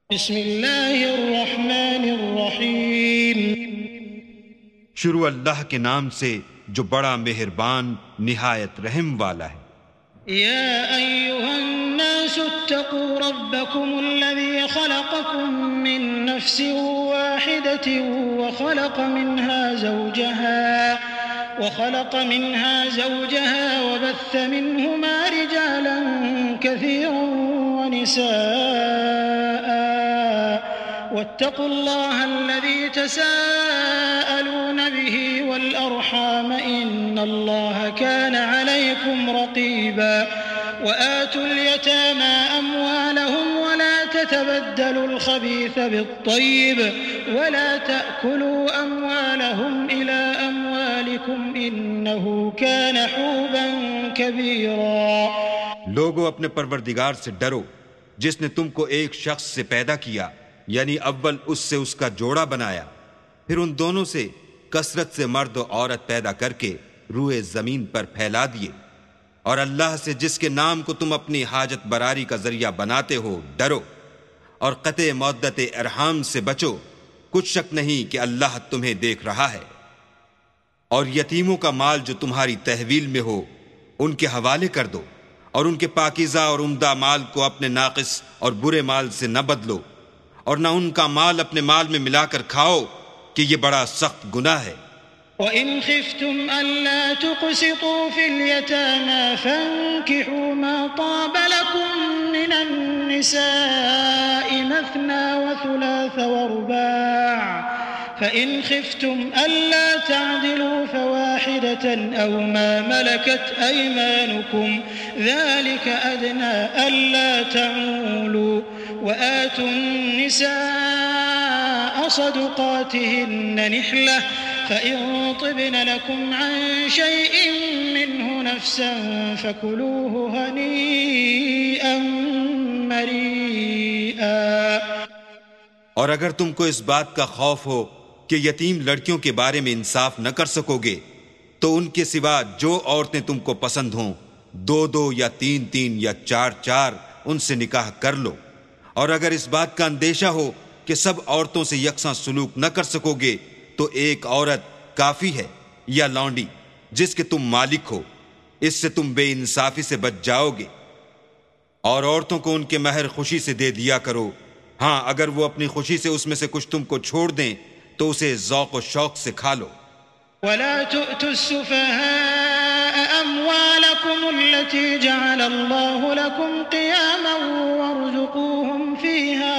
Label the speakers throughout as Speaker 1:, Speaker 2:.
Speaker 1: بسم اللہ الرحمن الرحیم۔
Speaker 2: شروع اللہ کے نام سے جو بڑا مہربان نہایت رحم والا ہے۔
Speaker 1: یا ایہا الناس اتقوا ربکم الذی خلقکم من نفس واحدة وخلق منها زوجها وبث منهما رجالا كثيرا ونساء واتقوا الله الذي تساءلون به والأرحام إن الله كان عليكم رقيبا وآتوا اليتامى أموالهم ولا تتبدلوا الخبيث بالطيب ولا تأكلوا أموالهم إلى أموالكم إنه كان حوبا كبيرا۔
Speaker 2: لوگو اپنے پروردگار سے ڈرو جس نے تم کو ایک شخص سے پیدا کیا، یعنی اول اس سے اس کا جوڑا بنایا، پھر ان دونوں سے کثرت سے مرد و عورت پیدا کر کے روئے زمین پر پھیلا دیے، اور اللہ سے جس کے نام کو تم اپنی حاجت براری کا ذریعہ بناتے ہو ڈرو، اور قطع مودت ارحام سے بچو، کچھ شک نہیں کہ اللہ تمہیں دیکھ رہا ہے۔ اور یتیموں کا مال جو تمہاری تحویل میں ہو ان کے حوالے کر دو، اور ان کے پاکیزہ اور عمدہ مال کو اپنے ناقص اور برے مال سے نہ بدلو، اور نہ ان کا مال اپنے مال میں ملا کر کھاؤ کہ یہ بڑا سخت گناہ ہے۔
Speaker 1: وَإِنْ خِفْتُمْ أَلَّا تُقْسِطُوا فِي الْيَتَامَى فَانكِحُوا مَا طَابَ لَكُم مِّنَ النِّسَاءِ مَثْنَىٰ وَثُلَاثَ وَرُبَاعَ فَإِنْ خِفْتُمْ أَلَّا تَعْدِلُوا فَوَاحِدَةً أَوْ مَا مَلَكَتْ أَيْمَانُكُمْ ذَلِكَ أَدْنَىٰ أَلَّا تَعُولُوا وَآتُوا النِّسَاءَ صَدُقَاتِهِنَّ نِحْلَةً فَإِن طِبْنَ لَكُمْ عَن شَيْءٍ مِّنْهُ نَفْسًا فَكُلُوهُ هَنِيئًا مَّرِيئًا۔
Speaker 2: اور اگر تم کو اس بات کا خوف ہو کہ یتیم لڑکیوں کے بارے میں انصاف نہ کر سکو گے تو ان کے سوا جو عورتیں تم کو پسند ہوں، دو دو یا تین تین یا چار چار ان سے نکاح کر لو۔ اور اگر اس بات کا اندیشہ ہو کہ سب عورتوں سے یکساں سلوک نہ کر سکو گے تو ایک عورت کافی ہے یا لونڈی جس کے تم مالک ہو، اس سے تم بے انصافی سے بچ جاؤ گے۔ اور عورتوں کو ان کے مہر خوشی سے دے دیا کرو، ہاں اگر وہ اپنی خوشی سے اس میں سے کچھ تم کو چھوڑ دیں تو اسے ذوق و شوق سے کھا لو۔
Speaker 1: وَلَا تُؤْتُوا السُّفَهَاءَ أَمْوَالَكُمُ الَّتِي جَعَلَ اللَّهُ لَكُمْ قِيَامًا وَارْزُقُوهُمْ فِيهَا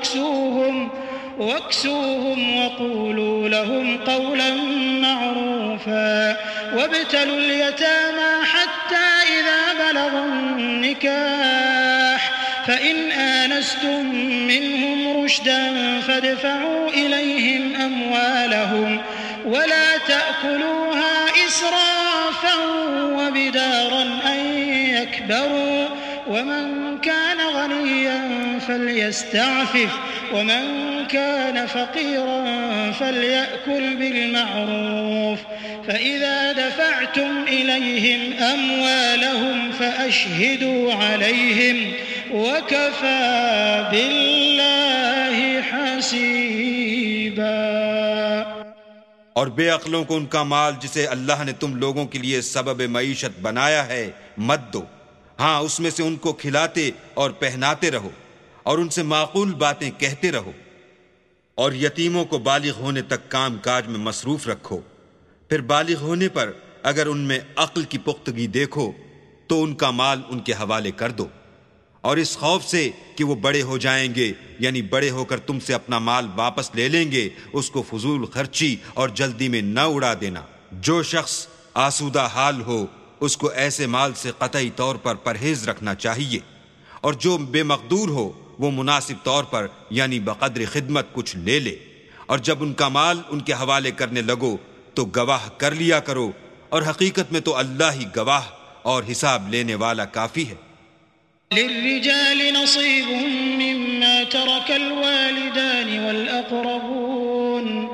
Speaker 1: واكسوهم وقولوا لهم قولا معروفا وابتلوا اليتامى حتى إذا بلغوا النكاح فإن آنستم منهم رشدا فادفعوا إليهم أموالهم ولا تأكلوها إسرافا وبدارا أن يكبروا ومن كان غنيا فليستعفف ومن كان فقيرا فليأكل بالمعروف فإذا دفعتم إليهم أموالهم فأشهدوا عليهم وكفى بالله حسيبا۔
Speaker 2: اور بے عقلوں کو ان کا مال جسے اللہ نے تم لوگوں کے لیے سبب معیشت بنایا ہے مت دو، ہاں اس میں سے ان کو کھلاتے اور پہناتے رہو اور ان سے معقول باتیں کہتے رہو، اور یتیموں کو بالغ ہونے تک کام کاج میں مصروف رکھو، پھر بالغ ہونے پر اگر ان میں عقل کی پختگی دیکھو تو ان کا مال ان کے حوالے کر دو، اور اس خوف سے کہ وہ بڑے ہو جائیں گے یعنی بڑے ہو کر تم سے اپنا مال واپس لے لیں گے اس کو فضول خرچی اور جلدی میں نہ اڑا دینا۔ جو شخص آسودہ حال ہو اس کو ایسے مال سے قطعی طور پر پرہیز رکھنا چاہیے، اور جو بے مقدور ہو وہ مناسب طور پر یعنی بقدر خدمت کچھ لے لے، اور جب ان کا مال ان کے حوالے کرنے لگو تو گواہ کر لیا کرو، اور حقیقت میں تو اللہ ہی گواہ اور حساب لینے والا کافی ہے۔
Speaker 1: للرجال نصيب مما ترك الوالدان والأقربون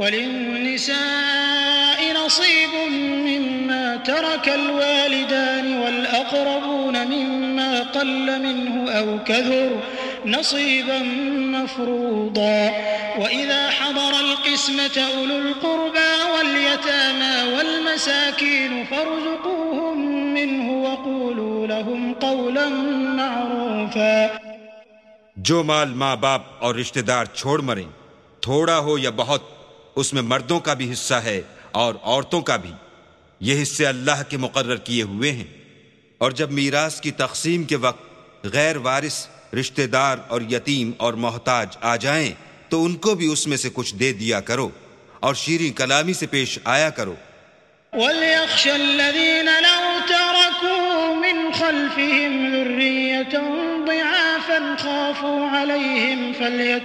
Speaker 1: وللنساء نصيب مما ترك الوالدان والأقربون مما قل منه أو كثر نصيبا مفروضا وإذا حضر القسمة أولو القربى واليتامى والمساكين فارزقوهم منه وقولوا لهم قولا معروفا.
Speaker 2: جو مال ماں باپ اور رشتہ دار چھوڑ مریں، تھوڑا ہو یا بہت، اس میں مردوں کا بھی حصہ ہے اور عورتوں کا بھی. یہ حصے اللہ کے مقرر کیے ہوئے ہیں. اور جب میراث کی تقسیم کے وقت غیر وارث رشتہ دار اور یتیم اور محتاج آ جائیں تو ان کو بھی اس میں سے کچھ دے دیا کرو اور شیریں کلامی سے پیش آیا کرو.
Speaker 1: وَلْيَخْشَ الَّذِينَ لَوْ تَرَكُوا مِنْ خَلْفِهِمْ ذُرِّيَّةً ضِعَافًا خَافُوا عَلَيْهِمْ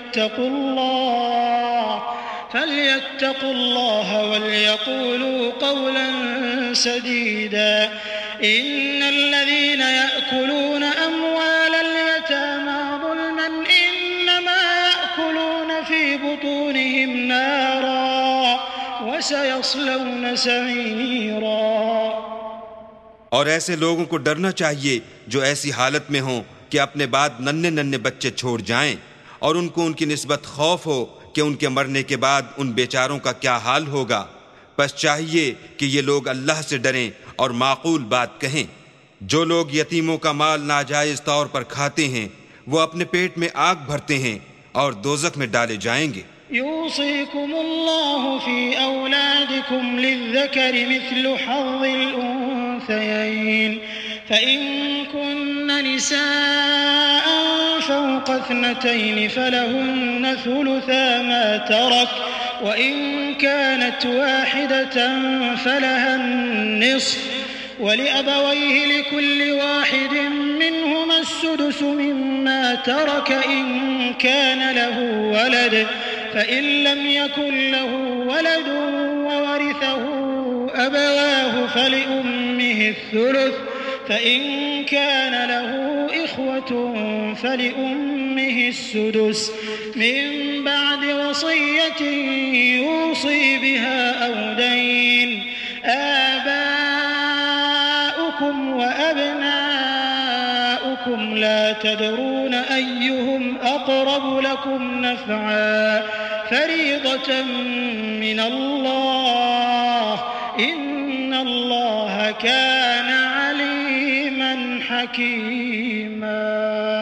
Speaker 1: فَلْيَتَّقُوا اللَّهَ وَلْيَقُولُوا قَوْلًا سَدِيدًا. إِنَّ الَّذِينَ يَأْكُلُونَ أَمْوَالَ الْيَتَامَى ظُلْمًا إِنَّمَا يَأْكُلُونَ فِي بُطُونِهِمْ نَارًا وَسَيَصْلَوْنَ سَعِيرًا.
Speaker 2: اور ایسے لوگوں کو ڈرنا چاہیے جو ایسی حالت میں ہوں کہ اپنے بعد ننھے بچے چھوڑ جائیں اور ان کو ان کی نسبت خوف ہو کہ ان کے مرنے کے بعد ان بیچاروں کا کیا حال ہوگا. بس چاہیے کہ یہ لوگ اللہ سے ڈریں اور معقول بات کہیں. جو لوگ یتیموں کا مال ناجائز طور پر کھاتے ہیں وہ اپنے پیٹ میں آگ بھرتے ہیں اور دوزخ میں ڈالے جائیں گے.
Speaker 1: يوصيكم الله في أولادكم للذكر مثل حظ الأنثيين فإن كن نساء فوق 2 فلهن ثلثا ما ترك وإن كانت واحدة فلها النصف ولأبويه لكل واحد منهما السدس مما ترك إن كان له ولد فإن لم يكن له ولد وورثه أبواه فلأمه الثلث فإن كان له إخوة فلأمه السدس من بعد وصية يوصي بها أو دين. آباؤكم وأبناؤكم لا تدرون أيهم أقرب لكم نفعا فريضة من الله إن الله كان عليما حكيما.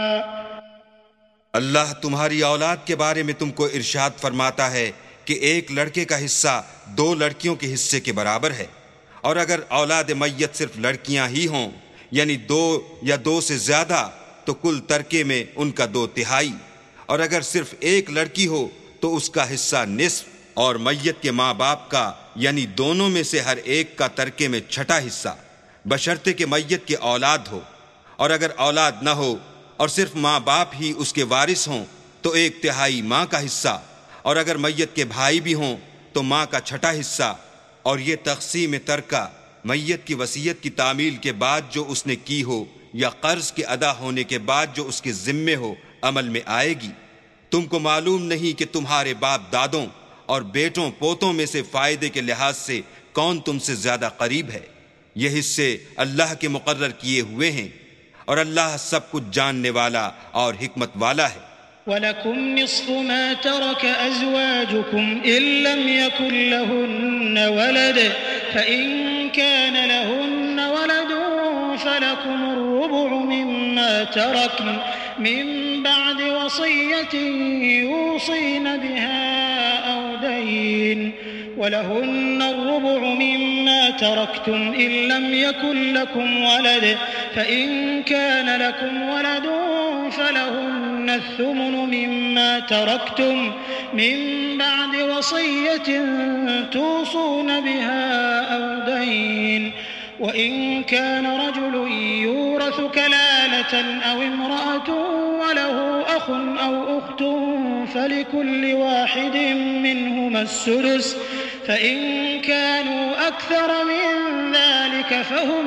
Speaker 2: اللہ تمہاری اولاد کے بارے میں تم کو ارشاد فرماتا ہے کہ ایک لڑکے کا حصہ 2 لڑکیوں کے حصے کے برابر ہے، اور اگر اولاد میت صرف لڑکیاں ہی ہوں یعنی 2 یا 2 سے زیادہ تو کل ترکے میں ان کا 2/3، اور اگر صرف ایک لڑکی ہو تو اس کا حصہ نصف، اور میت کے ماں باپ کا یعنی دونوں میں سے ہر ایک کا ترکے میں 6واں حصہ، بشرطے کہ میت کے اولاد ہو. اور اگر اولاد نہ ہو اور صرف ماں باپ ہی اس کے وارث ہوں تو 1/3 ماں کا حصہ، اور اگر میت کے بھائی بھی ہوں تو ماں کا 6واں حصہ. اور یہ تقسیم ترکہ میت کی وصیت کی تعمیل کے بعد جو اس نے کی ہو یا قرض کے ادا ہونے کے بعد جو اس کے ذمے ہو عمل میں آئے گی. تم کو معلوم نہیں کہ تمہارے باپ دادوں اور بیٹوں پوتوں میں سے فائدے کے لحاظ سے کون تم سے زیادہ قریب ہے. یہ حصے اللہ کے مقرر کیے ہوئے ہیں اور اللہ سب کچھ جاننے والا اور حکمت والا ہے.
Speaker 1: وَلَكُمْ نِصْفُ مَا تَرَكَ أَزْوَاجُكُمْ إِن لَّمْ يَكُن لَّهُنَّ وَلَدٌ فَإِن كَانَ لَهُنَّ وَلَدٌ فَلَكُمُ الرُّبُعُ مِمَّا تَرَكْنَ مِن بَعْدِ وَصِيَّةٍ يُوصِينَ بِهَا أَوْ دَيْنٍ وَلَهُنَّ الرُّبُعُ مِمَّا تَرَكْتُمْ إِن لَّمْ يَكُن لَّكُمْ وَلَدٌ فَإِن كَانَ لَكُمْ وَلَدٌ فَلَهُنَّ الثُّمُنُ مِمَّا تَرَكْتُمْ مِن بَعْدِ وَصِيَّةٍ تُوصُونَ بِهَا أَوْ دَيْنٍ وَإِن كَانَ رَجُلٌ يُورَثُ كَلَالَةً أَوْ امْرَأَةٌ وَلَهُ أَخٌ أَوْ أُخْتٌ فَلِكُلِّ وَاحِدٍ مِّنْهُمَا السُّدُسُ فَإِن كَانُوا أَكْثَرَ مِن ذَلِكَ فَهُمْ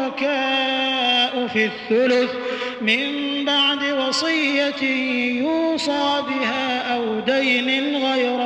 Speaker 1: شُرَكَاءُ فِي الثُّلُثِ من بعد وصية يوصى بها أو دين غير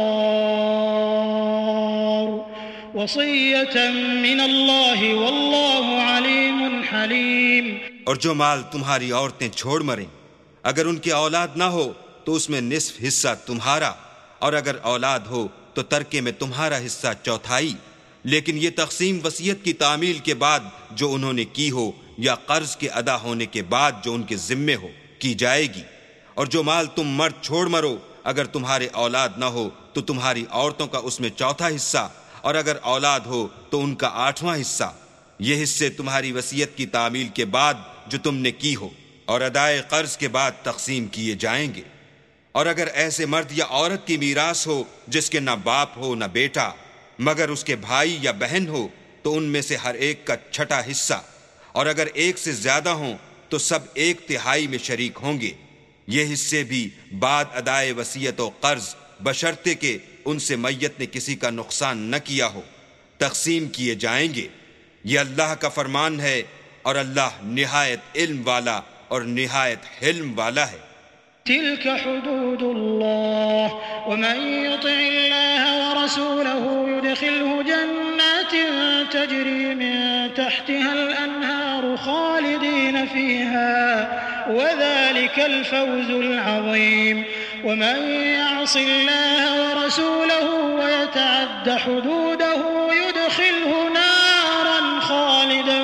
Speaker 1: مضار وصية من الله والله عليم حليم.
Speaker 2: اور جو مال تمہاری عورتیں چھوڑ مریں اگر ان کی اولاد نہ ہو تو اس میں نصف حصہ تمہارا، اور اگر اولاد ہو تو ترکے میں تمہارا حصہ چوتھائی، لیکن یہ تقسیم وصیت کی تعمیل کے بعد جو انہوں نے کی ہو یا قرض کے ادا ہونے کے بعد جو ان کے ذمے ہو کی جائے گی۔ اور جو مال تم مرد چھوڑ مرو اگر تمہارے اولاد نہ ہو تو تمہاری عورتوں کا اس میں چوتھا حصہ، اور اگر اولاد ہو تو ان کا 8واں حصہ۔ یہ حصے تمہاری وصیت کی تعمیل کے بعد جو تم نے کی ہو اور ادائے قرض کے بعد تقسیم کیے جائیں گے۔ اور اگر ایسے مرد یا عورت کی میراث ہو جس کے نہ باپ ہو نہ بیٹا مگر اس کے بھائی یا بہن ہو تو ان میں سے ہر ایک کا 6واں حصہ، اور اگر ایک سے زیادہ ہوں تو سب 1/3 میں شریک ہوں گے۔ یہ حصے بھی بعد ادائے وصیت و قرض بشرطے کہ ان سے میت نے کسی کا نقصان نہ کیا ہو تقسیم کیے جائیں گے۔ یہ اللہ کا فرمان ہے، اور اللہ نہایت علم والا اور نہایت حلم والا ہے۔
Speaker 1: تلك حدود الله ومن يطع الله ورسوله يدخله جنات تجري من تحتها الأنهار خالدين فيها وذلك الفوز العظيم ومن يعص الله ورسوله ويتعد حدوده يدخله نارا خالدا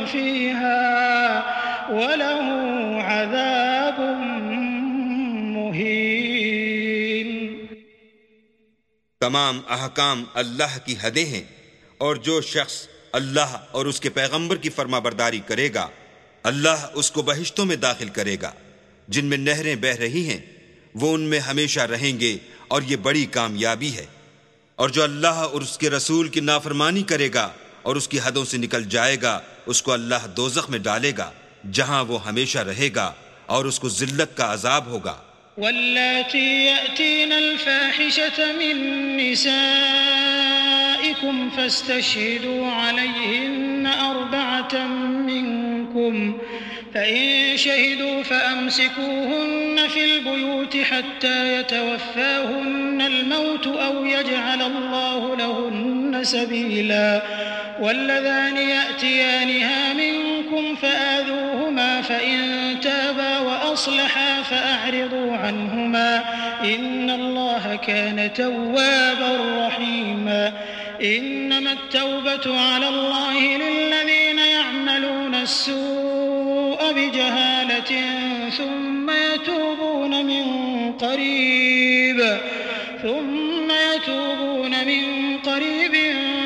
Speaker 1: فيها وله عذاب
Speaker 2: تمام احکام اللہ کی حدیں ہیں، اور جو شخص اللہ اور اس کے پیغمبر کی فرما برداری کرے گا اللہ اس کو بہشتوں میں داخل کرے گا جن میں نہریں بہہ رہی ہیں، وہ ان میں ہمیشہ رہیں گے، اور یہ بڑی کامیابی ہے۔ اور جو اللہ اور اس کے رسول کی نافرمانی کرے گا اور اس کی حدوں سے نکل جائے گا اس کو اللہ دوزخ میں ڈالے گا جہاں وہ ہمیشہ رہے گا، اور اس کو ذلت کا عذاب ہوگا۔
Speaker 1: واللاتي يأتين الفاحشة من نسائكم فاستشهدوا عليهن 4 منكم فإن شهدوا فأمسكوهن في البيوت حتى يتوفاهن الموت أو يجعل الله لهن سبيلا واللذان يأتيانها منكم فآذوهما فإن تابا وأصلحا فأعرضوا عنهما إن الله كان توابا رحيما إنما التوبة على الله للذين يعملون السوء بجهالة ثم يتوبون من قريب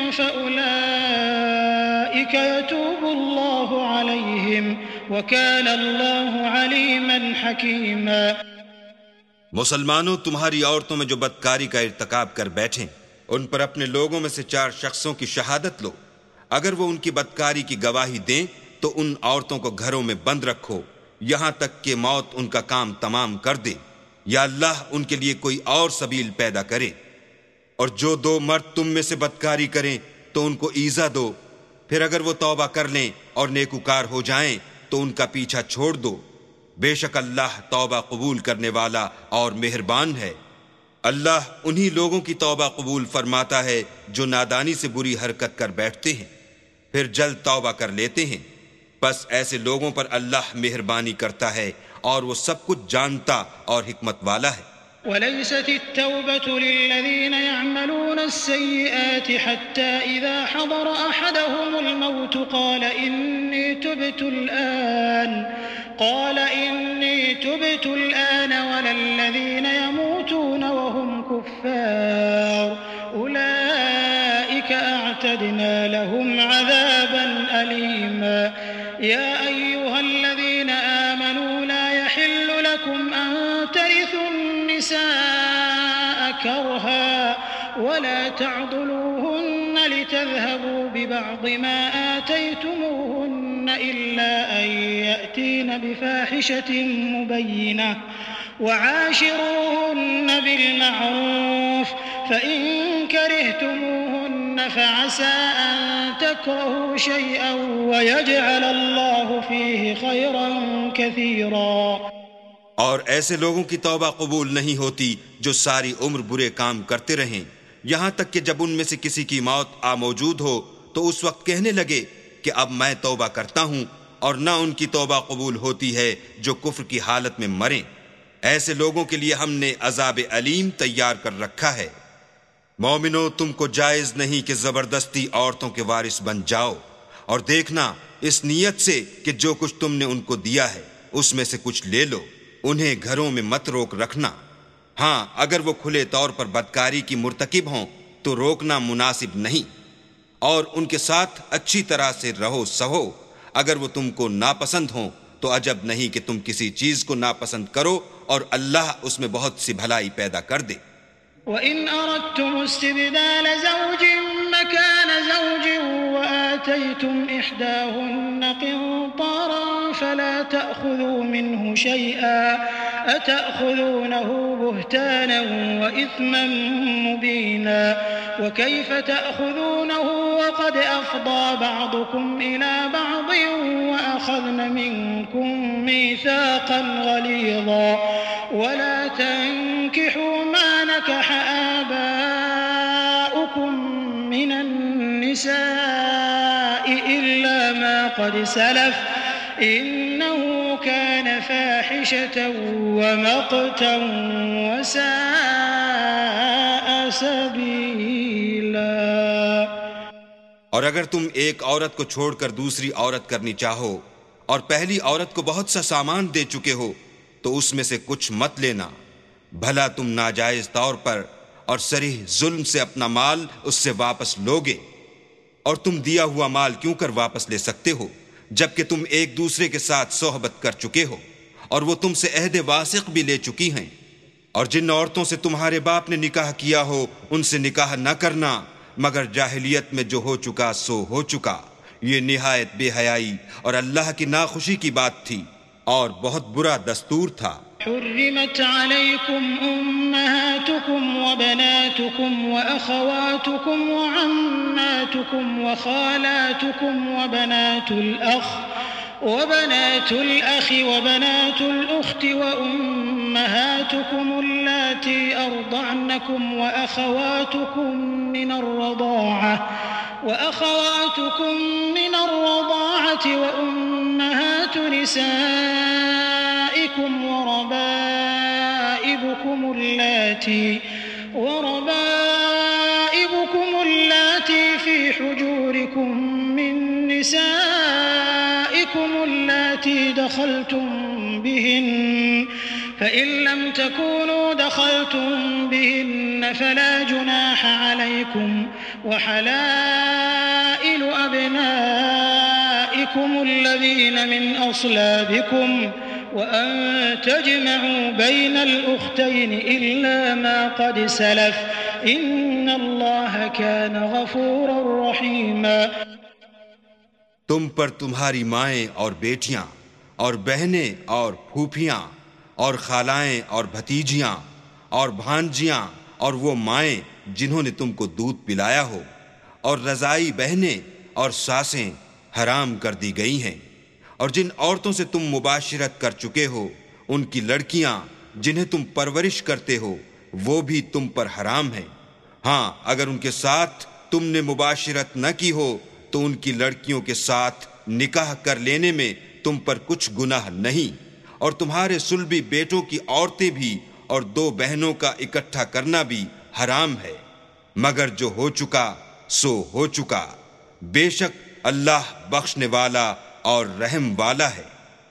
Speaker 1: فأولئك يتوب الله عليهم وكان الله عليما حكيما۔
Speaker 2: مسلمانوں، تمہاری عورتوں میں جو بدکاری کا ارتکاب کر بیٹھیں ان پر اپنے لوگوں میں سے 4 شخصوں کی شہادت لو۔ اگر وہ ان کی بدکاری کی گواہی دیں تو ان عورتوں کو گھروں میں بند رکھو یہاں تک کہ موت ان کا کام تمام کر دے یا اللہ ان کے لیے کوئی اور سبیل پیدا کرے۔ اور جو 2 مرد تم میں سے بدکاری کریں تو ان کو ایذا دو، پھر اگر وہ توبہ کر لیں اور نیکوکار ہو جائیں تو ان کا پیچھا چھوڑ دو۔ بے شک اللہ توبہ قبول کرنے والا اور مہربان ہے۔ اللہ انہی لوگوں کی توبہ قبول فرماتا ہے جو نادانی سے بری حرکت کر بیٹھتے ہیں پھر جلد توبہ کر لیتے ہیں، بس ایسے لوگوں پر اللہ مہربانی کرتا ہے اور وہ سب کچھ جانتا اور حکمت والا ہے۔
Speaker 1: وليست التوبة للذين يعملون السيئات حتى إذا حضر أحدهم الموت قال إني تبت الآن ولا الذين يموتون وهم كفار أولئك أعتدنا لهم عذابا أليما يا أيها الذين آمنوا لا يحل لكم أن ترثوا النساء كرها ولا تعضلوهن لتذهبوا ببعض ما آتيتموهن إلا أن يأتين بفاحشة مبينة وعاشروهن بالمعروف فإن كرهتموهن فعسى أن تكرهوا شيئا ويجعل الله فيه خيرا كثيرا۔
Speaker 2: اور ایسے لوگوں کی توبہ قبول نہیں ہوتی جو ساری عمر برے کام کرتے رہیں یہاں تک کہ جب ان میں سے کسی کی موت موجود ہو تو اس وقت کہنے لگے کہ اب میں توبہ کرتا ہوں اور نہ ان کی توبہ قبول ہوتی ہے جو کفر کی حالت میں مریں۔ ایسے لوگوں کے لیے ہم نے عذاب علیم تیار کر رکھا ہے۔ مومنو، تم کو جائز نہیں کہ زبردستی عورتوں کے وارث بن جاؤ، اور دیکھنا اس نیت سے کہ جو کچھ تم نے ان کو دیا ہے اس میں سے کچھ لے لو۔ انہیں گھروں میں مت روک رکھنا۔ ہاں، اگر وہ کھلے طور پر بدکاری کی مرتکب ہوں تو روکنا مناسب نہیں، اور ان کے ساتھ اچھی طرح سے رہو سہو۔ اگر وہ تم کو ناپسند ہوں تو عجب نہیں کہ تم کسی چیز کو ناپسند کرو، اور اللہ اس میں بہت سی بھلائی پیدا کر دے۔
Speaker 1: وَإِنْ أَرَدْتُمُ اسْتِبْدَالَ زَوْجٍ مَّكَانَ زَوْجٍ وَآتَيْتُمْ إِحْدَاهُنَّ قِنطَارًا فَلَا تَأْخُذُوا مِنْهُ شَيْئًا أَتَأْخُذُونَهُ بُهْتَانًا وَإِثْمًا مُّبِينًا وَكَيْفَ تَأْخُذُونَهُ وَقَدْ أَفْضَىٰ بَعْضُكُمْ إِلَىٰ بَعْضٍ وَأَخَذْنَ مِنكُم مِّيثَاقًا غَلِيظًا وَلَا تَنكِحُوا مَا نَكَحَ آبَاؤُكُم مِّنَ النِّسَاءِ إِلَّا مَا قَدْ سَلَفَ إِنَّهُ كَانَ فَاحِشَةً وَمَقْتًا وَسَاءَ سَبِيلًا۔
Speaker 2: اور اگر تم ایک عورت کو چھوڑ کر دوسری عورت کرنی چاہو اور پہلی عورت کو بہت سا سامان دے چکے ہو تو اس میں سے کچھ مت لینا، بھلا تم ناجائز طور پر اور صریح ظلم سے اپنا مال اس سے واپس لوگے؟ اور تم دیا ہوا مال کیوں کر واپس لے سکتے ہو جبکہ تم ایک دوسرے کے ساتھ صحبت کر چکے ہو اور وہ تم سے عہد واسق بھی لے چکی ہیں؟ اور جن عورتوں سے تمہارے باپ نے نکاح کیا ہو ان سے نکاح نہ کرنا مگر جاہلیت میں جو ہو چکا سو ہو چکا۔ یہ نہایت بے حیائی اور اللہ کی ناخوشی کی بات تھی اور بہت برا دستور تھا۔
Speaker 1: حرمت عليكم أمهاتكم وبناتكم وأخواتكم وعماتكم وخالاتكم وبنات الأخ وبنات الأخت وأمهاتكم اللاتي أرضعنكم وأخواتكم من الرضاعة وأمهات نسائكم وربائبكم اللاتي في حجوركم من نسائكم اللاتي دخلتم بهن فإن لم تكونوا دخلتم بهن فلا جناح عليكم وحلائل أبنائكم الذين من أصلابكم وأن تجمعوا بين الأختين إلا ما قد سلف إن الله كان غفورا رحيما۔
Speaker 2: تم پر تمہاری مائیں اور بیٹیاں اور بہنیں اور پھوپھیاں اور خالائیں اور بھتیجیاں اور بھانجیاں اور وہ مائیں جنہوں نے تم کو دودھ پلایا ہو اور رضائی بہنیں اور ساسیں حرام کر دی گئی ہیں، اور جن عورتوں سے تم مباشرت کر چکے ہو ان کی لڑکیاں جنہیں تم پرورش کرتے ہو وہ بھی تم پر حرام ہیں۔ ہاں، اگر ان کے ساتھ تم نے مباشرت نہ کی ہو تو ان کی لڑکیوں کے ساتھ نکاح کر لینے میں تم پر کچھ گناہ نہیں، اور تمہارے صلبی بیٹوں کی عورتیں بھی اور دو بہنوں کا اکٹھا کرنا بھی حرام ہے، مگر جو ہو چکا سو ہو چکا، بے شک اللہ بخشنے والا اور رحم والا ہے۔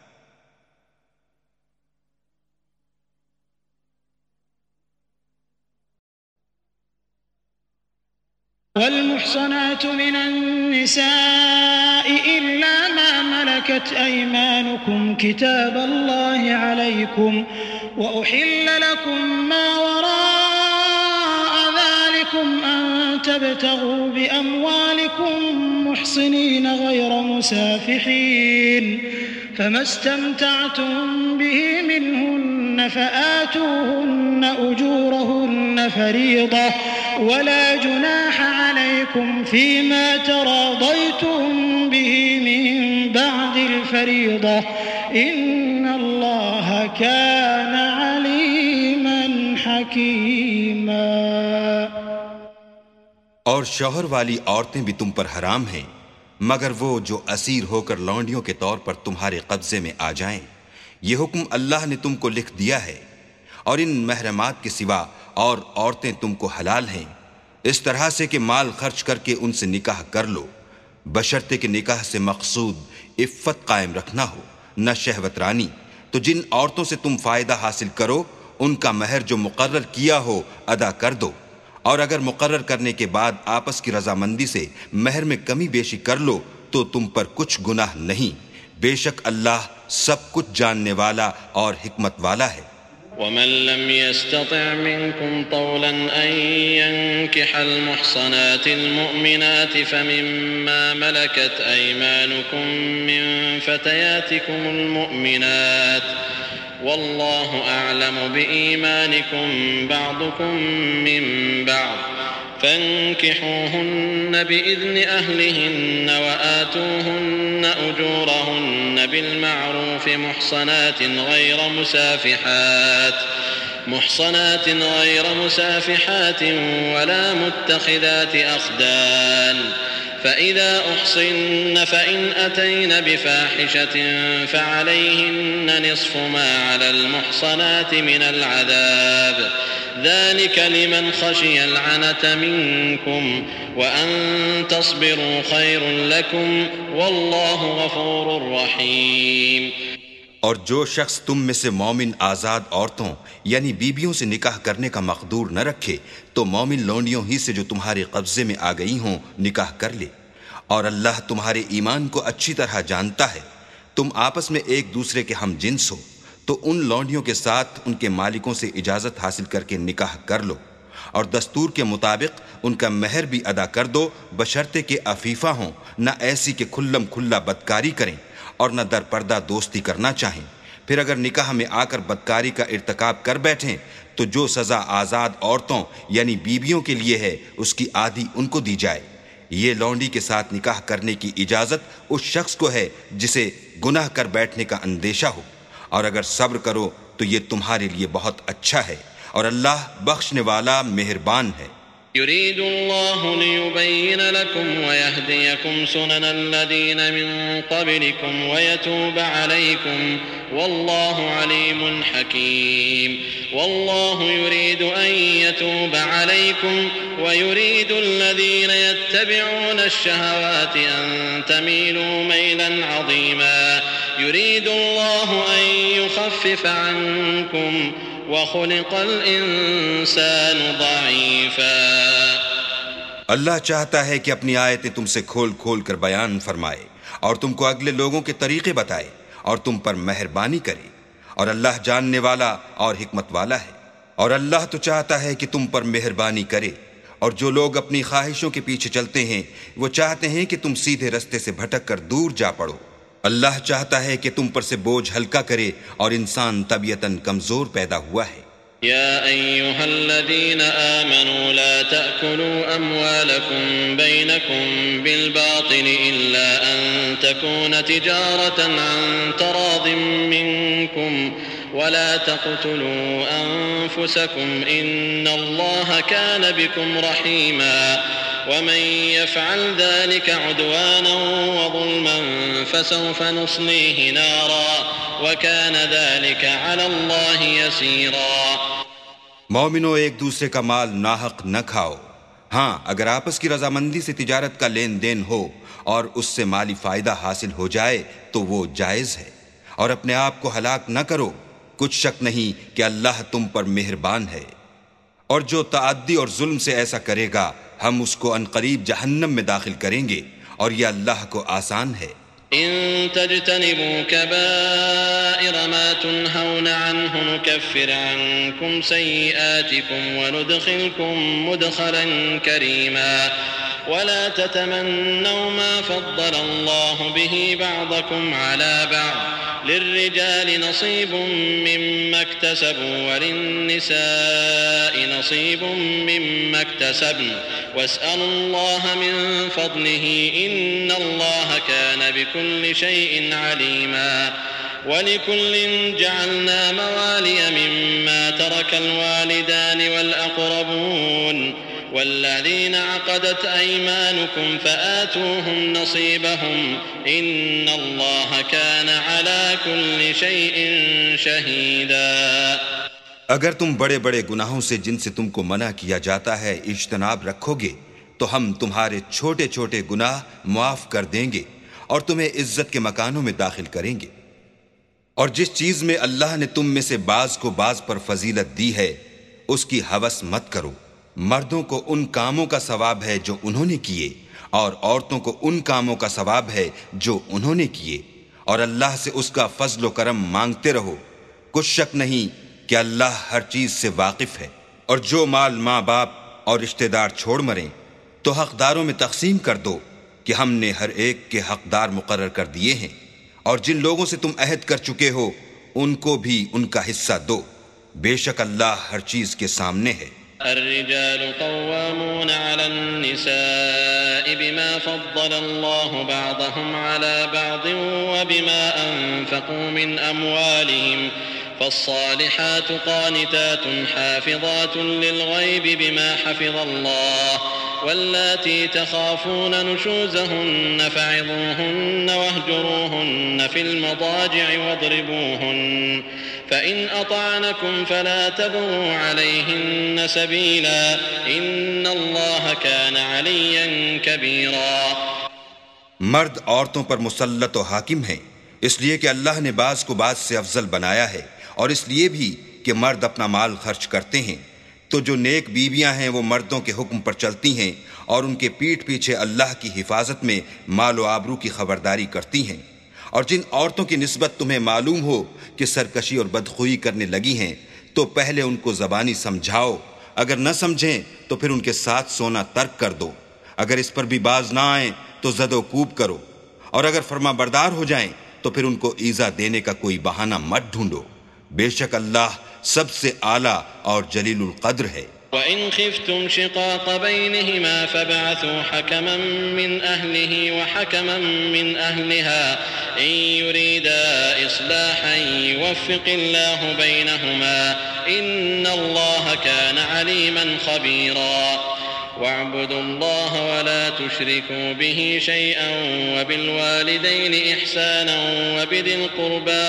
Speaker 1: والمحصنات من النساء إلا ما ملكت أيمانكم كتاب الله عليكم وأحل لكم ما وراء ذلكم أن تبتغوا بأموالكم محصنين غير مسافحين فما استمتعتم به منهن فآتوهن أجورهن فريضة ولا جناح عليكم فيما تراضيتم به من بعد الفريضة إن الله كان عليما حكيما۔
Speaker 2: اور شوہر والی عورتیں بھی تم پر حرام ہیں، مگر وہ جو اسیر ہو کر لونڈیوں کے طور پر تمہارے قبضے میں آ جائیں۔ یہ حکم اللہ نے تم کو لکھ دیا ہے، اور ان محرمات کے سوا اور عورتیں تم کو حلال ہیں، اس طرح سے کہ مال خرچ کر کے ان سے نکاح کر لو، بشرطے کہ نکاح سے مقصود عفت قائم رکھنا ہو، نہ شہوت رانی۔ تو جن عورتوں سے تم فائدہ حاصل کرو ان کا مہر جو مقرر کیا ہو ادا کر دو، اور اگر مقرر کرنے کے بعد آپس کی رضامندی سے مہر میں کمی بیشی کر لو تو تم پر کچھ گناہ نہیں، بے شک اللہ سب کچھ جاننے والا اور حکمت والا ہے۔
Speaker 3: ومن لم يستطع منكم طولا أن ينكح المحصنات المؤمنات فمما ملكت أيمانكم من فتياتكم المؤمنات والله أعلم بإيمانكم بعضكم من بعض فانكحوهن بإذن أهلهن وآتوهن أجورهن بالمعروف محصنات غير مسافحات ولا متخذات أخدان فإذا أحصن فإن أتين بفاحشة فعليهن نصف ما على المحصنات من العذاب ذلك لمن خشي العنة منكم وأن تصبروا خير لكم والله غفور رحيم۔
Speaker 2: اور جو شخص تم میں سے مومن آزاد عورتوں یعنی بیویوں سے نکاح کرنے کا مقدور نہ رکھے تو مومن لونڈیوں ہی سے جو تمہارے قبضے میں آ گئی ہوں نکاح کر لے، اور اللہ تمہارے ایمان کو اچھی طرح جانتا ہے۔ تم آپس میں ایک دوسرے کے ہم جنس ہو تو ان لونڈیوں کے ساتھ ان کے مالکوں سے اجازت حاصل کر کے نکاح کر لو، اور دستور کے مطابق ان کا مہر بھی ادا کر دو، بشرطے کہ عفیفہ ہوں، نہ ایسی کہ کھلم کھلا بدکاری کریں اور نہ در پردہ دوستی کرنا چاہیں۔ پھر اگر نکاح میں آ کر بدکاری کا ارتکاب کر بیٹھیں تو جو سزا آزاد عورتوں یعنی بیویوں کے لیے ہے اس کی آدھی ان کو دی جائے۔ یہ لونڈی کے ساتھ نکاح کرنے کی اجازت اس شخص کو ہے جسے گناہ کر بیٹھنے کا اندیشہ ہو، اور اگر صبر کرو تو یہ تمہارے لیے بہت اچھا ہے، اور اللہ بخشنے والا مہربان ہے۔
Speaker 3: يريد الله ليبين لكم ويهديكم سنن الذين من قبلكم ويتوب عليكم والله عليم حكيم۔ والله يريد أن يتوب عليكم ويريد الذين يتبعون الشهوات أن تميلوا ميلا عظيما۔ يريد الله أن يخفف عنكم وَخُلِقَ الْإِنسَانُ ضَعِيفًا۔
Speaker 2: اللہ چاہتا ہے کہ اپنی آیتیں تم سے کھول کھول کر بیان فرمائے اور تم کو اگلے لوگوں کے طریقے بتائے اور تم پر مہربانی کرے، اور اللہ جاننے والا اور حکمت والا ہے۔ اور اللہ تو چاہتا ہے کہ تم پر مہربانی کرے، اور جو لوگ اپنی خواہشوں کے پیچھے چلتے ہیں وہ چاہتے ہیں کہ تم سیدھے رستے سے بھٹک کر دور جا پڑو۔ اللہ چاہتا ہے کہ تم پر سے بوجھ ہلکا کرے، اور انسان طبیعتاً کمزور پیدا ہوا ہے۔
Speaker 3: يا أيها الذين آمنوا لا تأكلوا أموالكم بينكم بالباطل إلا أن تكون تجارة عن تراض منكم ولا تقتلوا أنفسكم إن الله كان بكم رحيما ومن يفعل ذلك عدوانا وظلما فسوف نصليه نارا وكان ذلك على الله يسيرا۔
Speaker 2: مومنو، ایک دوسرے کا مال ناحق نہ کھاؤ، ہاں اگر آپس کی رضامندی سے تجارت کا لین دین ہو اور اس سے مالی فائدہ حاصل ہو جائے تو وہ جائز ہے، اور اپنے آپ کو ہلاک نہ کرو، کچھ شک نہیں کہ اللہ تم پر مہربان ہے۔ اور جو تعدی اور ظلم سے ایسا کرے گا ہم اس کو عنقریب جہنم میں داخل کریں گے، اور یہ اللہ کو آسان ہے۔
Speaker 3: إن تجتنبوا كبائر ما تنهون عنه نكفر عنكم سيئاتكم وندخلكم مدخلا كريما ولا تتمنوا ما فضل الله به بعضكم على بعض للرجال نصيب مما اكتسبوا وللنساء نصيب مما اكتسبن واسألوا الله من فضله إن الله كان بكل شيء عليما ولكل جعلنا موالي مما ترك الوالدان والأقربون والذين عقدت أيمانكم فآتوهم نصيبهم إن الله كان على كل شيء شهيدا۔
Speaker 2: اگر تم بڑے بڑے گناہوں سے جن سے تم کو منع کیا جاتا ہے اجتناب رکھو گے تو ہم تمہارے چھوٹے چھوٹے گناہ معاف کر دیں گے اور تمہیں عزت کے مکانوں میں داخل کریں گے۔ اور جس چیز میں اللہ نے تم میں سے بعض کو بعض پر فضیلت دی ہے اس کی ہوس مت کرو۔ مردوں کو ان کاموں کا ثواب ہے جو انہوں نے کیے اور عورتوں کو ان کاموں کا ثواب ہے جو انہوں نے کیے، اور اللہ سے اس کا فضل و کرم مانگتے رہو، کچھ شک نہیں کہ اللہ ہر چیز سے واقف ہے۔ اور جو مال ماں باپ اور رشتہ دار چھوڑ مریں تو حقداروں میں تقسیم کر دو کہ ہم نے ہر ایک کے حقدار مقرر کر دیے ہیں، اور جن لوگوں سے تم عہد کر چکے ہو ان کو بھی ان کا حصہ دو، بے شک اللہ ہر چیز کے سامنے ہے۔
Speaker 3: الرجال قوامون على النساء بما فضل الله بعضهم على بعض وبما أنفقوا من أموالهم فالصالحات قانتات حافظات للغيب بما حفظ الله واللاتي تخافون نشوزهن فعظوهن واهجروهن في المضاجع واضربوهن فإن أطعنكم فلا تبغوا عليهن سبيلا إن الله كان عليا كبيرا۔
Speaker 2: مرد عورتوں پر مسلط و حاکم ہیں اس لیے کہ اللہ نے بعض کو بعض سے افضل بنایا ہے، اور اس لیے بھی کہ مرد اپنا مال خرچ کرتے ہیں، تو جو نیک بیویاں ہیں وہ مردوں کے حکم پر چلتی ہیں اور ان کے پیٹھ پیچھے اللہ کی حفاظت میں مال و آبرو کی خبرداری کرتی ہیں۔ اور جن عورتوں کی نسبت تمہیں معلوم ہو کہ سرکشی اور بدخوئی کرنے لگی ہیں تو پہلے ان کو زبانی سمجھاؤ، اگر نہ سمجھیں تو پھر ان کے ساتھ سونا ترک کر دو، اگر اس پر بھی باز نہ آئیں تو زد و کوب کرو، اور اگر فرما بردار ہو جائیں تو پھر ان کو ایذا دینے کا کوئی بہانہ مت ڈھونڈو، بے شک اللہ سب سے اعلیٰ اور جلیل القدر ہے۔
Speaker 3: وَإِنْ خِفْتُمْ شِقَاقَ بَيْنِهِمَا فَابْعَثُوا حَكَمًا مِّنْ أَهْلِهِ وَحَكَمًا مِّنْ أَهْلِهَا إِنْ يُرِيدَا إِصْلَاحًا يُوَفِّقِ اللَّهُ بَيْنَهُمَا إِنَّ اللَّهَ كَانَ عَلِيمًا خَبِيرًا۔ وَاعْبُدُوا اللَّهَ وَلَا تُشْرِكُوا بِهِ شَيْئًا وَبِالْوَالِدَيْنِ إِحْسَانًا وَبِذِي الْقُرْبَى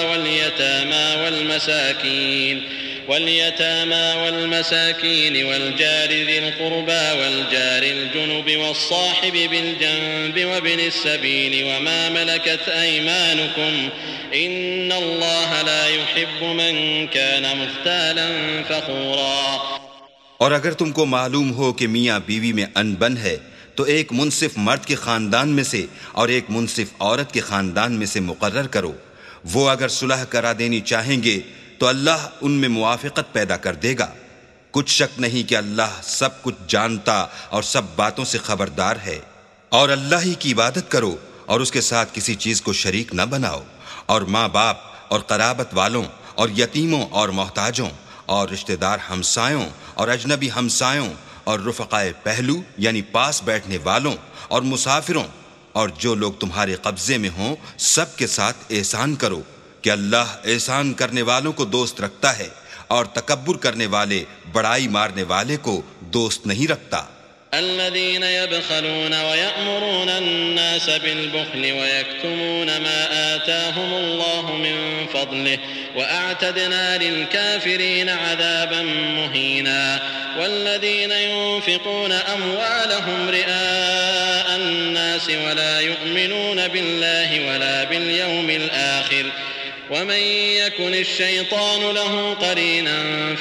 Speaker 3: واليتامى والمساكين والجار ذي القربى والجار الجنب والصاحب بالجنب وابن السبيل وما ملكت أيمانكم إن الله لا يحب من كان مختالا فخورا۔
Speaker 2: اور اگر تم کو معلوم ہو کہ میاں بیوی میں انبن ہے تو ایک منصف مرد کے خاندان میں سے اور ایک منصف عورت کے خاندان میں سے مقرر کرو، وہ اگر صلح کرا دینی چاہیں گے تو اللہ ان میں موافقت پیدا کر دے گا، کچھ شک نہیں کہ اللہ سب کچھ جانتا اور سب باتوں سے خبردار ہے۔ اور اللہ ہی کی عبادت کرو اور اس کے ساتھ کسی چیز کو شریک نہ بناؤ، اور ماں باپ اور قرابت والوں اور یتیموں اور محتاجوں اور رشتہ دار ہمسایوں اور اجنبی ہمسایوں اور رفقائے پہلو یعنی پاس بیٹھنے والوں اور مسافروں اور جو لوگ تمہارے قبضے میں ہوں سب کے ساتھ احسان کرو، کہ اللہ احسان کرنے والوں کو دوست رکھتا ہے اور تکبر کرنے والے بڑائی مارنے والے کو دوست نہیں رکھتا۔
Speaker 3: الذين يبخلون ويأمرون الناس بالبخل ويكتمون ما آتاهم الله من فضله وأعتدنا للكافرين عذابا مهينا والذين ينفقون أموالهم رئاء الناس ولا يؤمنون بالله ولا باليوم الآخر ومن يكن الشيطان له قرينا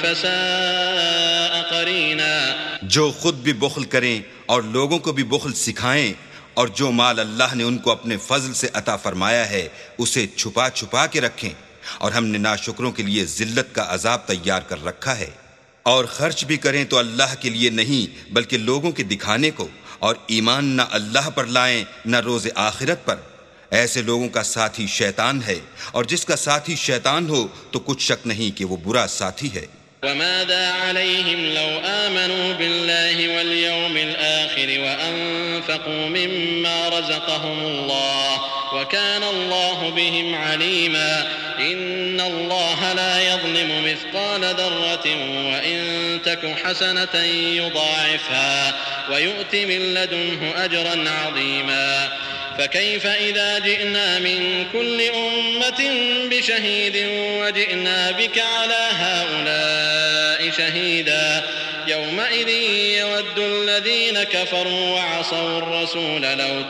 Speaker 3: فساء قرينا۔
Speaker 2: جو خود بھی بخل کریں اور لوگوں کو بھی بخل سکھائیں، اور جو مال اللہ نے ان کو اپنے فضل سے عطا فرمایا ہے اسے چھپا چھپا کے رکھیں، اور ہم نے ناشکروں کے لیے ذلت کا عذاب تیار کر رکھا ہے۔ اور خرچ بھی کریں تو اللہ کے لیے نہیں بلکہ لوگوں کے دکھانے کو، اور ایمان نہ اللہ پر لائیں نہ روز آخرت پر، ایسے لوگوں کا ساتھی شیطان ہے، اور جس کا ساتھی شیطان ہو تو کچھ شک نہیں کہ وہ برا ساتھی ہے۔
Speaker 3: وماذا عليهم لو آمنوا بالله واليوم الآخر وأنفقوا مما رزقهم الله وكان الله بهم عليما إن الله لا يظلم مثقال ذرة وإن تك حسنة يضاعفها ويؤت من لدنه أجرا عظيما فكيف إذا جئنا من كل أمة بشهيد وجئنا بك على هؤلاء شهيدا يومئذ يود الذين كفروا وعصوا الرسول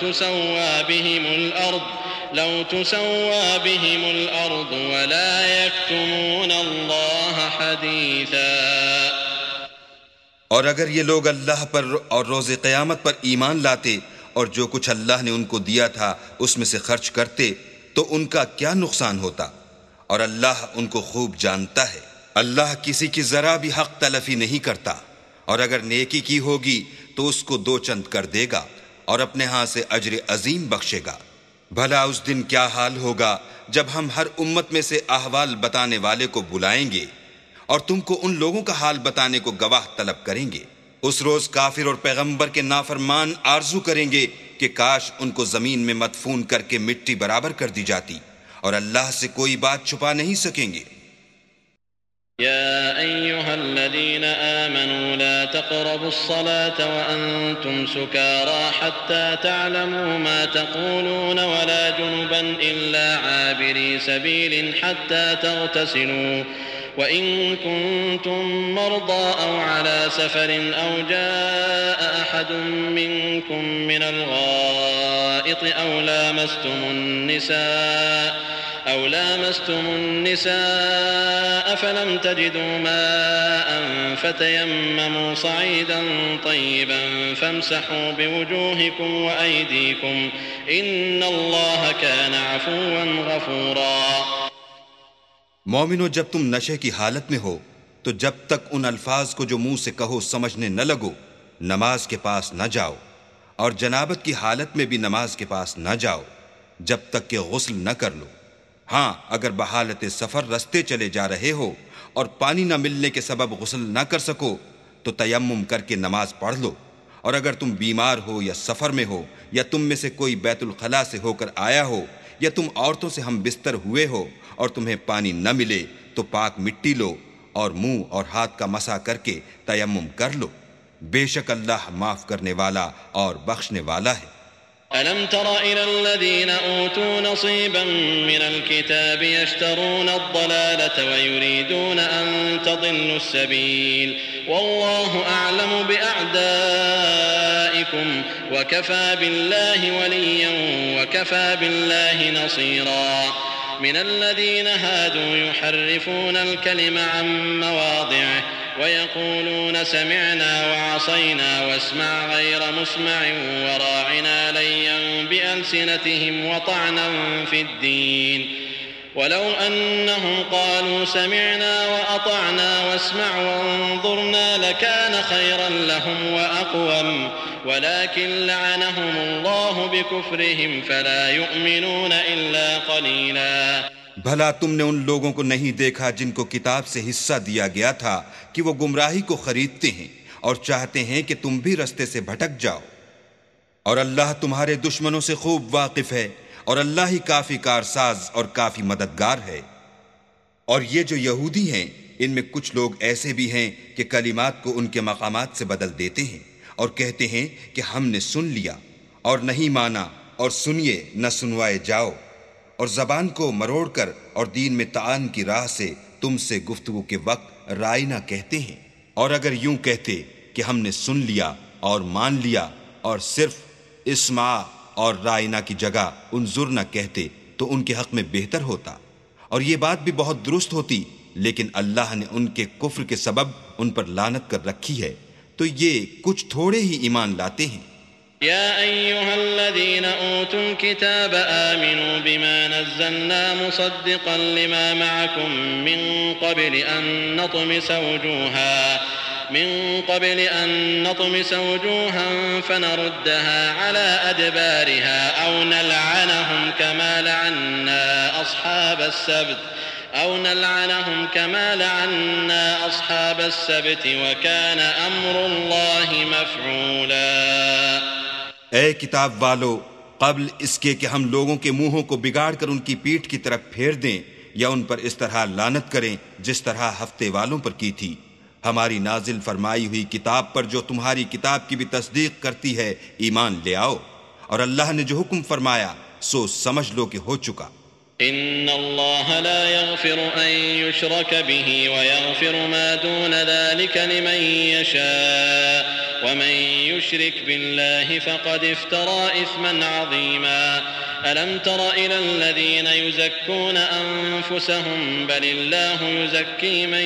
Speaker 3: لو تسوى بهم الأرض ولا يكتمون الله حديثا.
Speaker 2: اور اگر یہ لوگ اللہ پر اور روز قیامت پر ایمان لاتے اور جو کچھ اللہ نے ان کو دیا تھا اس میں سے خرچ کرتے تو ان کا کیا نقصان ہوتا، اور اللہ ان کو خوب جانتا ہے. اللہ کسی کی ذرا بھی حق تلفی نہیں کرتا، اور اگر نیکی کی ہوگی تو اس کو 2 چند کر دے گا اور اپنے ہاں سے اجر عظیم بخشے گا. بھلا اس دن کیا حال ہوگا جب ہم ہر امت میں سے احوال بتانے والے کو بلائیں گے اور تم کو ان لوگوں کا حال بتانے کو گواہ طلب کریں گے. اس روز کافر اور پیغمبر کے نافرمان آرزو کریں گے کہ کاش ان کو زمین میں مدفون کر کے مٹی برابر کر دی جاتی، اور اللہ سے کوئی بات چھپا نہیں سکیں گے.
Speaker 3: يا أيها الذين آمنوا لا تقربوا الصلاة وأنتم سكارى حتى تعلموا ما تقولون ولا جنبا إلا عابري سبيل حتى تغتسلوا وإن كنتم مرضى أو على سفر أو جاء أحد منكم من الغائط أو لامستم النساء فلم تجدوا ماء فتيمموا صعيدا طيبا فامسحوا بوجوهكم وأيديكم إن الله كان عفوا غفورا.
Speaker 2: مومنو، جب تم نشے کی حالت میں ہو تو جب تک ان الفاظ کو جو منہ سے کہو سمجھنے نہ لگو نماز کے پاس نہ جاؤ، اور جنابت کی حالت میں بھی نماز کے پاس نہ جاؤ جب تک کہ غسل نہ کر لو. ہاں، اگر بحالت سفر رستے چلے جا رہے ہو اور پانی نہ ملنے کے سبب غسل نہ کر سکو تو تیمم کر کے نماز پڑھ لو. اور اگر تم بیمار ہو یا سفر میں ہو یا تم میں سے کوئی بیت الخلاء سے ہو کر آیا ہو یا تم عورتوں سے ہم بستر ہوئے ہو اور تمہیں پانی نہ ملے تو پاک مٹی لو اور منہ اور ہاتھ کا مسح کر کے تیمم کر لو. بے شک اللہ معاف کرنے والا اور بخشنے والا ہے.
Speaker 3: ألم تر إلى الذين أوتوا نصيبا من الكتاب يشترون الضلالة ويريدون أن تضلوا السبيل والله أعلم بأعدائكم وكفى بالله وليا وكفى بالله نصيرا. من الذين هادوا يحرفون الكلم عن مواضعه ويقولون سمعنا وعصينا واسمع غير مسمع وراعنا ليا بألسنتهم وطعنا في الدين ولو أنهم قالوا سمعنا وأطعنا واسمع وانظرنا لكان خيرا لهم وأقوم ولكن لعنهم الله بكفرهم فلا يؤمنون إلا قليلا.
Speaker 2: بھلا تم نے ان لوگوں کو نہیں دیکھا جن کو کتاب سے حصہ دیا گیا تھا کہ وہ گمراہی کو خریدتے ہیں اور چاہتے ہیں کہ تم بھی رستے سے بھٹک جاؤ، اور اللہ تمہارے دشمنوں سے خوب واقف ہے، اور اللہ ہی کافی کارساز اور کافی مددگار ہے. اور یہ جو یہودی ہیں ان میں کچھ لوگ ایسے بھی ہیں کہ کلمات کو ان کے مقامات سے بدل دیتے ہیں اور کہتے ہیں کہ ہم نے سن لیا اور نہیں مانا، اور سنیے نہ سنوائے جاؤ، اور زبان کو مروڑ کر اور دین میں تعان کی راہ سے تم سے گفتگو کے وقت رائنا کہتے ہیں. اور اگر یوں کہتے کہ ہم نے سن لیا اور مان لیا اور صرف اسمع اور رائنا کی جگہ انظر نہ کہتے تو ان کے حق میں بہتر ہوتا، اور یہ بات بھی بہت درست ہوتی، لیکن اللہ نے ان کے کفر کے سبب ان پر لعنت کر رکھی ہے تو یہ کچھ تھوڑے ہی ایمان لاتے ہیں.
Speaker 3: يا أيها الذين أوتوا الكتاب آمنوا بما نزلنا مصدقا لما معكم من قبل أن نطمس وجوها فنردها على أدبارها أو نلعنهم كما لعنا أصحاب السبت وكان أمر الله مفعولا.
Speaker 2: اے کتاب والو، قبل اس کے کہ ہم لوگوں کے منہوں کو بگاڑ کر ان کی پیٹھ کی طرف پھیر دیں یا ان پر اس طرح لعنت کریں جس طرح ہفتے والوں پر کی تھی۔ ہماری نازل فرمائی ہوئی کتاب پر جو تمہاری کتاب کی بھی تصدیق کرتی ہے ایمان لے آؤ، اور اللہ نے جو حکم فرمایا سو سمجھ لو کہ ہو چکا۔
Speaker 3: إن الله لا يغفر أن يشرك به ويغفر ما دون ذلك لمن يشاء ومن يشرك بالله فقد افترى إثما عظيما ألم تر إلى الذين يزكون أنفسهم بل الله يزكي من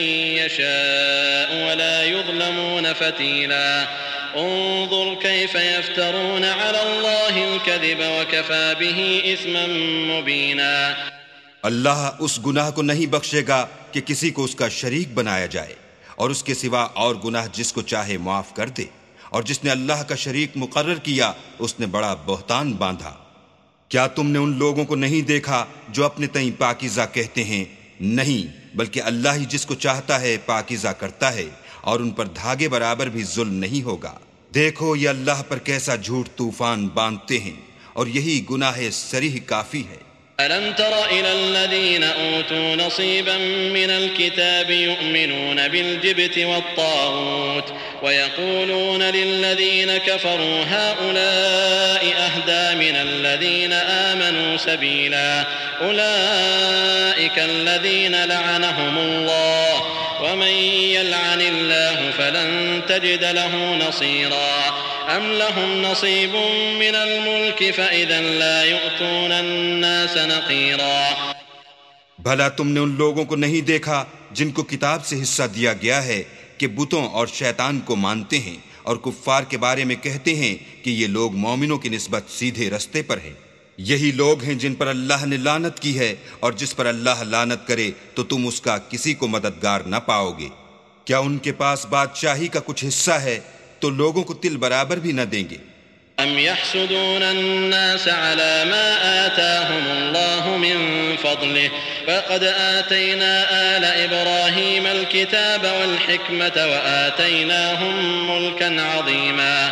Speaker 3: يشاء ولا يظلمون فتيلا انظر كيف يفترون على الله الكذب وكفى به إثما مبينا۔
Speaker 2: اللہ اس گناہ کو نہیں بخشے گا کہ کسی کو اس کا شریک بنایا جائے، اور اس کے سوا اور گناہ جس کو چاہے معاف کر دے، اور جس نے اللہ کا شریک مقرر کیا اس نے بڑا بہتان باندھا۔ کیا تم نے ان لوگوں کو نہیں دیکھا جو اپنے تئیں پاکیزہ کہتے ہیں؟ نہیں، بلکہ اللہ ہی جس کو چاہتا ہے پاکیزہ کرتا ہے، اور ان پر دھاگے برابر بھی ظلم نہیں ہوگا۔ دیکھو یہ اللہ پر کیسا جھوٹ طوفان باندھتے ہیں، اور یہی گناہ صریح کافی ہے۔
Speaker 3: ألم تر إلى الذين أوتوا نصيبا من الكتاب يؤمنون بالجبت والطاغوت ويقولون للذين كفروا هؤلاء أهدى من الذين آمنوا سبيلا أولئك الذين لعنهم الله ومن يلعن الله فلن تجد له نصيرا أم لهم نصيب من الملك فإذا لا يؤتون الناس نقيرا۔
Speaker 2: بھلا تم نے ان لوگوں کو نہیں دیکھا جن کو کتاب سے حصہ دیا گیا ہے کہ بتوں اور شیطان کو مانتے ہیں اور کفار کے بارے میں کہتے ہیں کہ یہ لوگ مومنوں کی نسبت سیدھے رستے پر ہیں۔ یہی لوگ ہیں جن پر اللہ نے لعنت کی ہے، اور جس پر اللہ لعنت کرے تو تم اس کا کسی کو مددگار نہ پاؤ گے۔ کیا ان کے پاس بادشاہی کا کچھ حصہ ہے تو لوگوں کو تل برابر بھی نہ دیں گے۔
Speaker 3: ام يحسدون الناس على ما آتاهم الله من فضله فقد آتينا آل إبراهيم الكتاب والحكمة وآتيناهم ملكا عظيما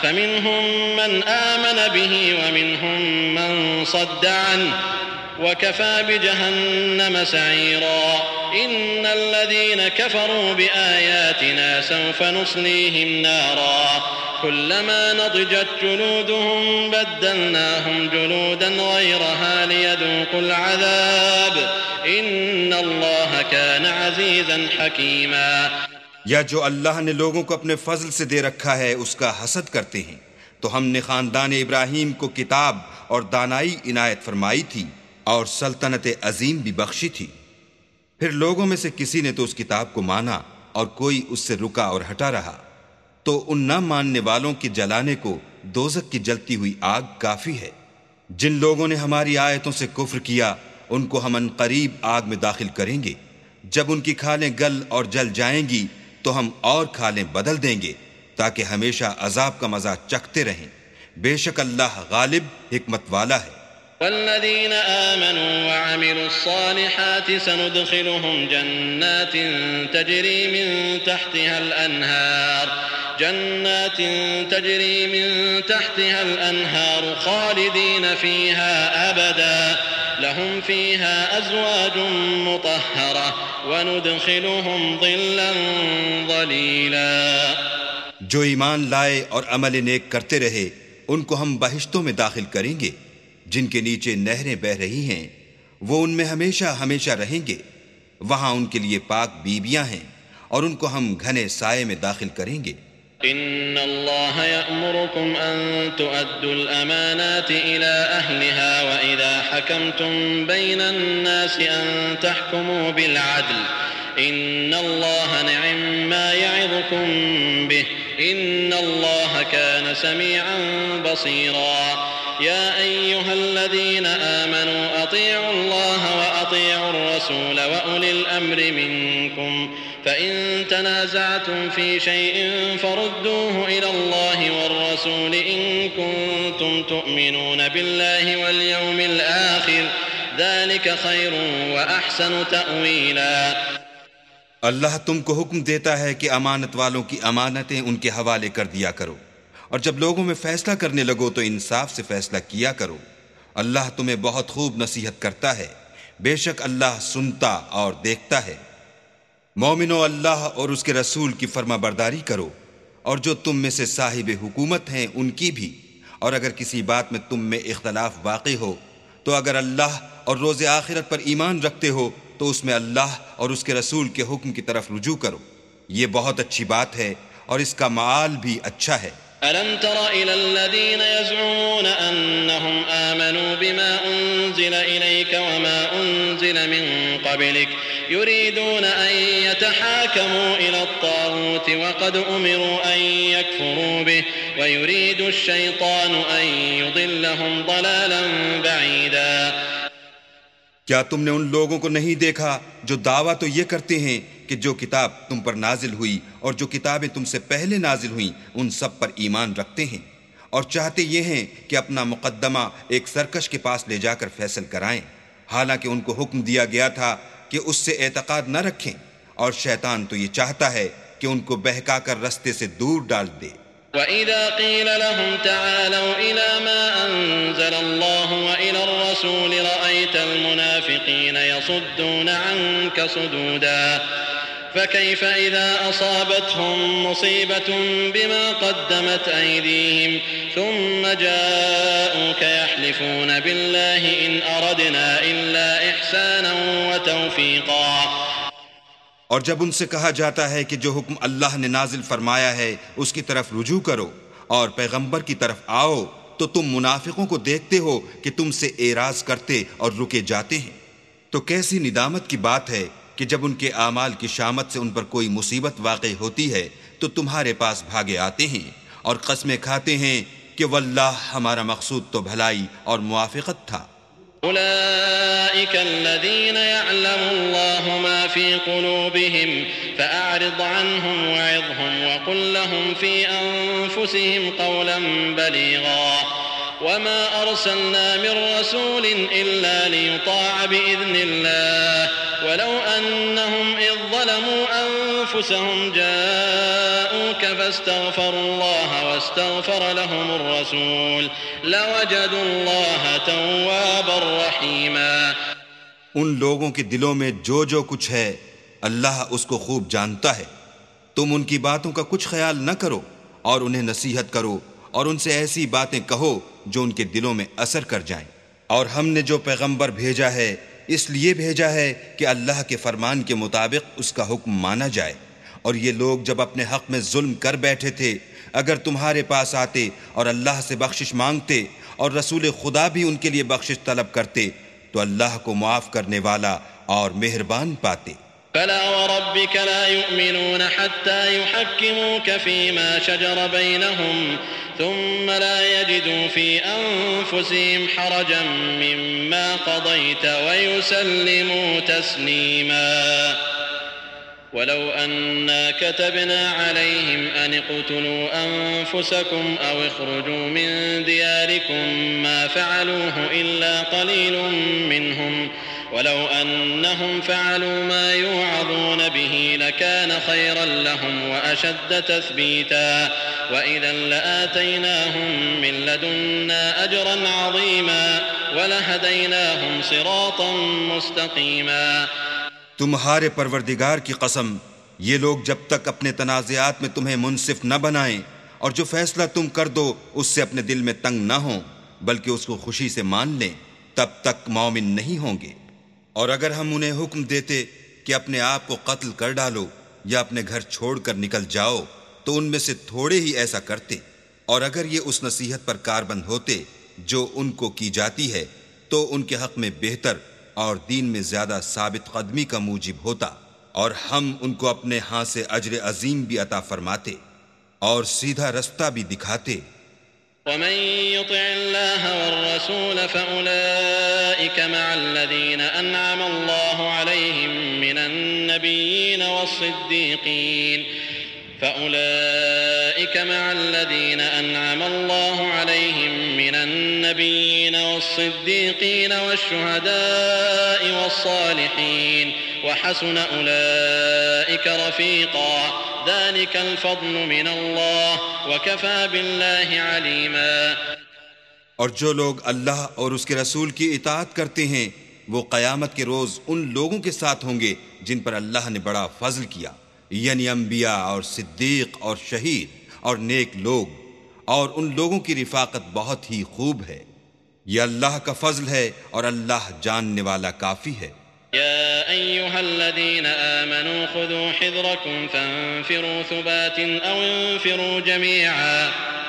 Speaker 3: فمنهم من آمن به ومنهم من صد عنه وكفى بجهنم سعيرا إن الذين كفروا بآياتنا سوف نصليهم نارا كلما نضجت جلودهم بدلناهم جلودا غيرها ليذوقوا العذاب إن الله كان عزيزا حكيما۔
Speaker 2: یا جو اللہ نے لوگوں کو اپنے فضل سے دے رکھا ہے اس کا حسد کرتے ہیں، تو ہم نے خاندان ابراہیم کو کتاب اور دانائی عنایت فرمائی تھی اور سلطنت عظیم بھی بخشی تھی۔ پھر لوگوں میں سے کسی نے تو اس کتاب کو مانا اور کوئی اس سے رکا اور ہٹا رہا، تو ان نہ ماننے والوں کے جلانے کو دوزخ کی جلتی ہوئی آگ کافی ہے۔ جن لوگوں نے ہماری آیتوں سے کفر کیا ان کو ہم عنقریب آگ میں داخل کریں گے، جب ان کی کھالیں گل اور جل جائیں گی تو ہم اور کھالیں بدل دیں گے تاکہ ہمیشہ عذاب کا مزہ چکھتے رہیں۔ بے شک اللہ غالب حکمت والا ہے۔
Speaker 3: والذين آمنوا وعملوا الصالحات سندخلهم جنات تجري من تحتها الأنهار خالدين فيها أبدا لهم فيها أزواج مطهرة وندخلهم ظلا ظليلا۔
Speaker 2: جو ایمان لائے اور عمل نیک کرتے رہے ان کو ہم بہشتوں میں داخل کریں گے جن کے نیچے نہریں بہہ رہی ہیں، وہ ان میں ہمیشہ ہمیشہ رہیں گے، وہاں ان کے لیے پاک بیویاں ہیں اور ان کو ہم گھنے سائے میں داخل کریں گے۔
Speaker 3: ان اللہ یأمرکم ان تؤدوا الامانات الى اہلها واذا حکمتم بین الناس ان تحکموا بالعدل ان اللہ نعم ما یعظکم به ان اللہ كان سميعا بصيرا۔ يا أيها الذين آمنوا أطيعوا الله وأطيعوا الرسول وأولي الأمر منكم فإن تنازعتم في شيء فردوه إلى الله والرسول إن كنتم تؤمنون بالله واليوم الآخر ذلك خير وأحسن تأويلا۔
Speaker 2: اللہ تم کو حکم دیتا ہے کہ امانت والوں کی امانتیں ان کے حوالے کر دیا کرو، اور جب لوگوں میں فیصلہ کرنے لگو تو انصاف سے فیصلہ کیا کرو، اللہ تمہیں بہت خوب نصیحت کرتا ہے، بے شک اللہ سنتا اور دیکھتا ہے۔ مومنو، اللہ اور اس کے رسول کی فرما برداری کرو، اور جو تم میں سے صاحب حکومت ہیں ان کی بھی، اور اگر کسی بات میں تم میں اختلاف واقع ہو تو اگر اللہ اور روز آخرت پر ایمان رکھتے ہو تو اس میں اللہ اور اس کے رسول کے حکم کی طرف رجوع کرو، یہ بہت اچھی بات ہے اور اس کا معال بھی اچھا ہے۔
Speaker 3: ألم تر إلى الذين يزعمون أنهم آمنوا بما أنزل إليك وما أنزل من قبلك يريدون أن يتحاكموا إلى الطاغوت وقد أمروا أن يكفروا به ويريد الشيطان أن يضلهم ضلالا بعيدا۔
Speaker 2: کیا تم نے ان لوگوں کو نہیں دیکھا جو دعویٰ تو یہ کرتے ہیں کہ جو کتاب تم پر نازل ہوئی اور جو کتابیں تم سے پہلے نازل ہوئیں ان سب پر ایمان رکھتے ہیں، اور چاہتے یہ ہیں کہ اپنا مقدمہ ایک سرکش کے پاس لے جا کر فیصل کرائیں، حالانکہ ان کو حکم دیا گیا تھا کہ اس سے اعتقاد نہ رکھیں، اور شیطان تو یہ چاہتا ہے کہ ان کو بہکا کر رستے سے دور ڈال دے۔
Speaker 3: وَإِذَا قِيلَ لَهُمْ تَعَالَوْا إِلَى مَا أَنزَلَ اللَّهُ وَإِلَى الرَّسُولِ رَأَيْتَ الْمُنَافِقِينَ يَصُدُّونَ عَنكَ صُدُودًا فَكَيْفَ إِذَا أَصَابَتْهُم مُّصِيبَةٌ بِمَا قَدَّمَتْ أَيْدِيهِمْ ثُمَّ جَاءُوكَ يَحْلِفُونَ بِاللَّهِ إِنْ أَرَدْنَا إِلَّا إِحْسَانًا وَتَوْفِيقًا۔
Speaker 2: اور جب ان سے کہا جاتا ہے کہ جو حکم اللہ نے نازل فرمایا ہے اس کی طرف رجوع کرو اور پیغمبر کی طرف آؤ تو تم منافقوں کو دیکھتے ہو کہ تم سے اعراض کرتے اور رکے جاتے ہیں، تو کیسی ندامت کی بات ہے کہ جب ان کے اعمال کی شامت سے ان پر کوئی مصیبت واقع ہوتی ہے تو تمہارے پاس بھاگے آتے ہیں اور قسمیں کھاتے ہیں کہ واللہ ہمارا مقصود تو بھلائی اور موافقت تھا۔
Speaker 3: أولئك الذين يعلم الله ما في قلوبهم فأعرض عنهم وعظهم وقل لهم في أنفسهم قولا بليغا وما أرسلنا من رسول إلا ليطاع بإذن الله ولو أنهم إذ ظلموا أنفسهم جاءوك فاستغفروا الله واستغفر لهم الرسول لوجدوا الله توابا رحيما۔
Speaker 2: ان لوگوں کے دلوں میں جو کچھ ہے اللہ اس کو خوب جانتا ہے، تم ان کی باتوں کا کچھ خیال نہ کرو اور انہیں نصیحت کرو اور ان سے ایسی باتیں کہو جو ان کے دلوں میں اثر کر جائیں۔ اور ہم نے جو پیغمبر بھیجا ہے اس لیے بھیجا ہے کہ اللہ کے فرمان کے مطابق اس کا حکم مانا جائے، اور یہ لوگ جب اپنے حق میں ظلم کر بیٹھے تھے اگر تمہارے پاس آتے اور اللہ سے بخشش مانگتے اور رسول خدا بھی ان کے لیے بخشش طلب کرتے تو اللہ کو معاف کرنے والا اور مہربان پاتے۔
Speaker 3: فلا وربك لا يؤمنون حتى يحكموك فيما شجر بينهم ثم لا يجدوا في أنفسهم حرجا مما قضيت ويسلموا تسليما ولو أنا كتبنا عليهم أن اقتلوا أنفسكم أو اخرجوا من دياركم ما فعلوه إلا قليل منهم ولو أنهم فعلوا ما يوعظون به لكان خيرا لهم وأشد تثبيتا وإذا لآتيناهم من لدنا أجرا عظيما ولهديناهم صراطا مستقيما۔
Speaker 2: تمہارے پروردگار کی قسم، یہ لوگ جب تک اپنے تنازعات میں تمہیں منصف نہ بنائیں اور جو فیصلہ تم کر دو اس سے اپنے دل میں تنگ نہ ہوں بلکہ اس کو خوشی سے مان لیں تب تک مومن نہیں ہوں گے۔ اور اگر ہم انہیں حکم دیتے کہ اپنے آپ کو قتل کر ڈالو یا اپنے گھر چھوڑ کر نکل جاؤ تو ان میں سے تھوڑے ہی ایسا کرتے، اور اگر یہ اس نصیحت پر کاربند ہوتے جو ان کو کی جاتی ہے تو ان کے حق میں بہتر اور دین میں زیادہ ثابت قدمی کا موجب ہوتا، اور ہم ان کو اپنے ہاں سے اجر عظیم بھی عطا فرماتے اور سیدھا رستہ بھی دکھاتے۔
Speaker 3: ومن يطع الله والرسول فأولئك مع الذين أنعم الله عليهم من النبيين والصديقين فأولئك مع الذين أنعم الله عليهم من النبيين والصديقين والشهداء والصالحين وحسن أولئك رفيقا ذلك الفضل من الله وكفى بالله عليما۔
Speaker 2: اور جو لوگ اللہ اور اس کے رسول کی اطاعت کرتے ہیں وہ قیامت کے روز ان لوگوں کے ساتھ ہوں گے جن پر اللہ نے بڑا فضل کیا، یعنی انبیاء اور صدیق اور شہید اور نیک لوگ، اور ان لوگوں کی رفاقت بہت ہی خوب ہے۔ یہ اللہ کا فضل ہے اور اللہ جاننے والا کافی ہے۔
Speaker 3: يا أيها الذين آمنوا خذوا حذركم فانفروا ثبات أو انفروا جميعا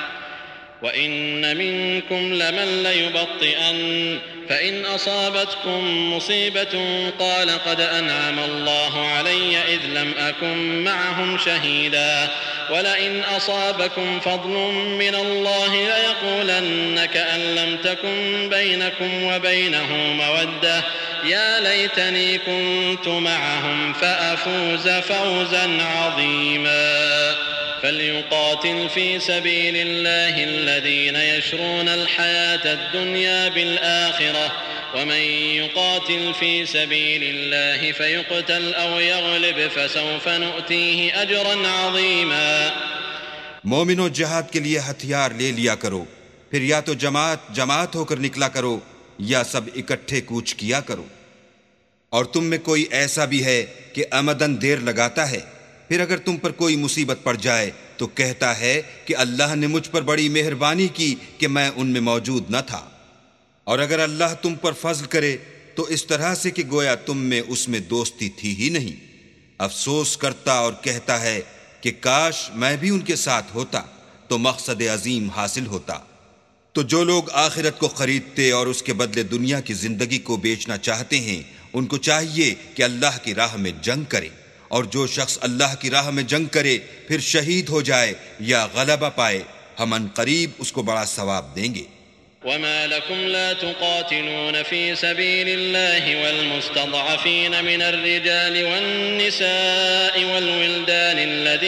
Speaker 3: وإن منكم لمن ليبطئن فإن أصابتكم مصيبة قال قد أنعم الله علي إذ لم أكن معهم شهيدا ولئن أصابكم فضل من الله ليقولن كأن لم تكن بينكم وبينه مودة يا ليتني كنت معهم فأفوز فوزا عظيما۔ فليقاتل في سبيل الله الذين يشرون الحياة الدنيا بالآخرة ومن يقاتل في سبيل الله فيقتل أو يغلب فسوف نؤتيه أجرا عظيما۔
Speaker 2: مومنوں، جہاد کے لیے ہتھیار لے لیا کرو، پھر یا تو جماعت جماعت ہو کر نکلا کرو یا سب اکٹھے کوچ کیا کرو۔ اور تم میں کوئی ایسا بھی ہے کہ عمدن دیر لگاتا ہے، پھر اگر تم پر کوئی مصیبت پڑ جائے تو کہتا ہے کہ اللہ نے مجھ پر بڑی مہربانی کی کہ میں ان میں موجود نہ تھا۔ اور اگر اللہ تم پر فضل کرے تو اس طرح سے کہ گویا تم میں اس میں دوستی تھی ہی نہیں، افسوس کرتا اور کہتا ہے کہ کاش میں بھی ان کے ساتھ ہوتا تو مقصد عظیم حاصل ہوتا۔ تو جو لوگ آخرت کو خریدتے اور اس کے بدلے دنیا کی زندگی کو بیچنا چاہتے ہیں ان کو چاہیے کہ اللہ کی راہ میں جنگ کرے، اور جو شخص اللہ کی راہ میں جنگ کرے پھر شہید ہو جائے یا غلبہ پائے ہم ان قریب اس کو بڑا ثواب دیں گے۔
Speaker 3: وما لكم لا تقاتلون في سبيل الله والمستضعفين من الرجال والنساء والولدان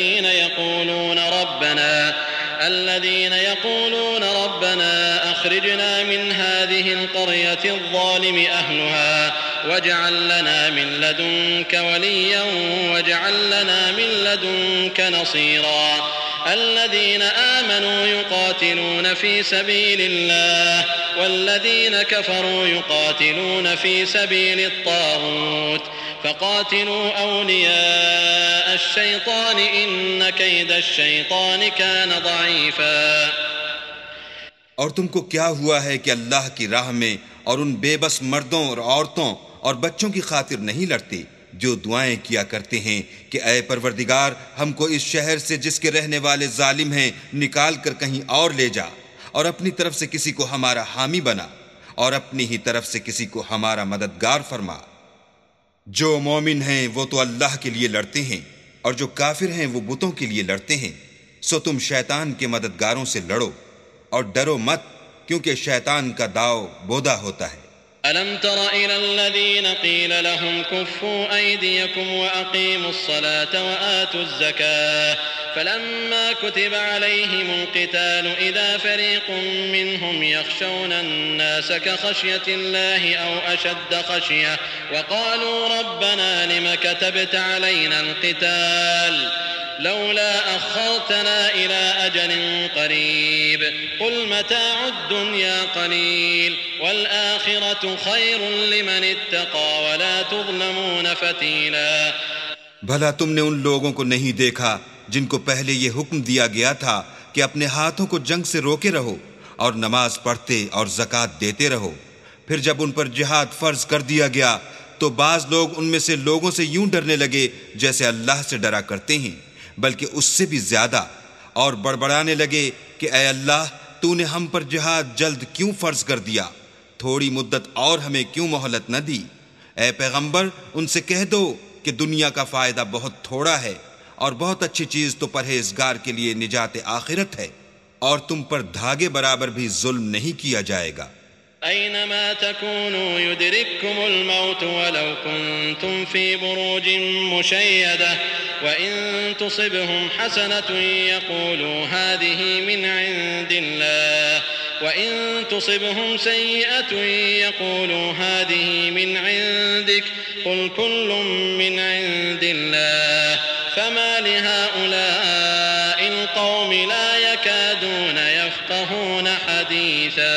Speaker 3: الذين يقولون ربنا أخرجنا من هذه القرية الظالم أهلها واجعل لنا من لدنك وليا واجعل لنا من لدنك نصيرا الذين آمنوا يقاتلون في سبيل الله والذين كفروا يقاتلون في سبيل الطاغوت فقاتلوا أولياء الشيطان إن كيد الشيطان كان ضعيفا۔
Speaker 2: اور تم کو کیا ہوا ہے کہ اللہ کی راہ میں اور ان بے بس مردوں اور عورتوں اور بچوں کی خاطر نہیں لڑتے جو دعائیں کیا کرتے ہیں کہ اے پروردگار ہم کو اس شہر سے جس کے رہنے والے ظالم ہیں نکال کر کہیں اور لے جا، اور اپنی طرف سے کسی کو ہمارا حامی بنا اور اپنی ہی طرف سے کسی کو ہمارا مددگار فرما۔ جو مومن ہیں وہ تو اللہ کے لیے لڑتے ہیں اور جو کافر ہیں وہ بتوں کے لیے لڑتے ہیں، سو تم شیطان کے مددگاروں سے لڑو اور ڈرو مت، کیونکہ شیطان کا داؤ بودا ہوتا ہے۔
Speaker 3: ألم تر إلى الذين قيل لهم كفوا أيديكم وأقيموا الصلاة وآتوا الزكاة فلما كتب عليهم القتال إذا فريق منهم يخشون الناس كخشية الله أو أشد خشية وقالوا ربنا لم كتبت علينا القتال لولا أخرتنا إلى أجل قريب قل متاع الدنيا قليل والآخرة خير لمن اتقى ولا تظلمون فتيلا۔
Speaker 2: بھلا تم نے ان لوگوں کو نہیں دیکھا جن کو پہلے یہ حکم دیا گیا تھا کہ اپنے ہاتھوں کو جنگ سے روکے رہو اور نماز پڑھتے اور زکوٰۃ دیتے رہو، پھر جب ان پر جہاد فرض کر دیا گیا تو بعض لوگ ان میں سے لوگوں سے یوں ڈرنے لگے جیسے اللہ سے ڈرا کرتے ہیں، بلکہ اس سے بھی زیادہ، اور بڑبڑانے لگے کہ اے اللہ تو نے ہم پر جہاد جلد کیوں فرض کر دیا، تھوڑی مدت اور ہمیں کیوں مہلت نہ دی۔ اے پیغمبر ان سے کہہ دو کہ دنیا کا فائدہ بہت تھوڑا ہے اور بہت اچھی چیز تو پرہیزگار کے لیے نجات آخرت ہے، اور تم پر دھاگے برابر بھی ظلم نہیں کیا جائے گا۔
Speaker 3: أينما تكونوا يدرككم الموت ولو كنتم في بروج مشيدة وإن تصبهم حسنة يقولوا هذه من عند الله وإن تصبهم سيئة يقولوا هذه من عندك قل كل من عند الله فما لهؤلاء القوم لا يكادون يفقهون حديثا۔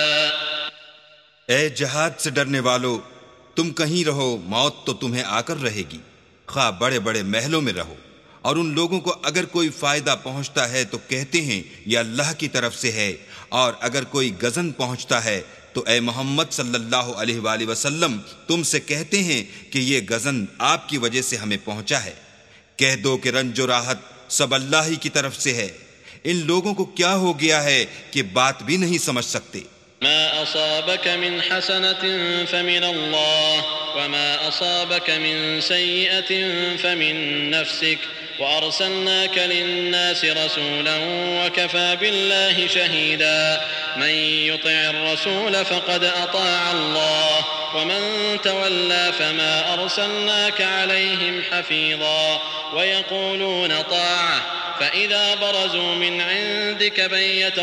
Speaker 2: اے جہاد سے ڈرنے والو، تم کہیں رہو، موت تو تمہیں آ کر رہے گی، خواہ بڑے بڑے محلوں میں رہو۔ اور ان لوگوں کو اگر کوئی فائدہ پہنچتا ہے تو کہتے ہیں یہ اللہ کی طرف سے ہے، اور اگر کوئی غضن پہنچتا ہے تو اے محمد صلی اللہ علیہ وآلہ وسلم تم سے کہتے ہیں کہ یہ غضن آپ کی وجہ سے ہمیں پہنچا ہے۔ کہہ دو کہ رنج و راحت سب اللہ ہی کی طرف سے ہے۔ ان لوگوں کو کیا ہو گیا ہے کہ بات بھی نہیں سمجھ سکتے۔
Speaker 3: ما أصابك من حسنة فمن الله وما أصابك من سيئة فمن نفسك وأرسلناك للناس رسولا وكفى بالله شهيدا من يطع الرسول فقد أطاع الله ومن تولى فما أرسلناك عليهم حفيظا ويقولون طاعة فإذا برزوا من عندك بيت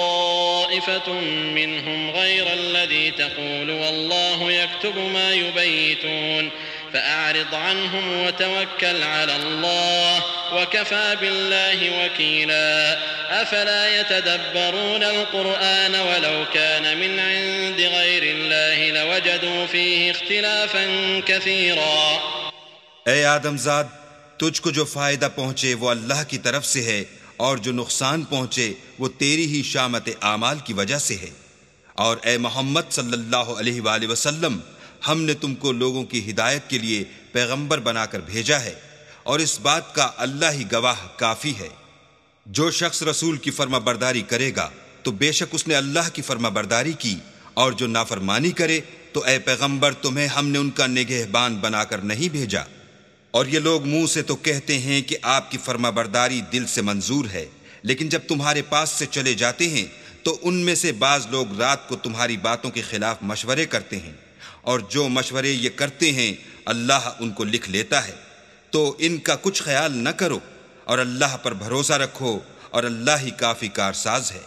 Speaker 3: طائفة منهم غير الذي تقول والله يكتب ما يبيتون فأعرض عنهم وتوكل على الله وكفى بالله وكيلا أفلا يتدبرون القرآن ولو كان من عند غير الله لوجدوا فيه اختلافا كثيرا۔
Speaker 2: اے آدم زاد، تجھ کو جو فائدہ پہنچے وہ اللہ کی طرف سے ہے، اور جو نقصان پہنچے وہ تیری ہی شامت اعمال کی وجہ سے ہے۔ اور اے محمد صلی اللہ علیہ وآلہ وسلم، ہم نے تم کو لوگوں کی ہدایت کے لیے پیغمبر بنا کر بھیجا ہے، اور اس بات کا اللہ ہی گواہ کافی ہے۔ جو شخص رسول کی فرما برداری کرے گا تو بے شک اس نے اللہ کی فرما برداری کی، اور جو نافرمانی کرے تو اے پیغمبر تمہیں ہم نے ان کا نگہبان بنا کر نہیں بھیجا۔ اور یہ لوگ منہ سے تو کہتے ہیں کہ آپ کی فرما برداری دل سے منظور ہے، لیکن جب تمہارے پاس سے چلے جاتے ہیں تو ان میں سے بعض لوگ رات کو تمہاری باتوں کے خلاف مشورے کرتے ہیں، اور جو مشورے یہ کرتے ہیں اللہ ان کو لکھ لیتا ہے۔ تو ان کا کچھ خیال نہ کرو، اور اللہ پر بھروسہ رکھو، اور اللہ ہی کافی کارساز ہے۔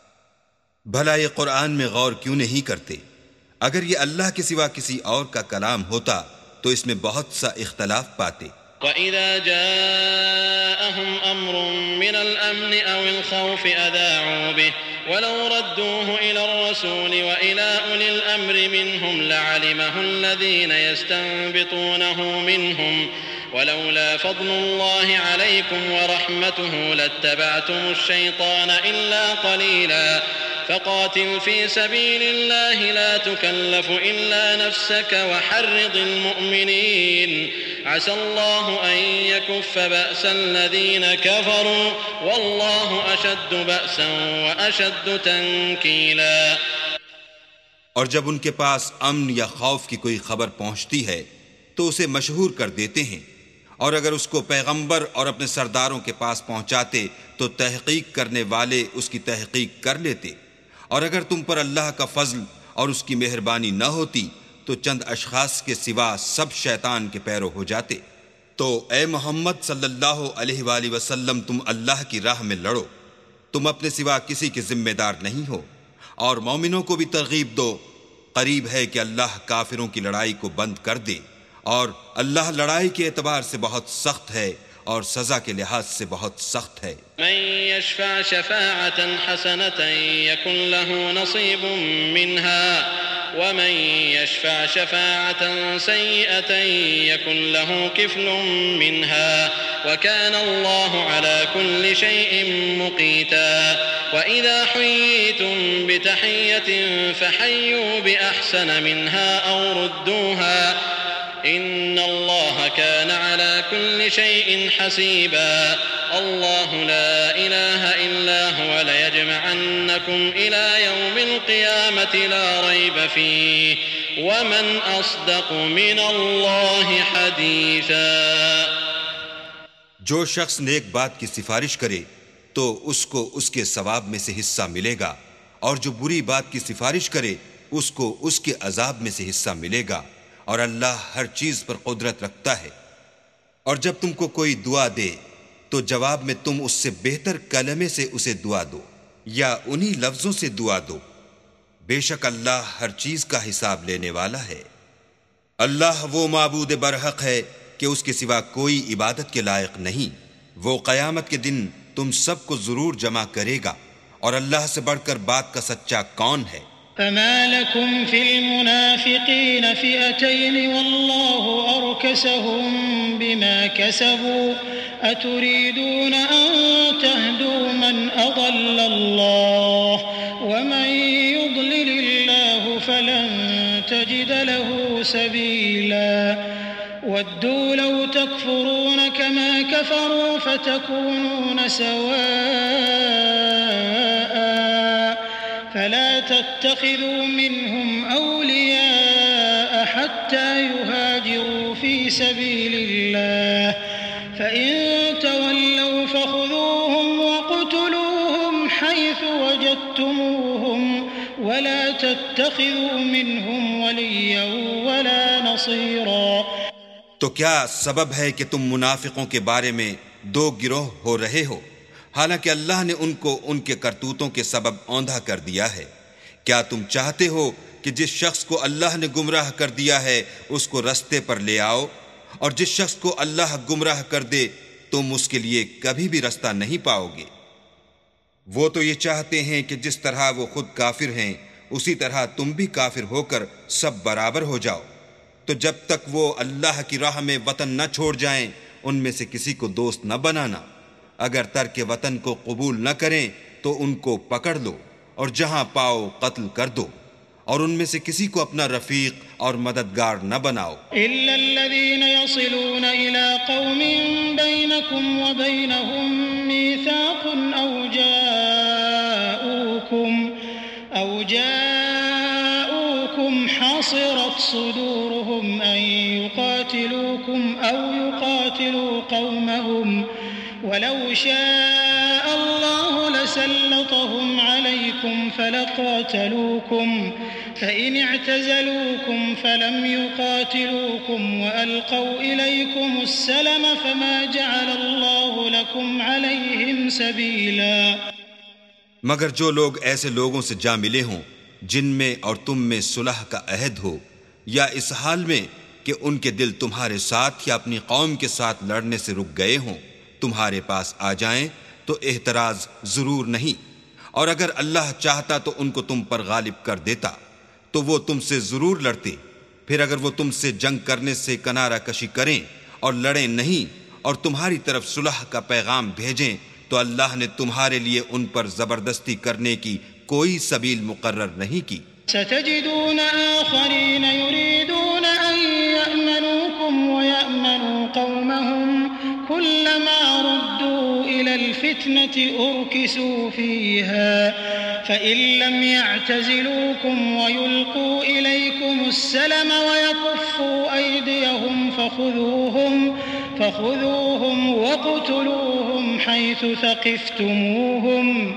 Speaker 2: بھلا یہ قرآن میں غور کیوں نہیں کرتے؟ اگر یہ اللہ کے سوا کسی اور کا کلام ہوتا تو اس میں بہت سا اختلاف پاتے۔
Speaker 3: وَإِذَا جَاءَهُمْ أَمْرٌ مِّنَ الْأَمْنِ أَوِ الْخَوْفِ أَذَاعُوا بِهِ وَلَوْ رَدُّوهُ إِلَى الرَّسُولِ وَإِلَى أُولِي الْأَمْرِ مِنْهُمْ لَعَلِمَهُ الَّذِينَ يَسْتَنبِطُونَهُ مِنْهُمْ وَلَوْلَا فَضْلُ اللَّهِ عَلَيْكُمْ وَرَحْمَتُهُ لَاتَّبَعْتُمُ الشَّيْطَانَ إِلَّا قَلِيلًا فقاتل في سبيل الله لا تكلف إلا نفسك وحرض المؤمنين عسى الله أن يكف بأس الذين كفروا والله أشد بأسا وأشد تنكيلا۔
Speaker 2: اور جب ان کے پاس امن یا خوف کی کوئی خبر پہنچتی ہے تو اسے مشہور کر دیتے ہیں، اور اگر اس کو پیغمبر اور اپنے سرداروں کے پاس پہنچاتے تو تحقیق کرنے والے اس کی تحقیق کر لیتے، اور اگر تم پر اللہ کا فضل اور اس کی مہربانی نہ ہوتی تو چند اشخاص کے سوا سب شیطان کے پیرو ہو جاتے۔ تو اے محمد صلی اللہ علیہ وآلہ وسلم تم اللہ کی راہ میں لڑو، تم اپنے سوا کسی کے ذمہ دار نہیں ہو، اور مومنوں کو بھی ترغیب دو، قریب ہے کہ اللہ کافروں کی لڑائی کو بند کر دے، اور اللہ لڑائی کے اعتبار سے بہت سخت ہے اور سزا کے لحاظ سے بہت سخت ہے۔
Speaker 3: من يشفع شفاعة حسنة يكن له نصيب منها ومن يشفع شفاعة سيئة يكن له كفل منها وكان الله على كل شيء مقيتا۔ وإذا حييتم بتحية فحيوا بأحسن منها أو ردوها إن الله كان على كل شيء حسيبا۔ الله لا إله إلا هو ليجمعنكم إلى يوم القيامة لا ريب فيه ومن أصدق من الله حديثا۔
Speaker 2: جو شخص نیک بات کی سفارش کرے تو اس کو اس کے ثواب میں سے حصہ ملے گا، اور جو بری بات کی سفارش کرے اس کو اس کے عذاب میں سے حصہ ملے گا، اور اللہ ہر چیز پر قدرت رکھتا ہے۔ اور جب تم کو کوئی دعا دے تو جواب میں تم اس سے بہتر کلمے سے اسے دعا دو یا انہی لفظوں سے دعا دو، بے شک اللہ ہر چیز کا حساب لینے والا ہے۔ اللہ وہ معبود برحق ہے کہ اس کے سوا کوئی عبادت کے لائق نہیں۔ وہ قیامت کے دن تم سب کو ضرور جمع کرے گا، اور اللہ سے بڑھ کر بات کا سچا کون ہے؟
Speaker 1: فما لكم في المنافقين فئتين والله أركسهم بما كسبوا أتريدون أن تهدوا من أضل الله ومن يضلل الله فلن تجد له سبيلا ودوا لو تكفرون كما كفروا فتكونون سواء فلا تتخذوا منهم أولياء حتى يهاجروا في سبيل الله فإن تولوا فخذوهم وقتلوهم حيث وجدتموهم ولا تتخذوا منهم وليا ولا نصيرا۔
Speaker 2: تو کیا سبب ہے کہ تم منافقوں کے بارے میں دو گروہ ہو رہے ہو، حالانکہ اللہ نے ان کو ان کے کرتوتوں کے سبب اوندھا کر دیا ہے؟ کیا تم چاہتے ہو کہ جس شخص کو اللہ نے گمراہ کر دیا ہے اس کو رستے پر لے آؤ، اور جس شخص کو اللہ گمراہ کر دے تم اس کے لیے کبھی بھی رستہ نہیں پاؤ گے؟ وہ تو یہ چاہتے ہیں کہ جس طرح وہ خود کافر ہیں اسی طرح تم بھی کافر ہو کر سب برابر ہو جاؤ۔ تو جب تک وہ اللہ کی راہ میں وطن نہ چھوڑ جائیں ان میں سے کسی کو دوست نہ بنانا۔ اگر ترک وطن کو قبول نہ کریں تو ان کو پکڑ لو اور جہاں پاؤ قتل کر دو، اور ان میں سے کسی کو اپنا رفیق اور مددگار نہ بناؤ۔
Speaker 1: إلا الذين يصلون إلى قوم بينكم وبينهم ميثاق أو جاءوكم حصرت صدورهم أن يقاتلوكم أو يقاتلوا قومهم ولو شاء الله لسلطهم عليكم فلقاتلوكم فإن اعتزلوكم فلم يقاتلوكم وألقوا إليكم السلم فما جعل الله لكم عليهم سبيلا۔
Speaker 2: مگر جو لوگ ایسے لوگوں سے جا ملے ہوں جن میں اور تم میں صلح کا عہد ہو، یا اس حال میں کہ ان کے دل تمہارے ساتھ یا اپنی قوم کے ساتھ لڑنے سے رک گئے ہوں، تمہارے پاس آ جائیں تو احتراز ضرور نہیں، اور اگر اللہ چاہتا تو ان کو تم پر غالب کر دیتا تو وہ تم سے ضرور لڑتے۔ پھر اگر وہ تم سے جنگ کرنے سے کنارہ کشی کریں اور لڑیں نہیں اور تمہاری طرف صلح کا پیغام بھیجیں تو اللہ نے تمہارے لیے ان پر زبردستی کرنے کی کوئی سبیل مقرر نہیں کی۔
Speaker 1: ستجدون آخرين يريدون أن يأمنوكم ويأمنوا قومهم كلما ردوا إلى الفتنة أركسوا فيها فإن لم يعتزلوكم ويلقوا إليكم السلم ويكفوا أيديهم فخذوهم وقتلوهم حيث ثقفتموهم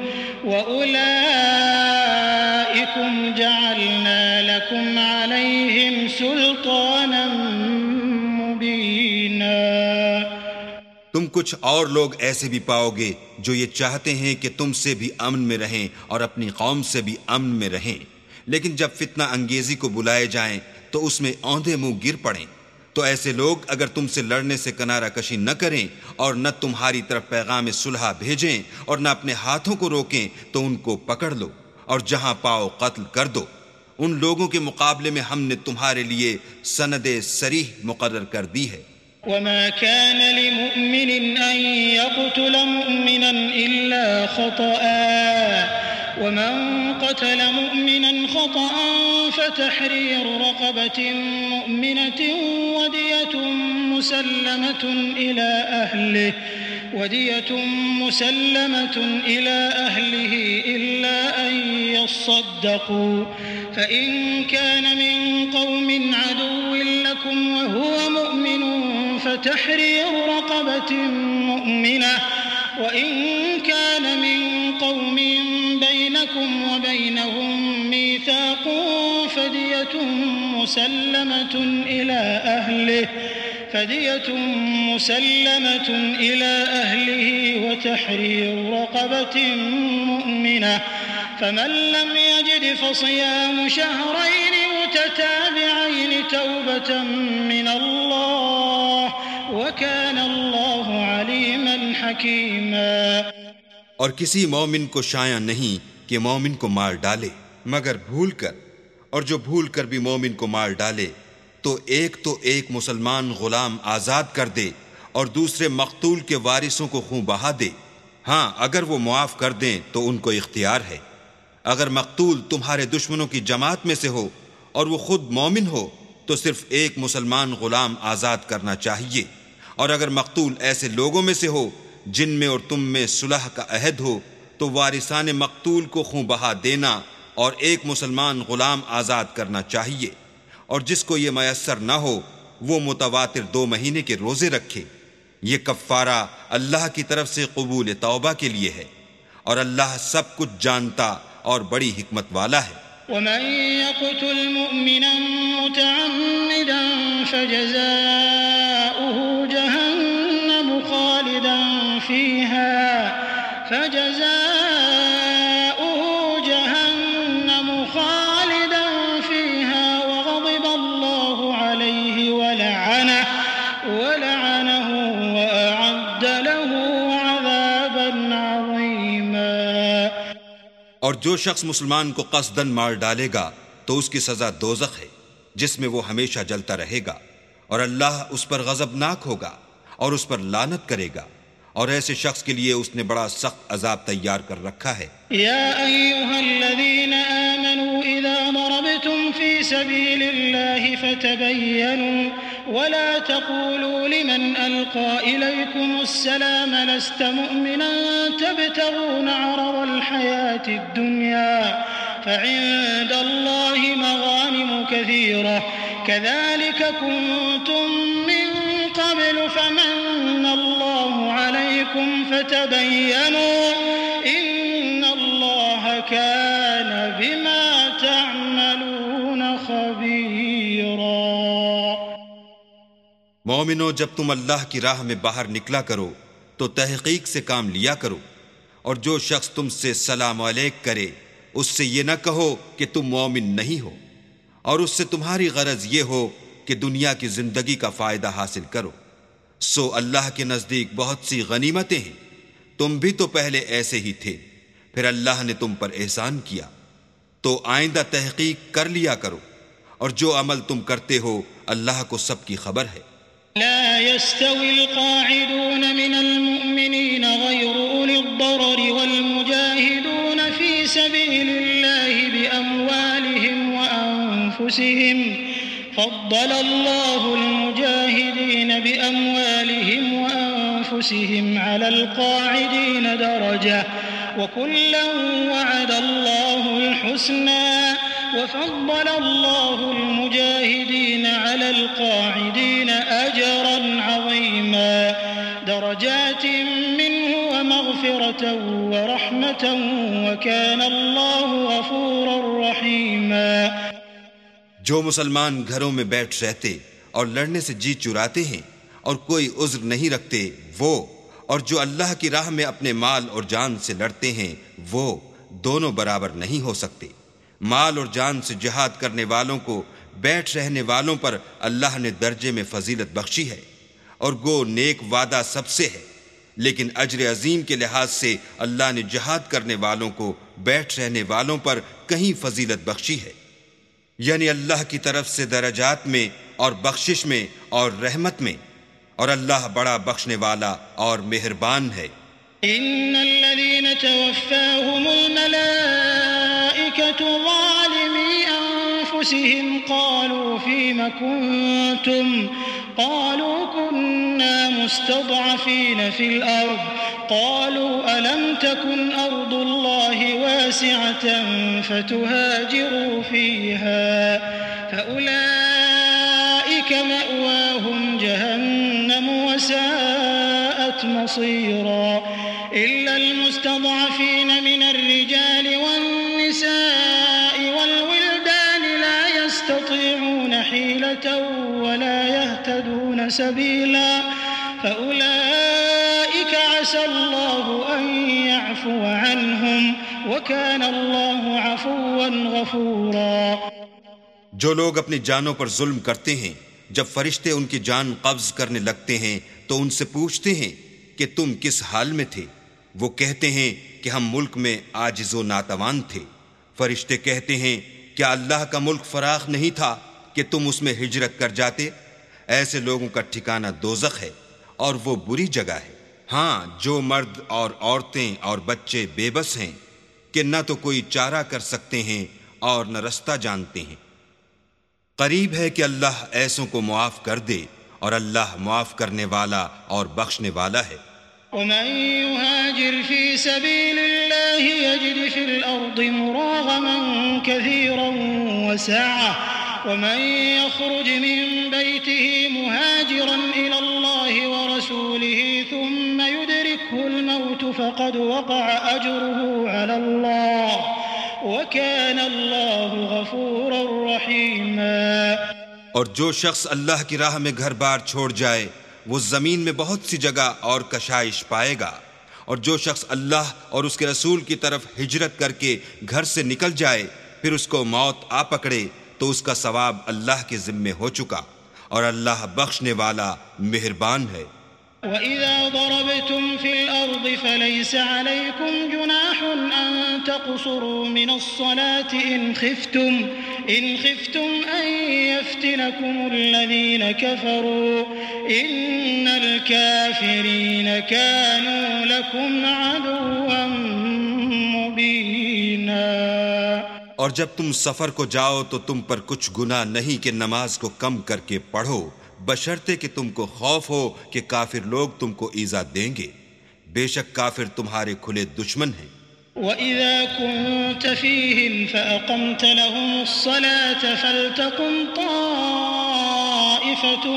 Speaker 1: وأولئكم جعلنا لكم عليهم سلطانا مبينا۔
Speaker 2: تم کچھ اور لوگ ایسے بھی پاؤ گے جو یہ چاہتے ہیں کہ تم سے بھی امن میں رہیں اور اپنی قوم سے بھی امن میں رہیں، لیکن جب فتنہ انگیزی کو بلائے جائیں تو اس میں اوندھے منہ گر پڑیں۔ تو ایسے لوگ اگر تم سے لڑنے سے کنارہ کشی نہ کریں اور نہ تمہاری طرف پیغام صلح بھیجیں اور نہ اپنے ہاتھوں کو روکیں تو ان کو پکڑ لو اور جہاں پاؤ قتل کر دو۔ ان لوگوں کے مقابلے میں ہم نے تمہارے لیے سند صریح مقرر کر دی ہے۔
Speaker 1: وما كان لمؤمن أن يقتل مؤمنا إلا خطأ ومن قتل مؤمنا خطأ فتحرير رقبة مؤمنة ودية مسلمة إلى أهله إلا أن يصدقوا فإن كان من قوم عدو لكم وهو مؤمن فتحرير رقبة مؤمنة وإن كان من قوم بينكم وبينهم ميثاق فدية مسلمة إلى أهله وتحرير رقبة مؤمنة فمن لم يجد فصيام شهرين متتابعين توبة من الله وكان الله عليما حكيما۔
Speaker 2: اور کسی مومن کو شایع نہیں کہ مومن کو مار ڈالے مگر بھول کر، اور جو بھول کر بھی مومن کو مار ڈالے تو ایک مسلمان غلام آزاد کر دے اور دوسرے مقتول کے وارثوں کو خون بہا دے۔ ہاں اگر وہ معاف کر دیں تو ان کو اختیار ہے۔ اگر مقتول تمہارے دشمنوں کی جماعت میں سے ہو اور وہ خود مومن ہو تو صرف ایک مسلمان غلام آزاد کرنا چاہیے، اور اگر مقتول ایسے لوگوں میں سے ہو جن میں اور تم میں صلح کا عہد ہو تو وارثان مقتول کو خون بہا دینا اور ایک مسلمان غلام آزاد کرنا چاہیے، اور جس کو یہ میسر نہ ہو وہ متواتر 2 مہینے کے روزے رکھے۔ یہ کفارہ اللہ کی طرف سے قبول توبہ کے لیے ہے، اور اللہ سب کچھ جانتا اور بڑی حکمت والا ہے۔
Speaker 1: ومن يقتل مؤمنا متعمدا فجزاؤه جهنم خالدا فيها وغضب الله عليه ولعنه وأعد له عذابا عظيما۔
Speaker 2: اور جو شخص مسلمان کو قصداً مار ڈالے گا تو اس کی سزا دوزخ ہے جس میں وہ ہمیشہ جلتا رہے گا، اور اللہ اس پر غضبناک ہوگا اور اس پر لعنت کرے گا، اور ایسے شخص کے لیے اس نے بڑا سخت عذاب تیار کر رکھا ہے۔
Speaker 1: یا ایھا الذین آمنوا اذا ضربتم فی سبیل اللہ فتبینوا ولا تقولوا لمن القى الیکم السلام لست مؤمنا تبتغون عرض الحیاة الدنیا فعند اللہ مغانم كثیرة كذلك كنتم من قبل فمن اللہ علیکم فتبینوا ان اللہ كان بما تعملون خبیرا۔
Speaker 2: مومنو، جب تم اللہ کی راہ میں باہر نکلا کرو تو تحقیق سے کام لیا کرو، اور جو شخص تم سے سلام علیک کرے اس سے یہ نہ کہو کہ تم مومن نہیں ہو، اور اس سے تمہاری غرض یہ ہو کہ دنیا کی زندگی کا فائدہ حاصل کرو۔ سو اللہ کے نزدیک بہت سی غنیمتیں ہیں، تم بھی تو پہلے ایسے ہی تھے، پھر اللہ نے تم پر احسان کیا، تو آئندہ تحقیق کر لیا کرو، اور جو عمل تم کرتے ہو اللہ کو سب کی خبر ہے۔
Speaker 1: لا يستوي القاعدون من المؤمنين غير أولي الضرر والمجاهدون في سبيل الله بأموالهم وأنفسهم فضل الله المجاهدين بأموالهم وأنفسهم على القاعدين درجة وكلا وعد الله الحسنى وفضل الله المجاهدين على القاعدين أجرا عظيما درجات منه ومغفرة ورحمة وكان الله غفورا رحيما۔
Speaker 2: جو مسلمان گھروں میں بیٹھ رہتے اور لڑنے سے جی چراتے ہیں اور کوئی عذر نہیں رکھتے وہ، اور جو اللہ کی راہ میں اپنے مال اور جان سے لڑتے ہیں وہ دونوں برابر نہیں ہو سکتے۔ مال اور جان سے جہاد کرنے والوں کو بیٹھ رہنے والوں پر اللہ نے درجے میں فضیلت بخشی ہے، اور گو نیک وعدہ سب سے ہے، لیکن اجر عظیم کے لحاظ سے اللہ نے جہاد کرنے والوں کو بیٹھ رہنے والوں پر کہیں فضیلت بخشی ہے، یعنی اللہ کی طرف سے درجات میں اور بخشش میں اور رحمت میں، اور اللہ بڑا بخشنے والا اور مہربان ہے۔
Speaker 1: ان الذين توفاهم الملائكة ظالمي انفسهم قالوا فيم كنتم قالوا كنا مستضعفين في الارض قالوا الم تكن ارض الله واسعة فتهاجروا فيها فاولئك مأواهم جهنم وساءت مصيرا إلا المستضعفين من الرجال والنساء والولدان لا يستطيعون حيلة ولا يهتدون سبيلا فأولئك عسى الله أن يعفو عنهم وكان الله عفوا غفورا۔
Speaker 2: جو لوگ اپنی جانوں پر ظلم کرتے ہیں جب فرشتے ان کی جان قبض کرنے لگتے ہیں تو ان سے پوچھتے ہیں کہ تم کس حال میں تھے؟ وہ کہتے ہیں کہ ہم ملک میں عاجز و ناتوان تھے۔ فرشتے کہتے ہیں کیا اللہ کا ملک فراخ نہیں تھا کہ تم اس میں ہجرت کر جاتے؟ ایسے لوگوں کا ٹھکانہ دوزخ ہے اور وہ بری جگہ ہے۔ ہاں، جو مرد اور عورتیں اور بچے بے بس ہیں کہ نہ تو کوئی چارہ کر سکتے ہیں اور نہ رستہ جانتے ہیں، قریب ہے کہ اللہ ایسوں کو معاف کر دے، اور اللہ معاف کرنے والا اور بخشنے والا ہے۔
Speaker 1: ومن يهاجر في سبيل الله يجد في الأرض مراغما كثيرا وسعة ومن يخرج من بيته مهاجرا إلى الله ورسوله ثم يدركه الموت فقد وقع أجره على الله وكان الله غفورا رحيما۔
Speaker 2: اور جو شخص اللہ کی راہ میں گھر بار چھوڑ جائے وہ زمین میں بہت سی جگہ اور کشائش پائے گا، اور جو شخص اللہ اور اس کے رسول کی طرف ہجرت کر کے گھر سے نکل جائے پھر اس کو موت آ پکڑے تو اس کا ثواب اللہ کے ذمے ہو چکا، اور اللہ بخشنے والا مہربان ہے۔
Speaker 1: وَإِذَا ضَرَبْتُمْ فِي الْأَرْضِ فَلَيْسَ عَلَيْكُمْ جُنَاحٌ أَن تَقْصُرُوا مِنَ الصَّلَاةِ إِنْ خِفْتُمْ أَن يَفْتِنَكُمُ الَّذِينَ كَفَرُوا إِنَّ الْكَافِرِينَ كَانُوا لَكُمْ عَدُوًّا مُبِينًا۔
Speaker 2: اور جب تم سفر کو جاؤ تو تم پر کچھ گناہ نہیں کہ نماز کو کم کر کے پڑھو، بشرطے کہ تم کو خوف ہو کہ کافر لوگ تم کو ایذا دیں گے، بے شک کافر تمہارے کھلے دشمن ہیں۔
Speaker 1: وَإِذَا كُنْتَ فِيهِمْ فَأَقَمْتَ لَهُمُ الصَّلَاةَ فَلْتَقُمْ طَائِفَةٌ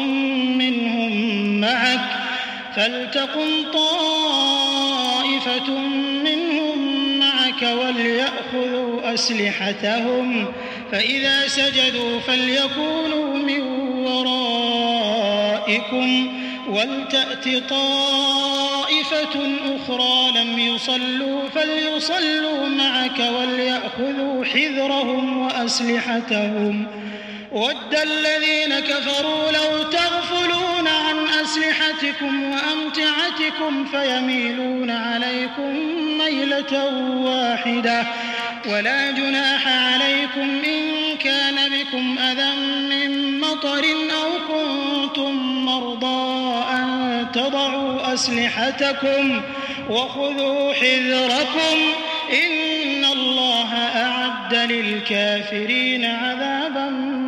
Speaker 1: مِّنْهُمْ مَعَكَ وَلْيَأْخُذُوا أَسْلِحَتَهُمْ فَإِذَا سَجَدُوا فَلْيَكُونُوا مِنْ وَرَائِكُمْ وَلْتَأْتِ طَائِفَةٌ أُخْرَى لَمْ يُصَلُّوا فَلْيُصَلُّوا مَعَكَ وَلْيَأْخُذُوا حِذْرَهُمْ وَأَسْلِحَتَهُمْ وَدَّ الَّذِينَ كَفَرُوا لَوْ تَغْفُلُونَ عَنْ أَسْلِحَتِكُمْ وَأَمْتِعَتِكُمْ فَيَمِيلُونَ عَلَيْكُمْ مَيْلَةً وَاحِدَةً وَلَا جُنَاحَ عَلَيْكُمْ إِن كَانَ بِكُمْ أَذًى مِّن مَّطَرٍ أَوْ كُنتُم مَّرْضَىٰ أَن تَضَعُوا أَسْلِحَتَكُمْ وَخُذُوا حِذْرَكُمْ إِنَّ اللَّهَ أَعَدَّ لِلْكَافِرِينَ عَذَابًا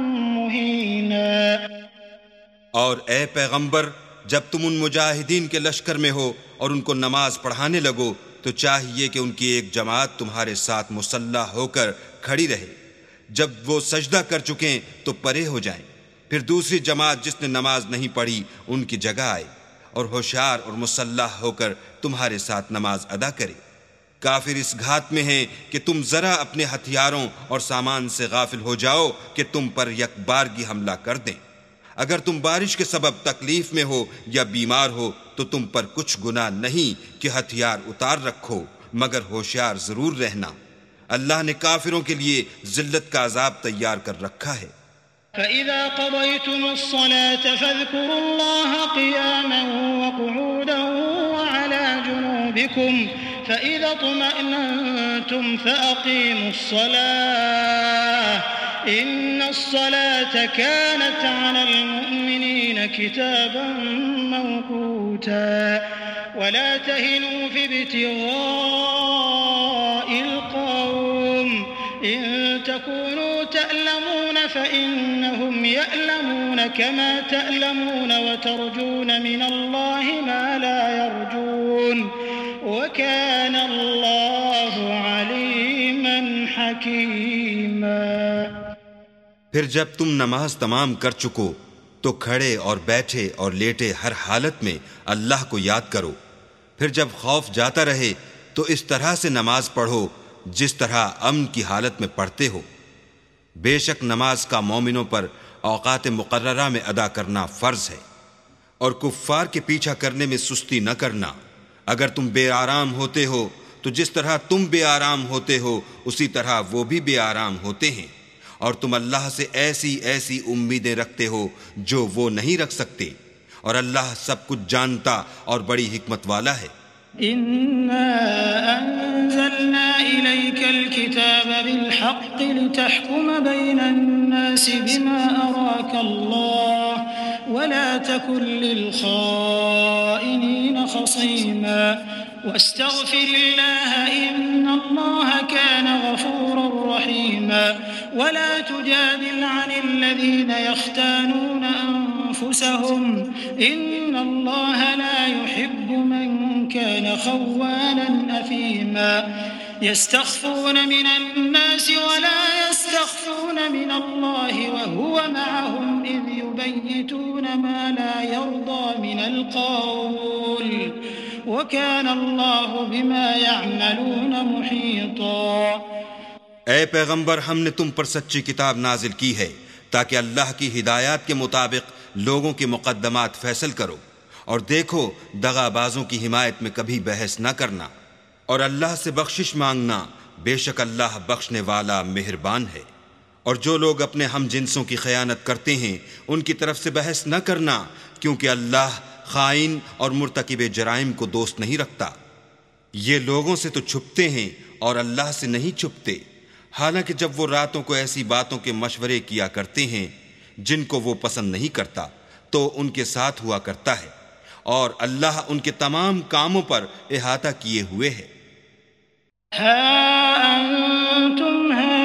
Speaker 1: مُّهِينًا۔
Speaker 2: اور اے پیغمبر، جب تم ان مجاہدین کے لشکر میں ہو اور ان کو نماز پڑھانے لگو تو چاہیے کہ ان کی ایک جماعت تمہارے ساتھ مسلح ہو کر کھڑی رہے، جب وہ سجدہ کر چکیں تو پرے ہو جائیں، پھر دوسری جماعت جس نے نماز نہیں پڑھی ان کی جگہ آئے اور ہوشیار اور مسلح ہو کر تمہارے ساتھ نماز ادا کرے۔ کافر اس گھات میں ہیں کہ تم ذرا اپنے ہتھیاروں اور سامان سے غافل ہو جاؤ کہ تم پر یک بارگی حملہ کر دیں۔ اگر تم بارش کے سبب تکلیف میں ہو یا بیمار ہو تو تم پر کچھ گناہ نہیں کہ ہتھیار اتار رکھو، مگر ہوشیار ضرور رہنا، اللہ نے کافروں کے لیے ذلت کا عذاب تیار کر رکھا ہے۔
Speaker 1: فَإِذَا قَضَيْتُمُ الصَّلَاةَ فَاذْكُرُوا اللَّهَ قِيَامًا وَقُعُودًا وَعَلَىٰ جُنُوبِكُمْ فَإِذَا اطْمَأْنَنتُمْ فَأَقِيمُوا الصَّلَاةَ إِنَّ الصَّلَاةَ كَانَتْ عَلَى الْمُؤْمِنِينَ كِتَابًا مَّوْقُوتًا وَلَا تَهِنُوا فِي ابْتِغَاءِ الْقَوْمِ إِن تَكُونُوا تَأْلَمُونَ فَإِنَّهُمْ يَأْلَمُونَ كَمَا تَأْلَمُونَ وَتَرْجُونَ مِنَ اللَّهِ مَا لَا يَرْجُونَ وَكَانَ اللَّهُ عَلِيمًا حَكِيمًا۔
Speaker 2: پھر جب تم نماز تمام کر چکو تو کھڑے اور بیٹھے اور لیٹے ہر حالت میں اللہ کو یاد کرو، پھر جب خوف جاتا رہے تو اس طرح سے نماز پڑھو جس طرح امن کی حالت میں پڑھتے ہو۔ بے شک نماز کا مومنوں پر اوقات مقررہ میں ادا کرنا فرض ہے، اور کفار کے پیچھا کرنے میں سستی نہ کرنا۔ اگر تم بے آرام ہوتے ہو تو جس طرح تم بے آرام ہوتے ہو اسی طرح وہ بھی بے آرام ہوتے ہیں، اور تم اللہ سے ایسی ایسی امیدیں رکھتے ہو جو وہ نہیں رکھ سکتے، اور اللہ سب کچھ جانتا اور بڑی حکمت والا ہے۔
Speaker 1: إنا أنزلنا إليك الكتاب بالحق لتحكم بين الناس بما أراك الله ولا تكن للخائنين خصيما واستغفر الله إن الله كان غفورا رحيما ولا تجادل عن الذين يختانون أنفسهم إن الله لا يحب من كان خوانا أثيما يستخفون من الناس ولا يستخفون من الله وهو معهم إذ يبيتون ما لا يرضى من القول وكان الله بما يعملون محيطا۔
Speaker 2: اے پیغمبر، ہم نے تم پر سچی کتاب نازل کی ہے تاکہ اللہ کی ہدایات کے مطابق لوگوں کے مقدمات فیصل کرو، اور دیکھو دغا بازوں کی حمایت میں کبھی بحث نہ کرنا، اور اللہ سے بخشش مانگنا، بے شک اللہ بخشنے والا مہربان ہے۔ اور جو لوگ اپنے ہم جنسوں کی خیانت کرتے ہیں ان کی طرف سے بحث نہ کرنا، کیونکہ اللہ خائن اور مرتکب جرائم کو دوست نہیں رکھتا۔ یہ لوگوں سے تو چھپتے ہیں اور اللہ سے نہیں چھپتے، حالانکہ جب وہ راتوں کو ایسی باتوں کے مشورے کیا کرتے ہیں جن کو وہ پسند نہیں کرتا تو ان کے ساتھ ہوا کرتا ہے، اور اللہ ان کے تمام کاموں پر احاطہ کیے ہوئے ہے۔
Speaker 1: ہا انتم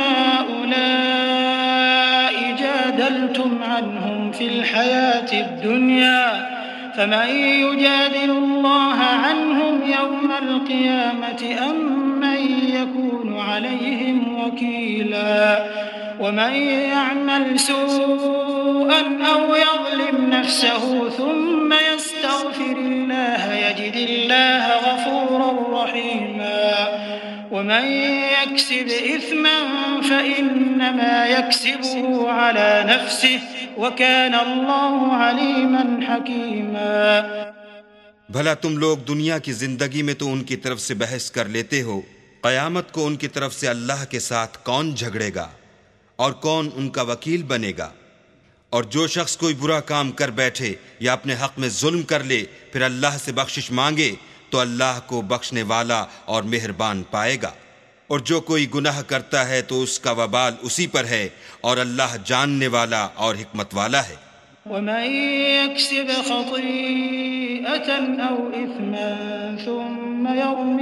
Speaker 1: هؤلاء جادلتم عنهم في الحياة الدنيا فمن يجادل الله عنهم يوم القيامة أم من يكون عليهم وكيلا ومن يعمل سوءا أو يظلم نفسه ثم يستغفر الله يجد الله غفورا رحيما ومن يكسب إثما فإنما يكسبه على نفسه وكان الله عليما حكيما۔
Speaker 2: بھلا تم لوگ دنیا کی زندگی میں تو ان کی طرف سے بحث کر لیتے ہو، قیامت کو ان کی طرف سے اللہ کے ساتھ کون جھگڑے گا اور کون ان کا وکیل بنے گا؟ اور جو شخص کوئی برا کام کر بیٹھے یا اپنے حق میں ظلم کر لے پھر اللہ سے بخشش مانگے تو اللہ کو بخشنے والا اور مہربان پائے گا، اور جو کوئی گناہ کرتا ہے تو اس کا وبال اسی پر ہے، اور اللہ جاننے والا اور حکمت والا ہے۔
Speaker 1: ومن يكسب خطيئة أو إثما ثم يرم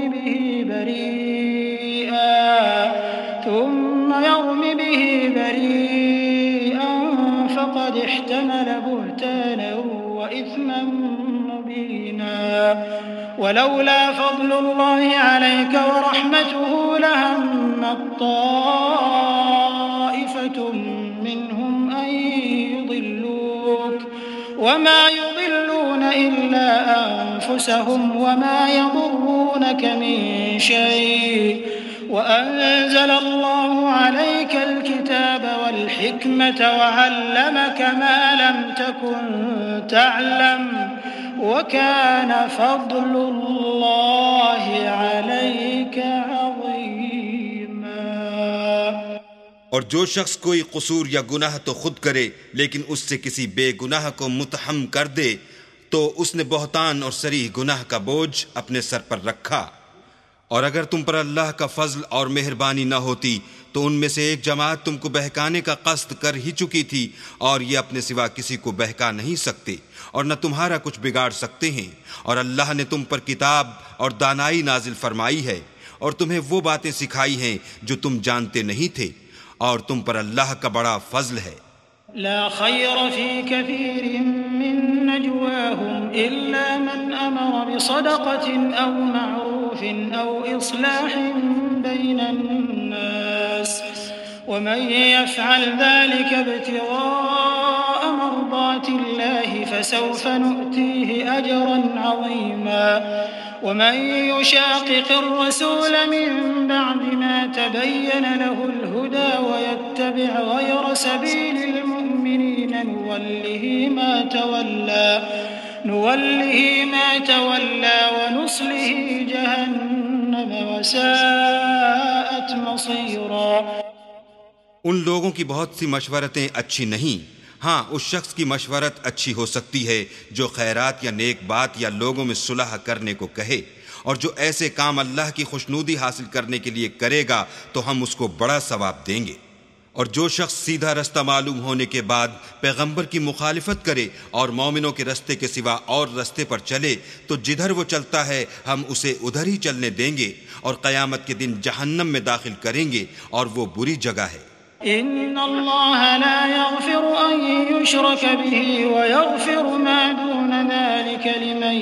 Speaker 1: به بريئا فقد احتمل بهتانا وإثما مبينا ولولا فضل الله عليك ورحمته لهم طائفة منهم أن يضلوك وما يضلون إلا أنفسهم وما يضرونك من شيء وأنزل الله عليك الكتاب والحكمة وعلمك ما لم تكن تعلم وكان فضل الله عليك عظيما۔
Speaker 2: اور جو شخص کوئی قصور یا گناہ تو خود کرے لیکن اس سے کسی بے گناہ کو متہم کر دے تو اس نے بہتان اور صریح گناہ کا بوجھ اپنے سر پر رکھا، اور اگر تم پر اللہ کا فضل اور مہربانی نہ ہوتی تو ان میں سے ایک جماعت تم کو بہکانے کا قصد کر ہی چکی تھی، اور یہ اپنے سوا کسی کو بہکا نہیں سکتے اور نہ تمہارا کچھ بگاڑ سکتے ہیں، اور اللہ نے تم پر کتاب اور دانائی نازل فرمائی ہے اور تمہیں وہ باتیں سکھائی ہیں جو تم جانتے نہیں تھے، اور تم پر اللہ کا بڑا فضل ہے۔
Speaker 1: لا خير في كثير من نجواهم إلا من أمر بصدقة أو معروف أو إصلاح بين الناس ومن يفعل ذلك ابتغاء مرضات الله فسوف نؤتيه أجرا عظيما ومن يشاقق الرسول من بعد ما تبين له الهدى ويتبع غير سبيل المؤمنين نوله ما تولى ونصله جهنم وساءت مصيرا۔
Speaker 2: ان لوگوں کی بہت سی مشورتیں اچھی نہیں، ہاں اس شخص کی مشورت اچھی ہو سکتی ہے جو خیرات یا نیک بات یا لوگوں میں صلح کرنے کو کہے، اور جو ایسے کام اللہ کی خوشنودی حاصل کرنے کے لیے کرے گا تو ہم اس کو بڑا ثواب دیں گے۔ اور جو شخص سیدھا رستہ معلوم ہونے کے بعد پیغمبر کی مخالفت کرے اور مومنوں کے رستے کے سوا اور رستے پر چلے تو جدھر وہ چلتا ہے ہم اسے ادھر ہی چلنے دیں گے، اور قیامت کے دن جہنم میں داخل کریں گے، اور وہ بری جگہ ہے۔
Speaker 1: إن الله لا يغفر أن يشرك به ويغفر ما دون ذلك لمن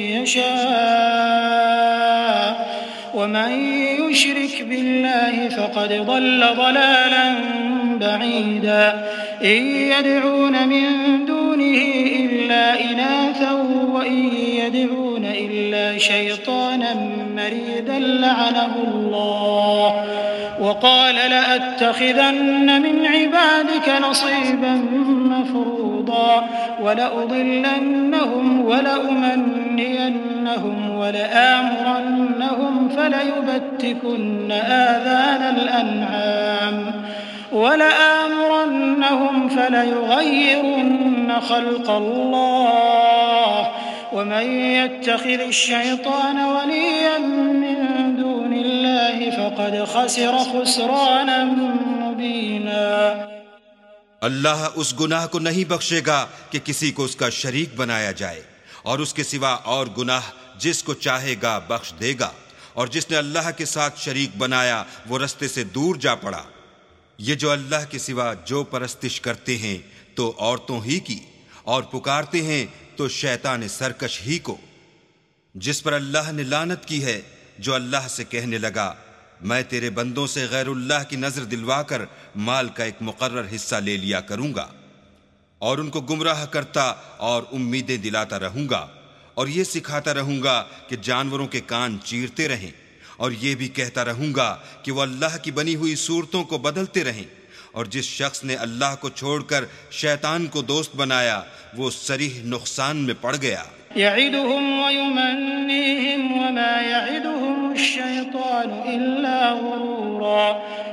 Speaker 1: يشاء ومن يشرك بالله فقد ضل ضلالا بعيدا إن يدعون من دونه إلا إناثا وإن يدعون إلا شيطانا مريدا لعنه الله وقال لأتخذن من عبادك نصيبا مفروضا ولأضلنهم ولأمنينهم ولآمرنهم فليبتكن آذان الأنعام ولآمرنهم فليغيرن خلق الله ومن يتخذ الشيطان وليا من دون الله فقد خسر خسرانا مبينا۔
Speaker 2: اللہ اس گناہ کو نہیں بخشے گا کہ کسی کو اس کا شریک بنایا جائے، اور اس کے سوا اور گناہ جس کو چاہے گا بخش دے گا، اور جس نے اللہ کے ساتھ شریک بنایا وہ رستے سے دور جا پڑا۔ یہ جو اللہ کے سوا جو پرستش کرتے ہیں تو عورتوں ہی کی، اور پکارتے ہیں تو شیطان سرکش ہی کو، جس پر اللہ نے لعنت کی ہے، جو اللہ سے کہنے لگا میں تیرے بندوں سے غیر اللہ کی نظر دلوا کر مال کا ایک مقرر حصہ لے لیا کروں گا، اور ان کو گمراہ کرتا اور امیدیں دلاتا رہوں گا، اور یہ سکھاتا رہوں گا کہ جانوروں کے کان چیرتے رہیں، اور یہ بھی کہتا رہوں گا کہ وہ اللہ کی بنی ہوئی صورتوں کو بدلتے رہیں، اور جس شخص نے اللہ کو چھوڑ کر شیطان کو دوست بنایا وہ صریح نقصان میں پڑ گیا۔
Speaker 1: يعدهم ويمنيهم وما يعدهم الشيطان إلا غرورا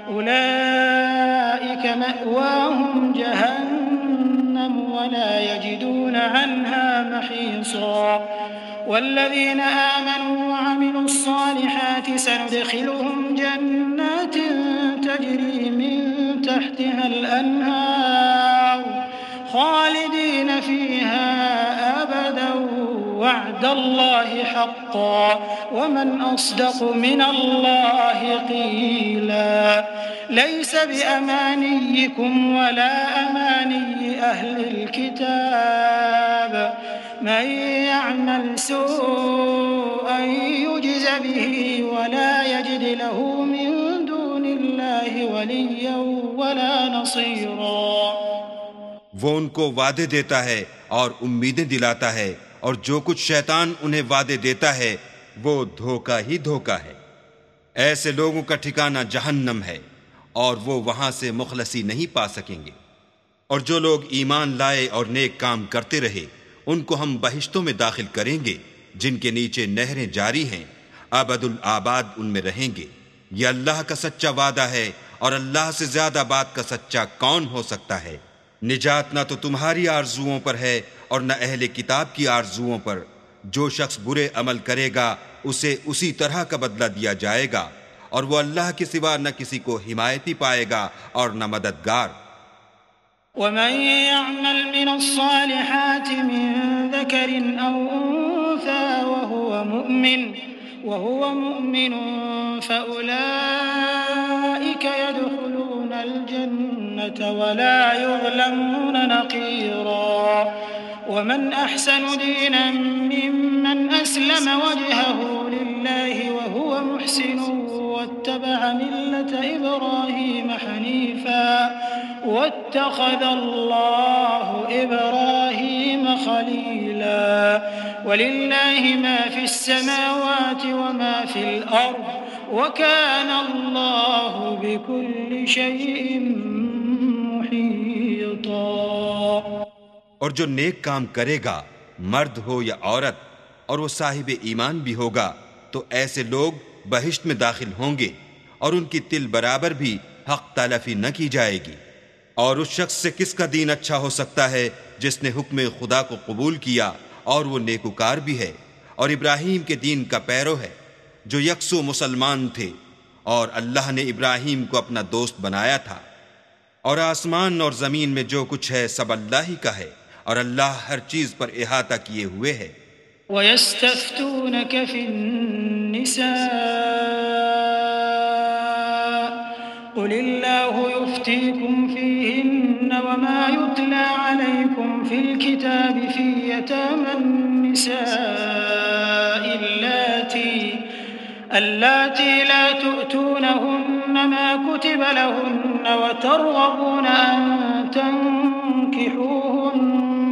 Speaker 1: أولئك مأواهم جهنم ولا يجدون عنها محيصا والذين آمنوا وعملوا الصالحات سندخلهم جنات تجري من تحتها الأنهار خالدين فيها أبدا وعد الله حقا ومن أصدق من الله قيلا ليس بأمانيكم ولا أماني أهل الكتاب من يعمل سوءا يجز به ولا يجد له من دون الله وليا ولا نصيرا۔
Speaker 2: وہ ان کو وعدے دیتا ہے اور امیدیں دلاتا ہے، اور جو کچھ شیطان انہیں وعدے دیتا ہے وہ دھوکہ ہی دھوکہ ہے۔ ایسے لوگوں کا ٹھکانہ جہنم ہے، اور وہ وہاں سے مخلصی نہیں پا سکیں گے۔ اور جو لوگ ایمان لائے اور نیک کام کرتے رہے ان کو ہم بہشتوں میں داخل کریں گے جن کے نیچے نہریں جاری ہیں، ابد الآباد ان میں رہیں گے۔ یہ اللہ کا سچا وعدہ ہے، اور اللہ سے زیادہ بات کا سچا کون ہو سکتا ہے؟ نجات نہ تو تمہاری آرزوؤں پر ہے اور نہ اہل کتاب کی آرزوؤں پر۔ جو شخص برے عمل کرے گا اسے اسی طرح کا بدلہ دیا جائے گا، اور وہ اللہ کے سوا نہ کسی کو حمایتی پائے گا اور نہ مددگار۔
Speaker 1: ومن يعمل من الصالحات من ذكر أو أنثى وهو مؤمن فأولئك يدخلون الجنة ولا يظلمون نقيرا ومن أحسن دينا ممن أسلم وجهه لله وهو محسن واتبع ملة إبراهيم حنيفا واتخذ الله إبراهيم خليلا ولله ما في السماوات وما في الأرض وكان الله بكل شيء محيطا۔
Speaker 2: اور جو نیک کام کرے گا مرد ہو یا عورت اور وہ صاحب ایمان بھی ہوگا تو ایسے لوگ بہشت میں داخل ہوں گے، اور ان کی تل برابر بھی حق تلفی نہ کی جائے گی، اور اس شخص سے کس کا دین اچھا ہو سکتا ہے جس نے حکم خدا کو قبول کیا اور وہ نیکوکار بھی ہے اور ابراہیم کے دین کا پیرو ہے، جو یکسو مسلمان تھے، اور اللہ نے ابراہیم کو اپنا دوست بنایا تھا۔ اور آسمان اور زمین میں جو کچھ ہے سب اللہ ہی کا ہے، اور اللہ ہر چیز پر احاطہ کیے ہوئے ہے۔
Speaker 1: وَيَسْتَفْتُونَكَ فِي النِّسَاءِ قُلِ اللَّهُ يُفْتِيكُمْ فِيهِنَّ وَمَا يُتْلَى عَلَيْكُمْ فِي الْكِتَابِ فِي يَتَامَى النِّسَاءِ اللَّاتِي لَا تُؤْتُونَهُنَّ مَا كُتِبَ لَهُنَّ وَتَرْغَبُونَ أَن تَنكِحُوهُنَّ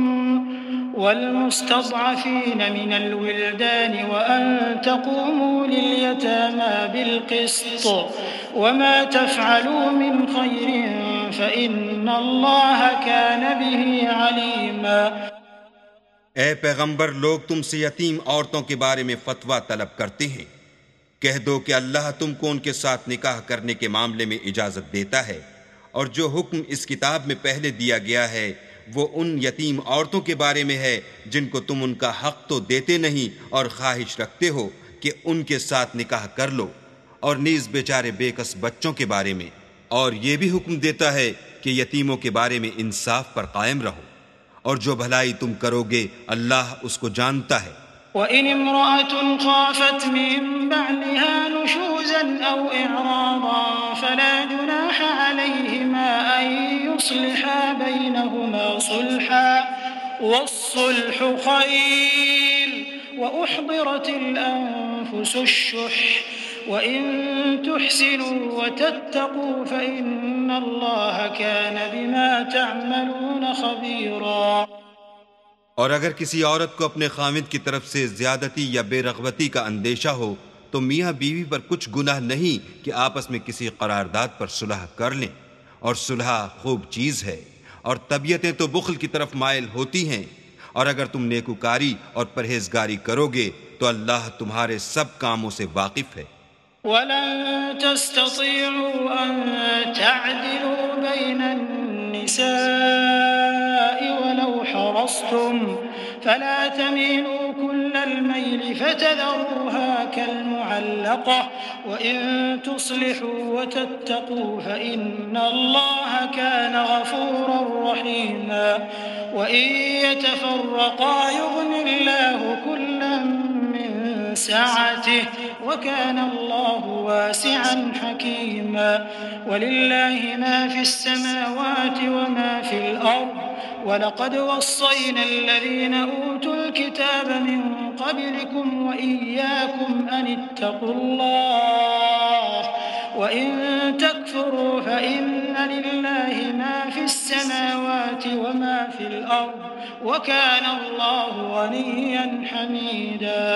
Speaker 1: وَالْمُسْتَضْعَفِينَ مِنَ الْوِلْدَانِ وَأَن تَقُومُوا لِلْيَتَامَى بِالْقِسْطِ وَمَا تَفْعَلُوا مِنْ خَيْرٍ فَإِنَّ اللَّهَ كَانَ بِهِ عَلِيمًا۔
Speaker 2: اے پیغمبر، لوگ تم سے یتیم عورتوں کے بارے میں فتویٰ طلب کرتے ہیں، کہہ دو کہ اللہ تم کو ان کے ساتھ نکاح کرنے کے معاملے میں اجازت دیتا ہے، اور جو حکم اس کتاب میں پہلے دیا گیا ہے وہ ان یتیم عورتوں کے بارے میں ہے جن کو تم ان کا حق تو دیتے نہیں اور خواہش رکھتے ہو کہ ان کے ساتھ نکاح کر لو، اور نیز بیچارے بے کس بچوں کے بارے میں، اور یہ بھی حکم دیتا ہے کہ یتیموں کے بارے میں انصاف پر قائم رہو، اور جو بھلائی تم کرو گے اللہ اس کو جانتا ہے۔
Speaker 1: وَإِنِ امْرَأَةٌ خَافَتْ مِن بَعْلِهَا نُشُوزًا أَوْ إِعْرَاضًا فَلَا جُنَاحَ عَلَيْهِمَا أَن يُصْلِحَا بَيْنَهُمَا صُلْحًا وَالصُّلْحُ خَيْرٌ وَأُحْضِرَتِ الْأَنفُسُ الشُّحَّ وَإِن تُحْسِنُوا وَتَتَّقُوا فَإِنَّ اللَّهَ كَانَ بِمَا تَعْمَلُونَ خَبِيرًا۔
Speaker 2: اور اگر کسی عورت کو اپنے خاوند کی طرف سے زیادتی یا بے رغبتی کا اندیشہ ہو تو میاں بیوی پر کچھ گناہ نہیں کہ آپس میں کسی قرارداد پر صلح کر لیں، اور صلح خوب چیز ہے، اور طبیعتیں تو بخل کی طرف مائل ہوتی ہیں، اور اگر تم نیکوکاری اور پرہیزگاری کرو گے تو اللہ تمہارے سب کاموں سے واقف ہے۔
Speaker 1: وَلَن تَسْتَطِيعُوا أَن تَعْدِلُوا بَيْنَ النِّسَاءِ وَلَوْ حَرَصْتُمْ فَلَا تَمِيلُوا كُلَّ الْمَيْلِ فَتَذَرُوهَا كَالْمُعَلَّقَةِ وَإِن تُصْلِحُوا وَتَتَّقُوا فَإِنَّ اللَّهَ كَانَ غَفُورًا رَّحِيمًا۔ وَإِن يَتَفَرَّقَا يُغْنِ اللَّهُ كُلًّا مِّن سَعَتِهِ وَكَانَ اللَّهُ وَاسِعًا حَكِيمًا۔ وَلِلَّهِ مَا فِي السَّمَاوَاتِ وَمَا فِي الْأَرْضِ وَلَقَدْ وَصَّيْنَا الَّذِينَ أُوتُوا الْكِتَابَ مِن قَبْلِكُمْ وَإِيَّاكُمْ أَنِ اتَّقُوا اللَّهَ وَإِن تَكْفُرُوا فَإِنَّ لِلَّهِ مَا فِي السَّمَاوَاتِ وَمَا فِي الْأَرْضِ وَكَانَ اللَّهُ غَنِيًّا حَمِيدًا۔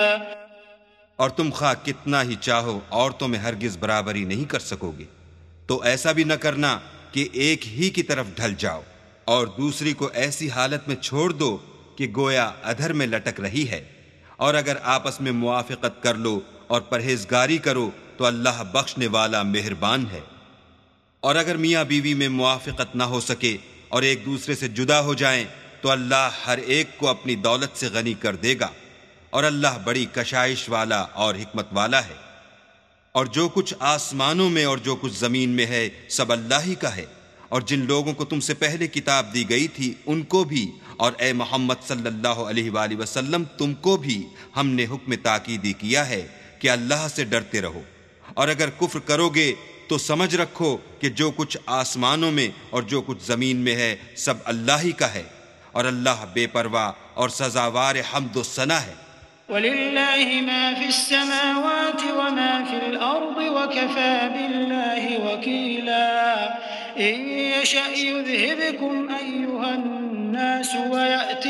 Speaker 2: اور تم خواہ کتنا ہی چاہو عورتوں میں ہرگز برابری نہیں کر سکو گے، تو ایسا بھی نہ کرنا کہ ایک ہی کی طرف ڈھل جاؤ اور دوسری کو ایسی حالت میں چھوڑ دو کہ گویا ادھر میں لٹک رہی ہے، اور اگر آپس میں موافقت کر لو اور پرہیزگاری کرو تو اللہ بخشنے والا مہربان ہے۔ اور اگر میاں بیوی میں موافقت نہ ہو سکے اور ایک دوسرے سے جدا ہو جائیں تو اللہ ہر ایک کو اپنی دولت سے غنی کر دے گا، اور اللہ بڑی کشائش والا اور حکمت والا ہے۔ اور جو کچھ آسمانوں میں اور جو کچھ زمین میں ہے سب اللہ ہی کا ہے، اور جن لوگوں کو تم سے پہلے کتاب دی گئی تھی ان کو بھی، اور اے محمد صلی اللہ علیہ وآلہ وسلم تم کو بھی ہم نے حکم تاکیدی کیا ہے کہ اللہ سے ڈرتے رہو، اور اگر کفر کرو گے تو سمجھ رکھو کہ جو کچھ آسمانوں میں اور جو کچھ زمین میں ہے سب اللہ ہی کا ہے، اور اللہ بے پرواہ اور سزاوار حمد و ثنا ہے۔
Speaker 1: وَلِلَّهِ مَا فِي السَّمَاوَاتِ وَمَا فِي الْأَرْضِ وَكَفَى بِاللَّهِ وَكِيلًا۔ إِن يَشَأْ يُذْهِبْكُمْ أَيُّهَا النَّاسُ وَيَأْتِ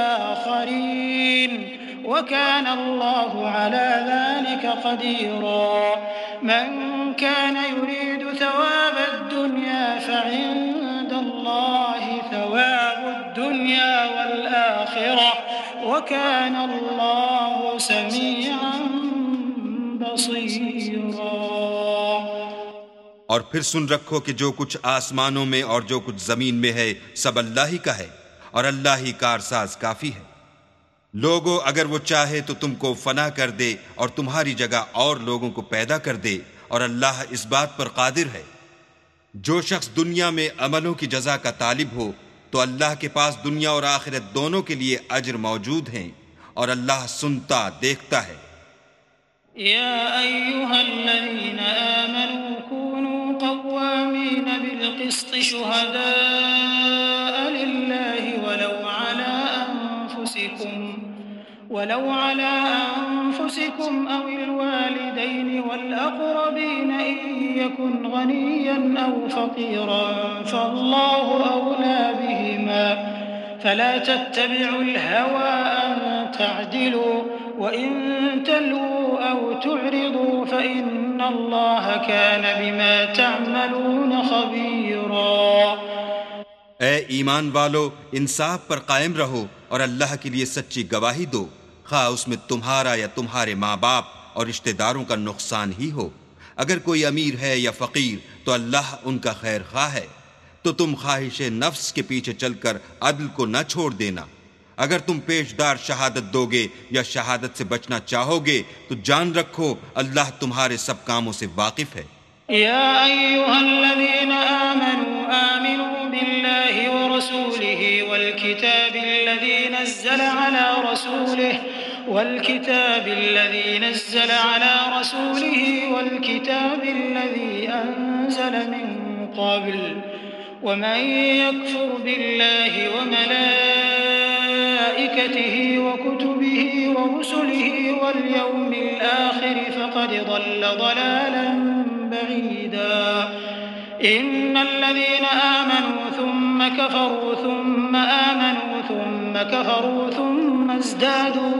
Speaker 1: بِآخَرِينَ وَكَانَ اللَّهُ عَلَى ذَلِكَ قَدِيرًا۔ مَن كَانَ يُرِيدُ ثَوَابَ الدُّنْيَا فَعِندَ اللَّهِ ثَوَابُ الدُّنْيَا وَالْآخِرَةِ وَكَانَ اللَّهُ سَمِيعًا بَصِيرًا۔
Speaker 2: اور پھر سن رکھو کہ جو کچھ آسمانوں میں اور جو کچھ زمین میں ہے سب اللہ ہی کا ہے، اور اللہ ہی کارساز کافی ہے۔ لوگوں اگر وہ چاہے تو تم کو فنا کر دے اور تمہاری جگہ اور لوگوں کو پیدا کر دے، اور اللہ اس بات پر قادر ہے۔ جو شخص دنیا میں عملوں کی جزا کا طالب ہو تو اللہ کے پاس دنیا اور آخرت دونوں کے لیے اجر موجود ہیں، اور اللہ سنتا دیکھتا ہے۔
Speaker 1: يا أيها الذين آمنوا كونوا قوامين بالقسط شهداء لله ولو على أنفسكم أو الوالدين والأقربين إن يكن غنيا أو فقيرا فالله أولى بهما فلا تتبعوا الهوى أن تعدلوا وإن تلووا أو تعرضوا فإن الله كان بما تعملون خبيرا۔
Speaker 2: اے ایمان والو، انصاف پر قائم رہو اور اللہ کے لیے سچی گواہی دو، خواہ اس میں تمہارا یا تمہارے ماں باپ اور رشتہ داروں کا نقصان ہی ہو۔ اگر کوئی امیر ہے یا فقیر تو اللہ ان کا خیر خواہ ہے، تو تم خواہش نفس کے پیچھے چل کر عدل کو نہ چھوڑ دینا۔ اگر تم پیشدار شہادت دو گے یا شہادت سے بچنا چاہو گے تو جان رکھو اللہ تمہارے سب کاموں سے واقف ہے۔
Speaker 1: يا أيها الذين آمنوا بالله ورسوله والكتاب الذي نزل على رسوله والكتاب الذي أنزل من قبل ومن يكفر بالله وملائكته وكتبه ورسله واليوم الآخر فقد ضل ضلالا بعيدا۔ إن الذين آمنوا ثم كفروا ثم آمنوا ثم كفروا ثم ازدادوا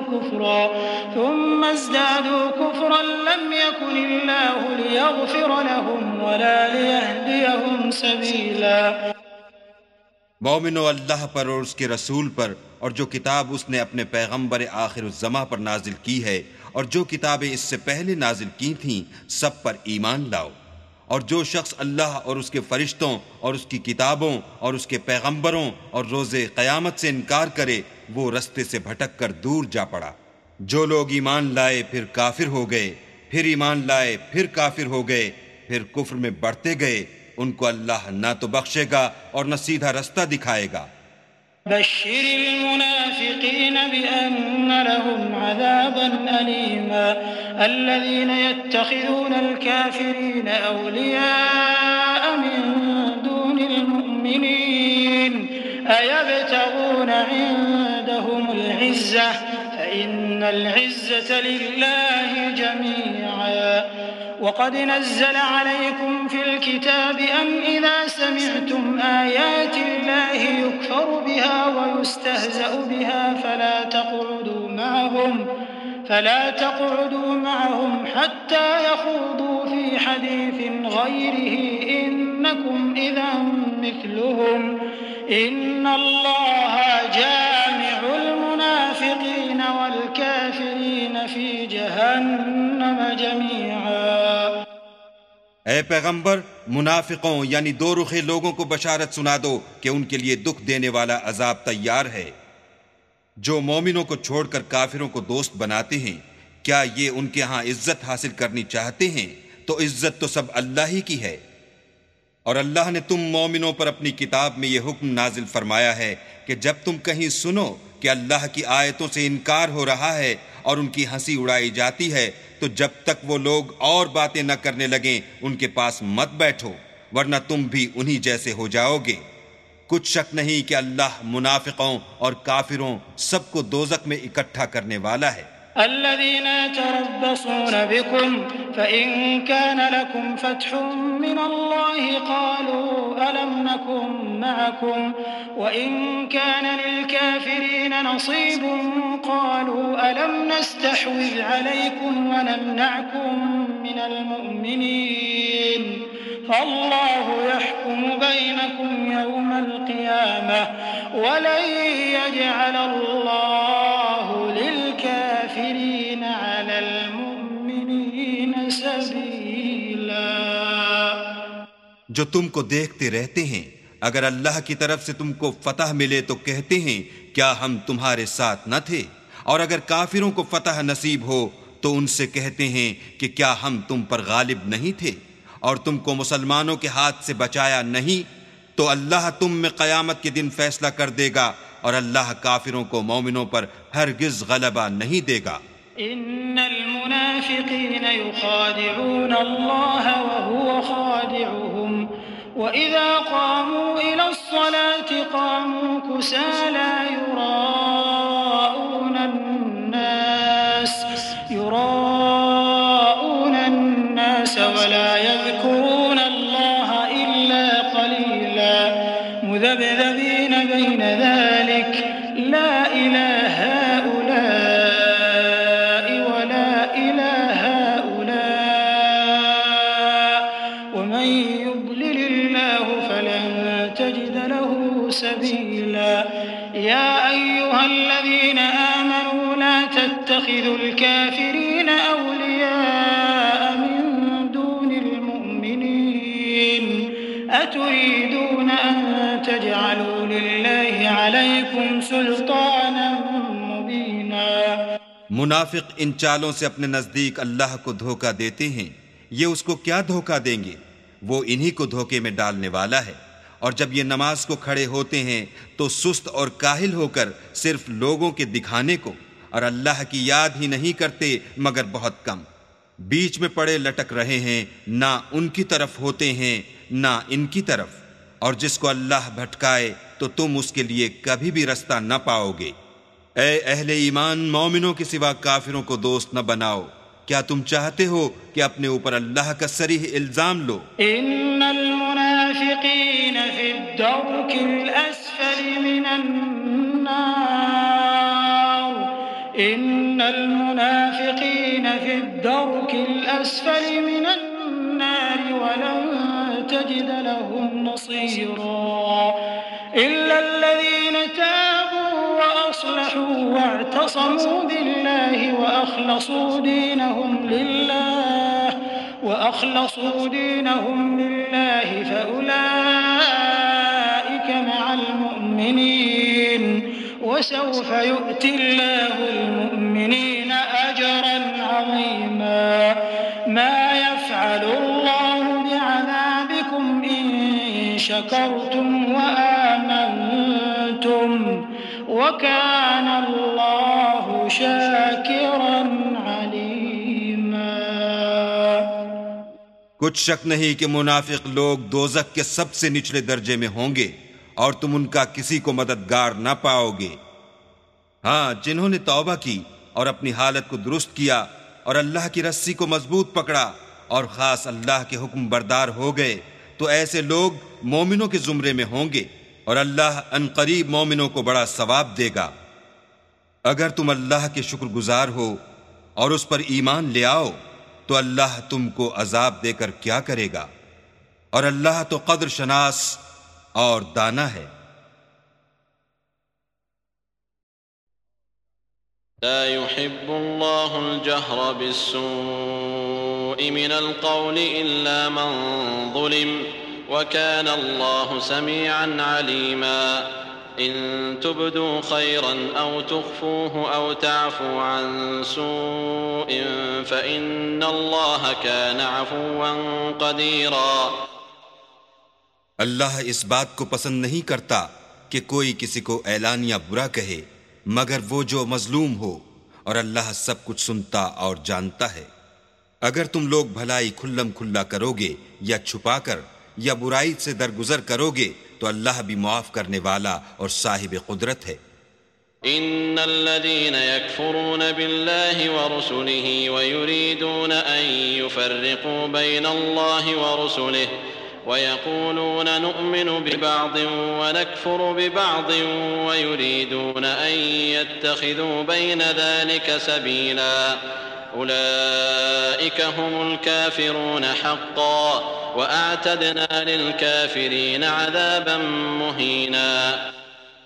Speaker 1: كفرا لم يكن الله ليغفر لهم ولا ليهديهم سبيلا۔
Speaker 2: مومنو، اللہ پر اور اس کے رسول پر اور جو کتاب اس نے اپنے پیغمبر آخر الزماں پر نازل کی ہے اور جو کتابیں اس سے پہلے نازل کی تھیں سب پر ایمان لاؤ۔ اور جو شخص اللہ اور اس کے فرشتوں اور اس کی کتابوں اور اس کے پیغمبروں اور روز قیامت سے انکار کرے وہ رستے سے بھٹک کر دور جا پڑا۔ جو لوگ ایمان لائے پھر کافر ہو گئے، پھر ایمان لائے پھر کافر ہو گئے، پھر کفر میں بڑھتے گئے، ان کو اللہ نہ تو بخشے گا اور نہ سیدھا رستہ دکھائے گا۔
Speaker 1: بشر المنافقين بأن لهم عذابا أليما الذين يتخذون الكافرين أولياء من دون المؤمنين أيبتغون عندهم العزة فإن العزة لله جميعا وقد نزل عليكم في الكتاب أن إذا سمعتم آيات الله يكفر بها ويستهزأ بها فلا تقعدوا معهم حتى يخوضوا في حديث غيره إنكم إذا مثلهم إن الله جامع المنافقين والكافرين في جهنم جميعا۔
Speaker 2: اے پیغمبر، منافقوں یعنی دو رخے لوگوں کو بشارت سنا دو کہ ان کے لیے دکھ دینے والا عذاب تیار ہے۔ جو مومنوں کو چھوڑ کر کافروں کو دوست بناتے ہیں، کیا یہ ان کے ہاں عزت حاصل کرنی چاہتے ہیں؟ تو عزت تو سب اللہ ہی کی ہے۔ اور اللہ نے تم مومنوں پر اپنی کتاب میں یہ حکم نازل فرمایا ہے کہ جب تم کہیں سنو کہ اللہ کی آیتوں سے انکار ہو رہا ہے اور ان کی ہنسی اڑائی جاتی ہے تو جب تک وہ لوگ اور باتیں نہ کرنے لگیں ان کے پاس مت بیٹھو، ورنہ تم بھی انہی جیسے ہو جاؤ گے۔ کچھ شک نہیں کہ اللہ منافقوں اور کافروں سب کو دوزخ میں اکٹھا کرنے والا ہے۔
Speaker 1: الذين يتربصون بكم فإن كان لكم فتح من الله قالوا ألم نكن معكم وإن كان للكافرين نصيب قالوا ألم نستحوذ عليكم ونمنعكم من المؤمنين فالله يحكم بينكم يوم القيامة ولن يجعل الله للكافرين على المؤمنين سبيلا۔
Speaker 2: جو تم کو دیکھتے رہتے ہیں۔ اگر اللہ کی طرف سے تم کو فتح ملے تو کہتے ہیں کیا ہم تمہارے ساتھ نہ تھے، اور اگر کافروں کو فتح نصیب ہو تو ان سے کہتے ہیں کہ کیا ہم تم پر غالب نہیں تھے اور تم کو مسلمانوں کے ہاتھ سے بچایا نہیں، تو اللہ تم میں قیامت کے دن فیصلہ کر دے گا، اور اللہ کافروں کو مومنوں پر ہرگز غلبہ نہیں دے گا۔
Speaker 1: ان المنافقین یخادعون اللہ وهو خادعهم وإذا قاموا إلى الصلاة قاموا كسالى يراءون الناس ولا يذكرون الله إلا قليلا مذبذبين بين ذلك لا إلى هؤلاء ولا إلى هؤلاء ومن يضلل الله فلن تجد له سبيلا يا أيها الذين آمنوا لا تتخذوا الكافرين أولياء من دون المؤمنين أتريدون أن تجعلوا لله عليكم سلطانا مبينا۔
Speaker 2: منافق ان چالوں سے اپنے نزدیک اللہ کو دھوکہ دیتے ہیں، یہ اس کو کیا دھوکہ دیں گے؟ وہ انہی کو دھوکے میں ڈالنے والا ہے۔ اور جب یہ نماز کو کھڑے ہوتے ہیں تو سست اور کاہل ہو کر صرف لوگوں کے دکھانے کو اور اللہ کی یاد ہی نہیں کرتے مگر بہت کم، بیچ میں پڑے لٹک رہے ہیں، نہ ان کی طرف ہوتے ہیں نہ ان کی طرف، اور جس کو اللہ بھٹکائے تو تم اس کے لیے کبھی بھی رستہ نہ پاؤ گے۔ اے اہل ایمان، مومنوں کے سوا کافروں کو دوست نہ بناؤ۔ کیا تم چاہتے ہو کہ اپنے اوپر اللہ کا صریح الزام لو؟
Speaker 1: ان المنافقین فی الدرک الاسفل من النار ان المنافقین فی الدرک الاسفل من النار ولن تجد لهم نصيرا إلا الذين تابوا وأصلحوا واعتصموا بالله وأخلصوا دينهم لله فأولئك مع المؤمنين وسوف يؤتي الله المؤمنين أجرا عظيما ما يفعل الله بعذابكم إن شكرتم وآمنتم وكان الله شاكرا عليما۔
Speaker 2: کچھ شک نہیں کہ منافق لوگ دوزخ کے سب سے نچلے درجے میں ہوں گے اور تم ان کا کسی کو مددگار نہ پاؤ گے۔ ہاں، جنہوں نے توبہ کی اور اپنی حالت کو درست کیا اور اللہ کی رسی کو مضبوط پکڑا اور خاص اللہ کے حکم بردار ہو گئے تو ایسے لوگ مومنوں کے زمرے میں ہوں گے، اور اللہ ان قریب مومنوں کو بڑا ثواب دے گا۔ اگر تم اللہ کے شکر گزار ہو اور اس پر ایمان لے آؤ تو اللہ تم کو عذاب دے کر کیا کرے گا، اور اللہ تو قدر شناس اور دانا ہے۔
Speaker 3: لا يحب الله الجهر بالسوء من القول إلا من ظلم وكان الله سميعا عليما إن تبدوا خيرا أو تخفوه أو تعفوا عن سوء فإن الله كان عفوا قديرا۔
Speaker 2: اللہ اس بات کو پسند نہیں کرتا کہ کوئی کسی کو اعلانیہ برا کہے مگر وہ جو مظلوم ہو، اور اللہ سب کچھ سنتا اور جانتا ہے۔ اگر تم لوگ بھلائی کھلم کھلا کرو گے یا چھپا کر یا برائی سے درگزر کرو گے تو اللہ بھی معاف کرنے والا اور صاحب قدرت ہے۔
Speaker 3: ان الذين يكفرون بالله ورسله ويريدون ان يفرقوا بين الله ورسله ويقولون نؤمن ببعض ونكفر ببعض ويريدون أن يتخذوا بين ذلك سبيلا أولئك هم الكافرون حقا وأعتدنا للكافرين عذابا مهينا۔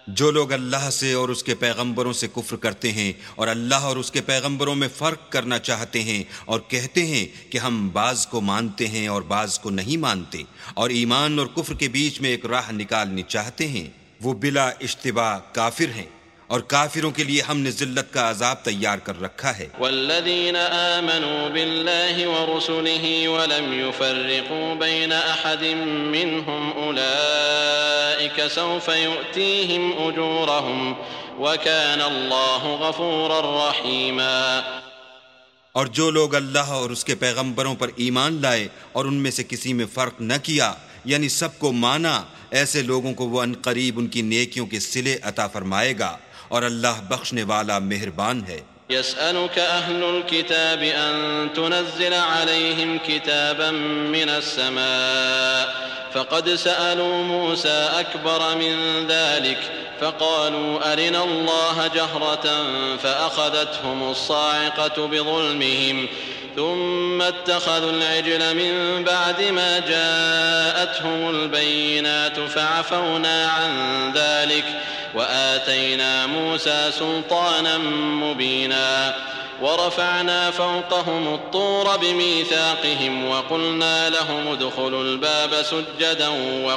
Speaker 2: جو لوگ اللہ سے اور اس کے پیغمبروں سے کفر کرتے ہیں اور اللہ اور اس کے پیغمبروں میں فرق کرنا چاہتے ہیں اور کہتے ہیں کہ ہم بعض کو مانتے ہیں اور بعض کو نہیں مانتے اور ایمان اور کفر کے بیچ میں ایک راہ نکالنی چاہتے ہیں، وہ بلا اشتباہ کافر ہیں، اور کافروں کے لیے ہم نے ذلت کا عذاب تیار کر رکھا ہے۔
Speaker 3: والذین آمنوا باللہ ورسلہ ولم يفرقوا بین احد منہم اولئک سوف یؤتیہم اجورہم وکان اللہ غفورا رحیما۔
Speaker 2: اور جو لوگ اللہ اور اس کے پیغمبروں پر ایمان لائے اور ان میں سے کسی میں فرق نہ کیا، یعنی سب کو مانا، ایسے لوگوں کو وہ عنقریب ان کی نیکیوں کے صلے عطا فرمائے گا، اور اللہ بخشنے والا مہربان ہے۔
Speaker 3: يسألك أهل الكتاب أن تنزل عليهم كتابا من السماء فقد سألوا موسى أكبر من ذلك فقالوا أرنا الله جهرة فأخذتهم الصاعقة بظلمهم ثم اتخذوا العجل من بعد ما جاءتهم البينات فعفونا عن ذلك وآتينا موسى سلطانا مبينا ورفعنا فوقهم الطور بميثاقهم وقلنا لهم ادخلوا الباب سجدا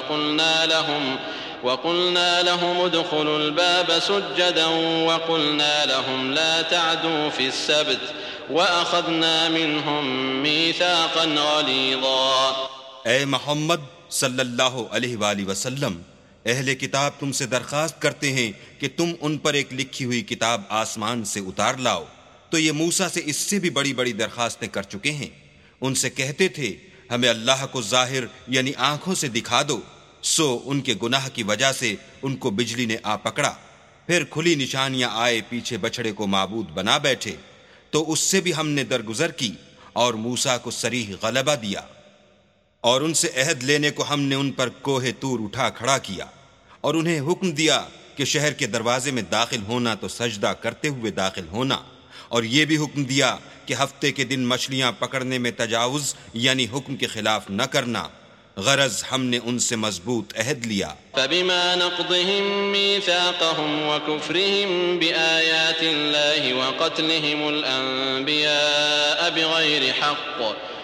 Speaker 3: وقلنا لهم لا تعدوا في السبت وأخذنا منهم ميثاقا غليظا۔
Speaker 2: اے محمد صلی اللہ علیہ وآلہ وسلم، اہل کتاب تم سے درخواست کرتے ہیں کہ تم ان پر ایک لکھی ہوئی کتاب آسمان سے اتار لاؤ، تو یہ موسیٰ سے اس سے بھی بڑی بڑی درخواستیں کر چکے ہیں۔ ان سے کہتے تھے ہمیں اللہ کو ظاہر یعنی آنکھوں سے دکھا دو، سو ان کے گناہ کی وجہ سے ان کو بجلی نے آ پکڑا، پھر کھلی نشانیاں آئے پیچھے بچھڑے کو معبود بنا بیٹھے، تو اس سے بھی ہم نے درگزر کی اور موسیٰ کو صریح غلبہ دیا، اور ان سے عہد لینے کو ہم نے ان پر کوہ طور اٹھا کھڑا کیا، اور انہیں حکم دیا کہ شہر کے دروازے میں داخل ہونا تو سجدہ کرتے ہوئے داخل ہونا، اور یہ بھی حکم دیا کہ ہفتے کے دن مچھلیاں پکڑنے میں تجاوز یعنی حکم کے خلاف نہ کرنا، غرض ہم نے ان سے مضبوط عہد لیا۔
Speaker 3: فبما نقضهم ميثاقهم وكفرهم بآيات الله وقتلهم الأنبياء بغير حق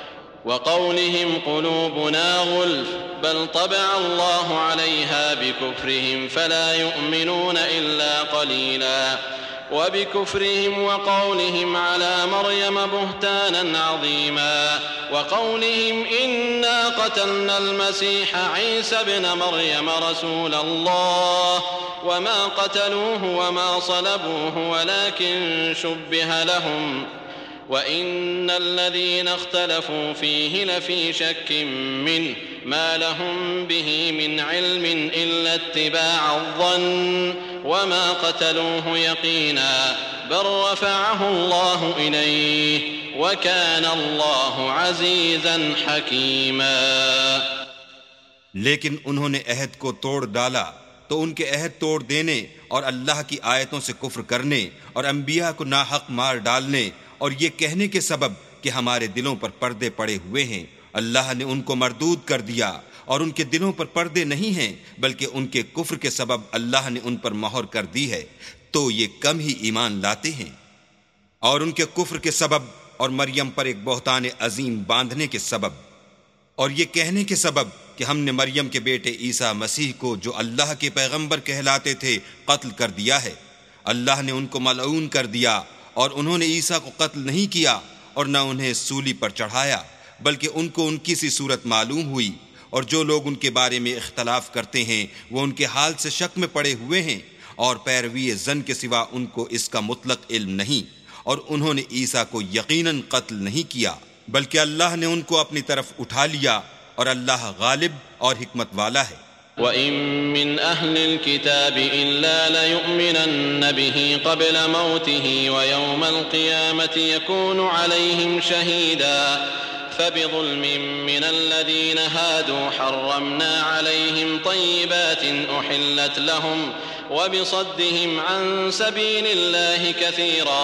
Speaker 3: وقولهم قلوبنا غلف بل طبع الله عليها بكفرهم فلا يؤمنون إلا قليلا وبكفرهم وقولهم على مريم بهتانا عظيما وقولهم إنا قتلنا المسيح عيسى ابن مريم رسول الله وما قتلوه وما صلبوه ولكن شبه لهم وَإِنَّ الَّذِينَ اخْتَلَفُوا فِيهِ لَفِي شَكٍّ مِّنْهُ مَا لَهُم بِهِ مِنْ عِلْمٍ إِلَّا اتِّبَاعَ الظَّنِّ وَمَا قَتَلُوهُ يَقِينًا بَلْ رَفَعَهُ اللَّهُ إِلَيْهِ وَكَانَ اللَّهُ عَزِيزًا حَكِيمًا۔
Speaker 2: لیکن انہوں نے عہد کو توڑ ڈالا تو ان کے عہد توڑ دینے اور اللہ کی آیتوں سے کفر کرنے اور انبیاء کو ناحق مار ڈالنے اور یہ کہنے کے سبب کہ ہمارے دلوں پر پردے پڑے ہوئے ہیں، اللہ نے ان کو مردود کر دیا، اور ان کے دلوں پر پردے نہیں ہیں بلکہ ان کے کفر کے سبب اللہ نے ان پر مہر کر دی ہے، تو یہ کم ہی ایمان لاتے ہیں۔ اور ان کے کفر کے سبب اور مریم پر ایک بہتان عظیم باندھنے کے سبب اور یہ کہنے کے سبب کہ ہم نے مریم کے بیٹے عیسیٰ مسیح کو جو اللہ کے پیغمبر کہلاتے تھے قتل کر دیا ہے، اللہ نے ان کو ملعون کر دیا، اور انہوں نے عیسیٰ کو قتل نہیں کیا اور نہ انہیں سولی پر چڑھایا، بلکہ ان کو ان کی سی صورت معلوم ہوئی، اور جو لوگ ان کے بارے میں اختلاف کرتے ہیں وہ ان کے حال سے شک میں پڑے ہوئے ہیں، اور پیروی زن کے سوا ان کو اس کا مطلق علم نہیں، اور انہوں نے عیسیٰ کو یقیناً قتل نہیں کیا بلکہ اللہ نے ان کو اپنی طرف اٹھا لیا، اور اللہ غالب اور حکمت والا ہے۔
Speaker 3: وَإِن مِّنْ أَهْلِ الْكِتَابِ إِلَّا لَيُؤْمِنَنَّ بِهِ قَبْلَ مَوْتِهِ وَيَوْمَ الْقِيَامَةِ يَكُونُ عَلَيْهِمْ شَهِيدًا فَبِظُلْمٍ مِّنَ الَّذِينَ هَادُوا حَرَّمْنَا عَلَيْهِمْ طَيِّبَاتٍ أُحِلَّتْ لَهُمْ وَبِصَدِّهِمْ عَن سَبِيلِ اللَّهِ كَثِيرًا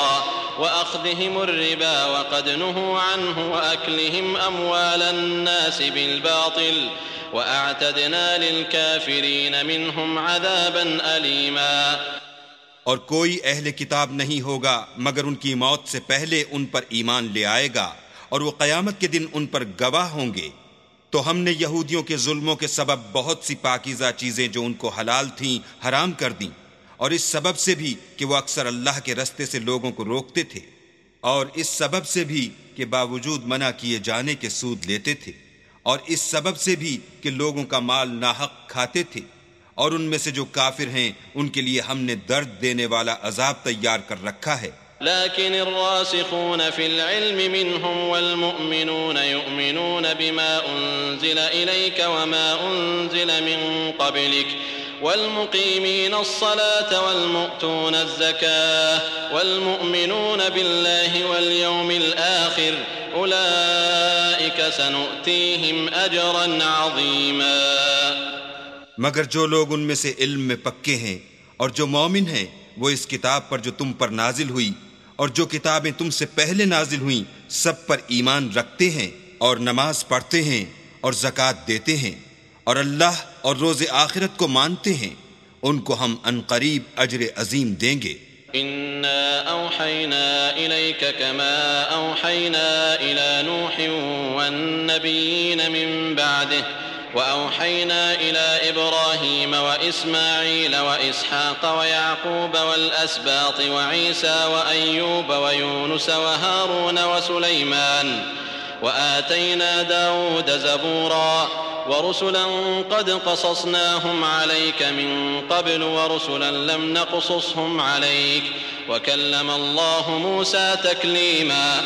Speaker 3: وأخذهم الربا وقد نهوا عنه وأكلهم أموال الناس بالباطل وأعتدنا للكافرين منهم عذابا أليما۔
Speaker 2: اور کوئی اہل کتاب نہیں ہوگا مگر ان کی موت سے پہلے ان پر ایمان لے آئے گا اور وہ قیامت کے دن ان پر گواہ ہوں گے۔ تو ہم نے یہودیوں کے ظلموں کے سبب بہت سی پاکیزہ چیزیں جو ان کو حلال تھیں حرام کر دیں، اور اس سبب سے بھی کہ وہ اکثر اللہ کے رستے سے لوگوں کو روکتے تھے، اور اس سبب سے بھی کہ باوجود منع کیے جانے کے سود لیتے تھے، اور اس سبب سے بھی کہ لوگوں کا مال ناحق کھاتے تھے، اور ان میں سے جو کافر ہیں ان کے لیے ہم نے درد دینے والا عذاب تیار کر رکھا ہے۔
Speaker 3: لكن الراسخون في العلم منهم والمؤمنون يؤمنون بما أنزل إليك وما أنزل من قبلك والمقيمين الصلاة والمؤتون الزكاة والمؤمنون بالله واليوم الآخر أولئك سنؤتيهم أجرا عظيما۔
Speaker 2: مگر جو لوگ ان میں سے علم میں پکے ہیں اور جو مومن ہیں وہ اس کتاب پر جو تم پر نازل ہوئی اور جو کتابیں تم سے پہلے نازل ہوئیں سب پر ایمان رکھتے ہیں اور نماز پڑھتے ہیں اور زکوٰۃ دیتے ہیں اور اللہ اور روز آخرت کو مانتے ہیں، ان کو ہم عنقریب اجر عظیم دیں گے۔
Speaker 3: إنا أوحينا إليك كما أوحينا إلى نوح والنبيين من بعده وأوحينا إلى إبراهيم وإسماعيل وإسحاق ويعقوب والأسباط وعيسى وأيوب ويونس وهارون وسليمان وآتينا داود زبورا ورسلا قد قصصناهم عليك من قبل ورسلا لم نقصصهم عليك وكلم الله موسى تكليما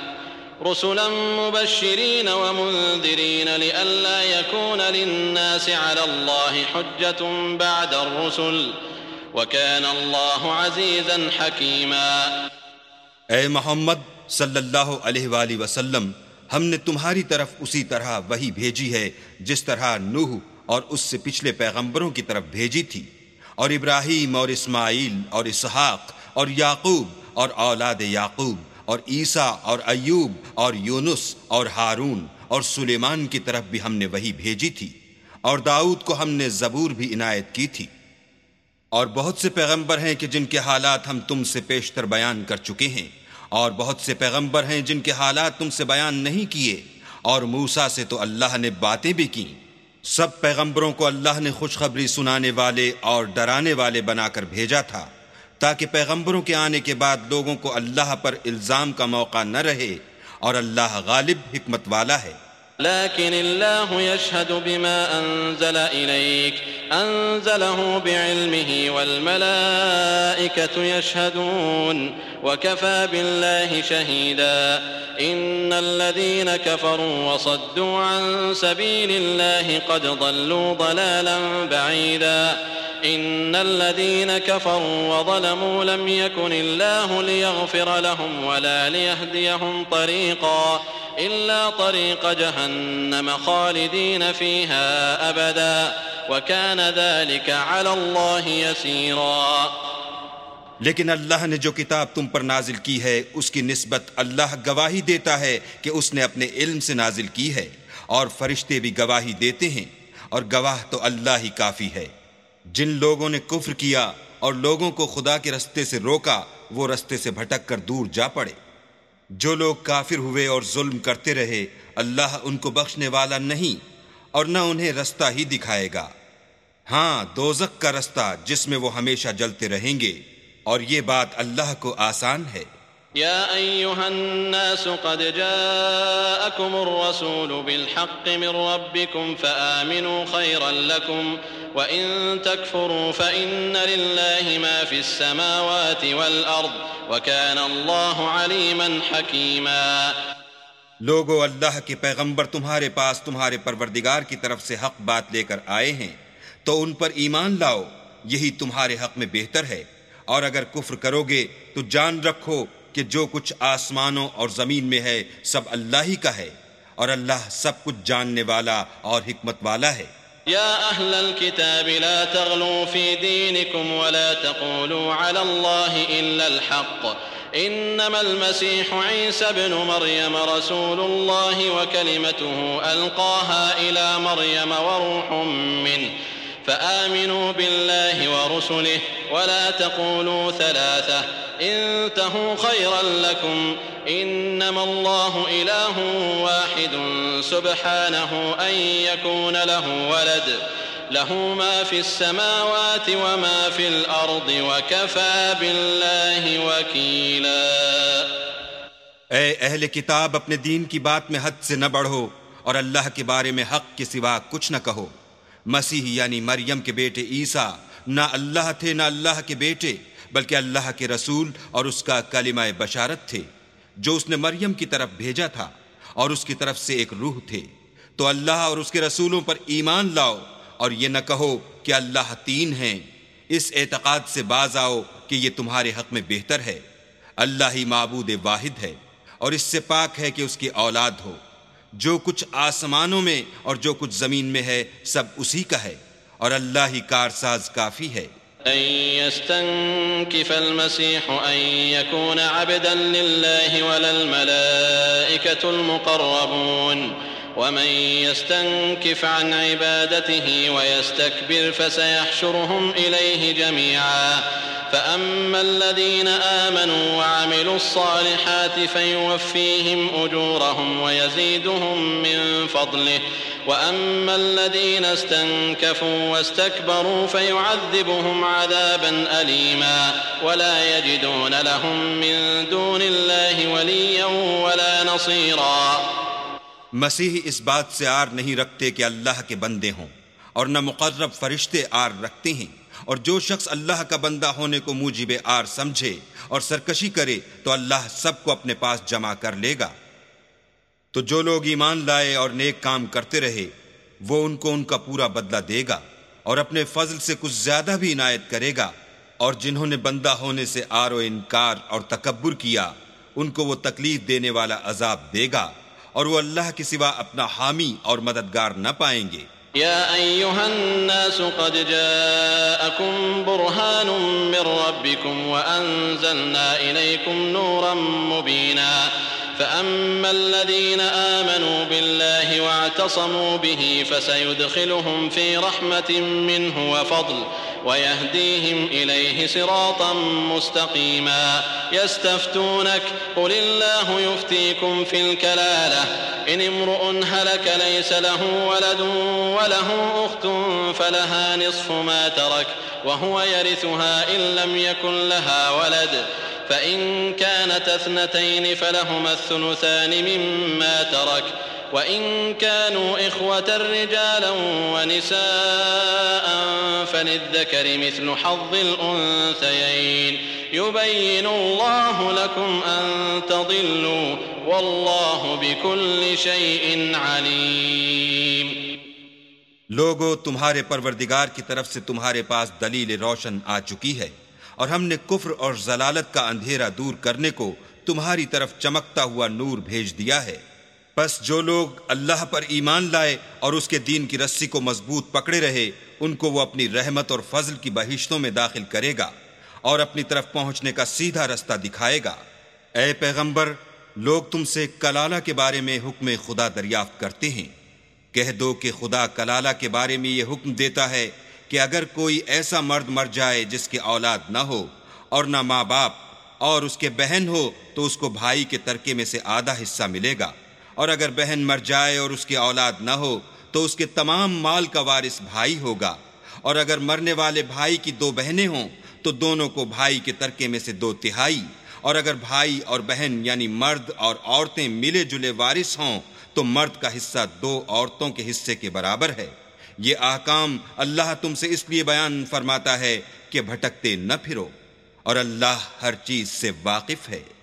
Speaker 3: رسلا مبشرين ومنذرين لئلا يكون للناس على الله حجة بعد الرسل وكان الله عزيزا حكيما۔
Speaker 2: اے محمد صلی اللہ علیہ وآلہ وسلم، ہم نے تمہاری طرف اسی طرح وحی بھیجی ہے جس طرح نوح اور اس سے پچھلے پیغمبروں کی طرف بھیجی تھی، اور ابراہیم اور اسماعیل اور اسحاق اور یعقوب اور اولاد یعقوب اور عیسیٰ اور ایوب اور یونس اور ہارون اور سلیمان کی طرف بھی ہم نے وحی بھیجی تھی، اور داؤد کو ہم نے زبور بھی عنایت کی تھی۔ اور بہت سے پیغمبر ہیں کہ جن کے حالات ہم تم سے پیشتر بیان کر چکے ہیں، اور بہت سے پیغمبر ہیں جن کے حالات تم سے بیان نہیں کیے، اور موسیٰ سے تو اللہ نے باتیں بھی کیں۔ سب پیغمبروں کو اللہ نے خوشخبری سنانے والے اور ڈرانے والے بنا کر بھیجا تھا، تاکہ پیغمبروں کے آنے کے بعد لوگوں کو اللہ پر الزام کا موقع نہ رہے، اور اللہ غالب حکمت والا ہے۔
Speaker 3: لكن الله يشهد بما أنزل إليك أنزله بعلمه والملائكة يشهدون وكفى بالله شهيدا إن الذين كفروا وصدوا عن سبيل الله قد ضلوا ضلالا بعيدا إن الذين كفروا وظلموا لم يكن الله ليغفر لهم ولا ليهديهم طريقا إلا طريق جهنم خالدين فيها أبدا وكان ذلك على الله يسيرا۔
Speaker 2: لیکن اللہ نے جو کتاب تم پر نازل کی ہے اس کی نسبت اللہ گواہی دیتا ہے کہ اس نے اپنے علم سے نازل کی ہے، اور فرشتے بھی گواہی دیتے ہیں، اور گواہ تو اللہ ہی کافی ہے۔ جن لوگوں نے کفر کیا اور لوگوں کو خدا کے رستے سے روکا وہ رستے سے بھٹک کر دور جا پڑے۔ جو لوگ کافر ہوئے اور ظلم کرتے رہے اللہ ان کو بخشنے والا نہیں اور نہ انہیں رستہ ہی دکھائے گا، ہاں دوزخ کا رستہ جس میں وہ ہمیشہ جلتے رہیں گے، اور یہ بات اللہ کو آسان ہے۔
Speaker 3: يا أيها الناس قد جاءكم الرسول بالحق من ربكم فآمنوا خيرا لكم وإن تكفروا فإن لله ما في السماوات والأرض وكان الله عليما حكيما۔
Speaker 2: لوگو، اللہ کے پیغمبر تمہارے پاس تمہارے پروردگار کی طرف سے حق بات لے کر آئے ہیں تو ان پر ایمان لاؤ، یہی تمہارے حق میں بہتر ہے، اور اگر کفر کرو گے تو جان رکھو کہ جو کچھ آسمانوں اور زمین میں ہے سب اللہ ہی کا ہے، اور اللہ سب کچھ جاننے والا اور حکمت والا ہے۔
Speaker 3: يا أهل الكتاب لا تغلوا في دينكم ولا تقولوا على الله إلا الحق إنما المسيح عيسى ابن مريم رسول الله وكلمته ألقاها إلى مريم وروح منه فآمنوا بالله ورسله ولا تقولوا ثلاثة انتهوا خيرا لكم إنما الله إله واحد سبحانه أن يكون له ولد له ما في السماوات وما في الأرض وكفى بالله وكيلا۔
Speaker 2: اے اہل کتاب، اپنے دین کی بات میں حد سے نہ بڑھو اور اللہ کے بارے میں حق کے سوا کچھ نہ کہو۔ مسیح یعنی مریم کے بیٹے عیسیٰ نہ اللہ تھے نہ اللہ کے بیٹے، بلکہ اللہ کے رسول اور اس کا کلمہ بشارت تھے جو اس نے مریم کی طرف بھیجا تھا، اور اس کی طرف سے ایک روح تھے۔ تو اللہ اور اس کے رسولوں پر ایمان لاؤ اور یہ نہ کہو کہ اللہ تین ہیں۔ اس اعتقاد سے باز آؤ کہ یہ تمہارے حق میں بہتر ہے۔ اللہ ہی معبود واحد ہے اور اس سے پاک ہے کہ اس کی اولاد ہو۔ جو کچھ آسمانوں میں اور جو کچھ زمین میں ہے سب اسی کا ہے، اور اللہ ہی کارساز کافی ہے۔
Speaker 3: أن يستنكف المسيح أن يكون عبدا لله ولا الملائكة المقربون ومن يستنكف عن عبادته ويستكبر فسيحشرهم إليه جميعا فأما الذين آمنوا وعملوا الصالحات فيوفيهم أجورهم ويزيدهم من فضله وأما الذين استنكفوا واستكبروا فيعذبهم عذابا أليما ولا يجدون لهم من دون الله وليا ولا نصيرا۔
Speaker 2: مسیح اس بات سے آر نہیں رکھتے کہ اللہ کے بندے ہوں، اور نہ مقرب فرشتے آر رکھتے ہیں، اور جو شخص اللہ کا بندہ ہونے کو موجب آر سمجھے اور سرکشی کرے تو اللہ سب کو اپنے پاس جمع کر لے گا۔ تو جو لوگ ایمان لائے اور نیک کام کرتے رہے وہ ان کو ان کا پورا بدلہ دے گا اور اپنے فضل سے کچھ زیادہ بھی عنایت کرے گا، اور جنہوں نے بندہ ہونے سے آر و انکار اور تکبر کیا ان کو وہ تکلیف دینے والا عذاب دے گا، اور وہ اللہ کے سوا اپنا حامی اور مددگار نہ پائیں گے۔
Speaker 3: يا أيها الناس قد جاءكم برهان من ربكم وأنزلنا إليكم نورا مبينا فأما الذين آمنوا بالله واعتصموا به فسيدخلهم في رحمة منه وفضل ويهديهم إليه صراطا مستقيما يستفتونك قل الله يفتيكم في الكلالة إن امرؤ هلك ليس له ولد وله أخت فلها نصف ما ترك وهو يرثها إن لم يكن لها ولد فإن كانت اثنتين فلهما الثلثان مما ترك وإن كانوا إخوة رجالا ونساء فللذكر مثل حظ الأنثيين يبين الله لكم أن تضلوا والله بكل شيء عليم۔
Speaker 2: لوگو، تمہارے پروردگار کی طرف سے تمہارے پاس دلیل روشن آ چکی ہے، اور ہم نے کفر اور ضلالت کا اندھیرا دور کرنے کو تمہاری طرف چمکتا ہوا نور بھیج دیا ہے۔ پس جو لوگ اللہ پر ایمان لائے اور اس کے دین کی رسی کو مضبوط پکڑے رہے ان کو وہ اپنی رحمت اور فضل کی بہشتوں میں داخل کرے گا اور اپنی طرف پہنچنے کا سیدھا رستہ دکھائے گا۔ اے پیغمبر، لوگ تم سے کلالہ کے بارے میں حکم خدا دریافت کرتے ہیں۔ کہہ دو کہ خدا کلالہ کے بارے میں یہ حکم دیتا ہے کہ اگر کوئی ایسا مرد مر جائے جس کی اولاد نہ ہو اور نہ ماں باپ اور اس کے بہن ہو تو اس کو بھائی کے ترکے میں سے آدھا حصہ ملے گا، اور اگر بہن مر جائے اور اس کی اولاد نہ ہو تو اس کے تمام مال کا وارث بھائی ہوگا، اور اگر مرنے والے بھائی کی دو بہنیں ہوں تو دونوں کو بھائی کے ترکے میں سے 2/3، اور اگر بھائی اور بہن یعنی مرد اور عورتیں ملے جلے وارث ہوں تو مرد کا حصہ 2 عورتوں کے حصے کے برابر ہے۔ یہ احکام اللہ تم سے اس لیے بیان فرماتا ہے کہ بھٹکتے نہ پھرو، اور اللہ ہر چیز سے واقف ہے۔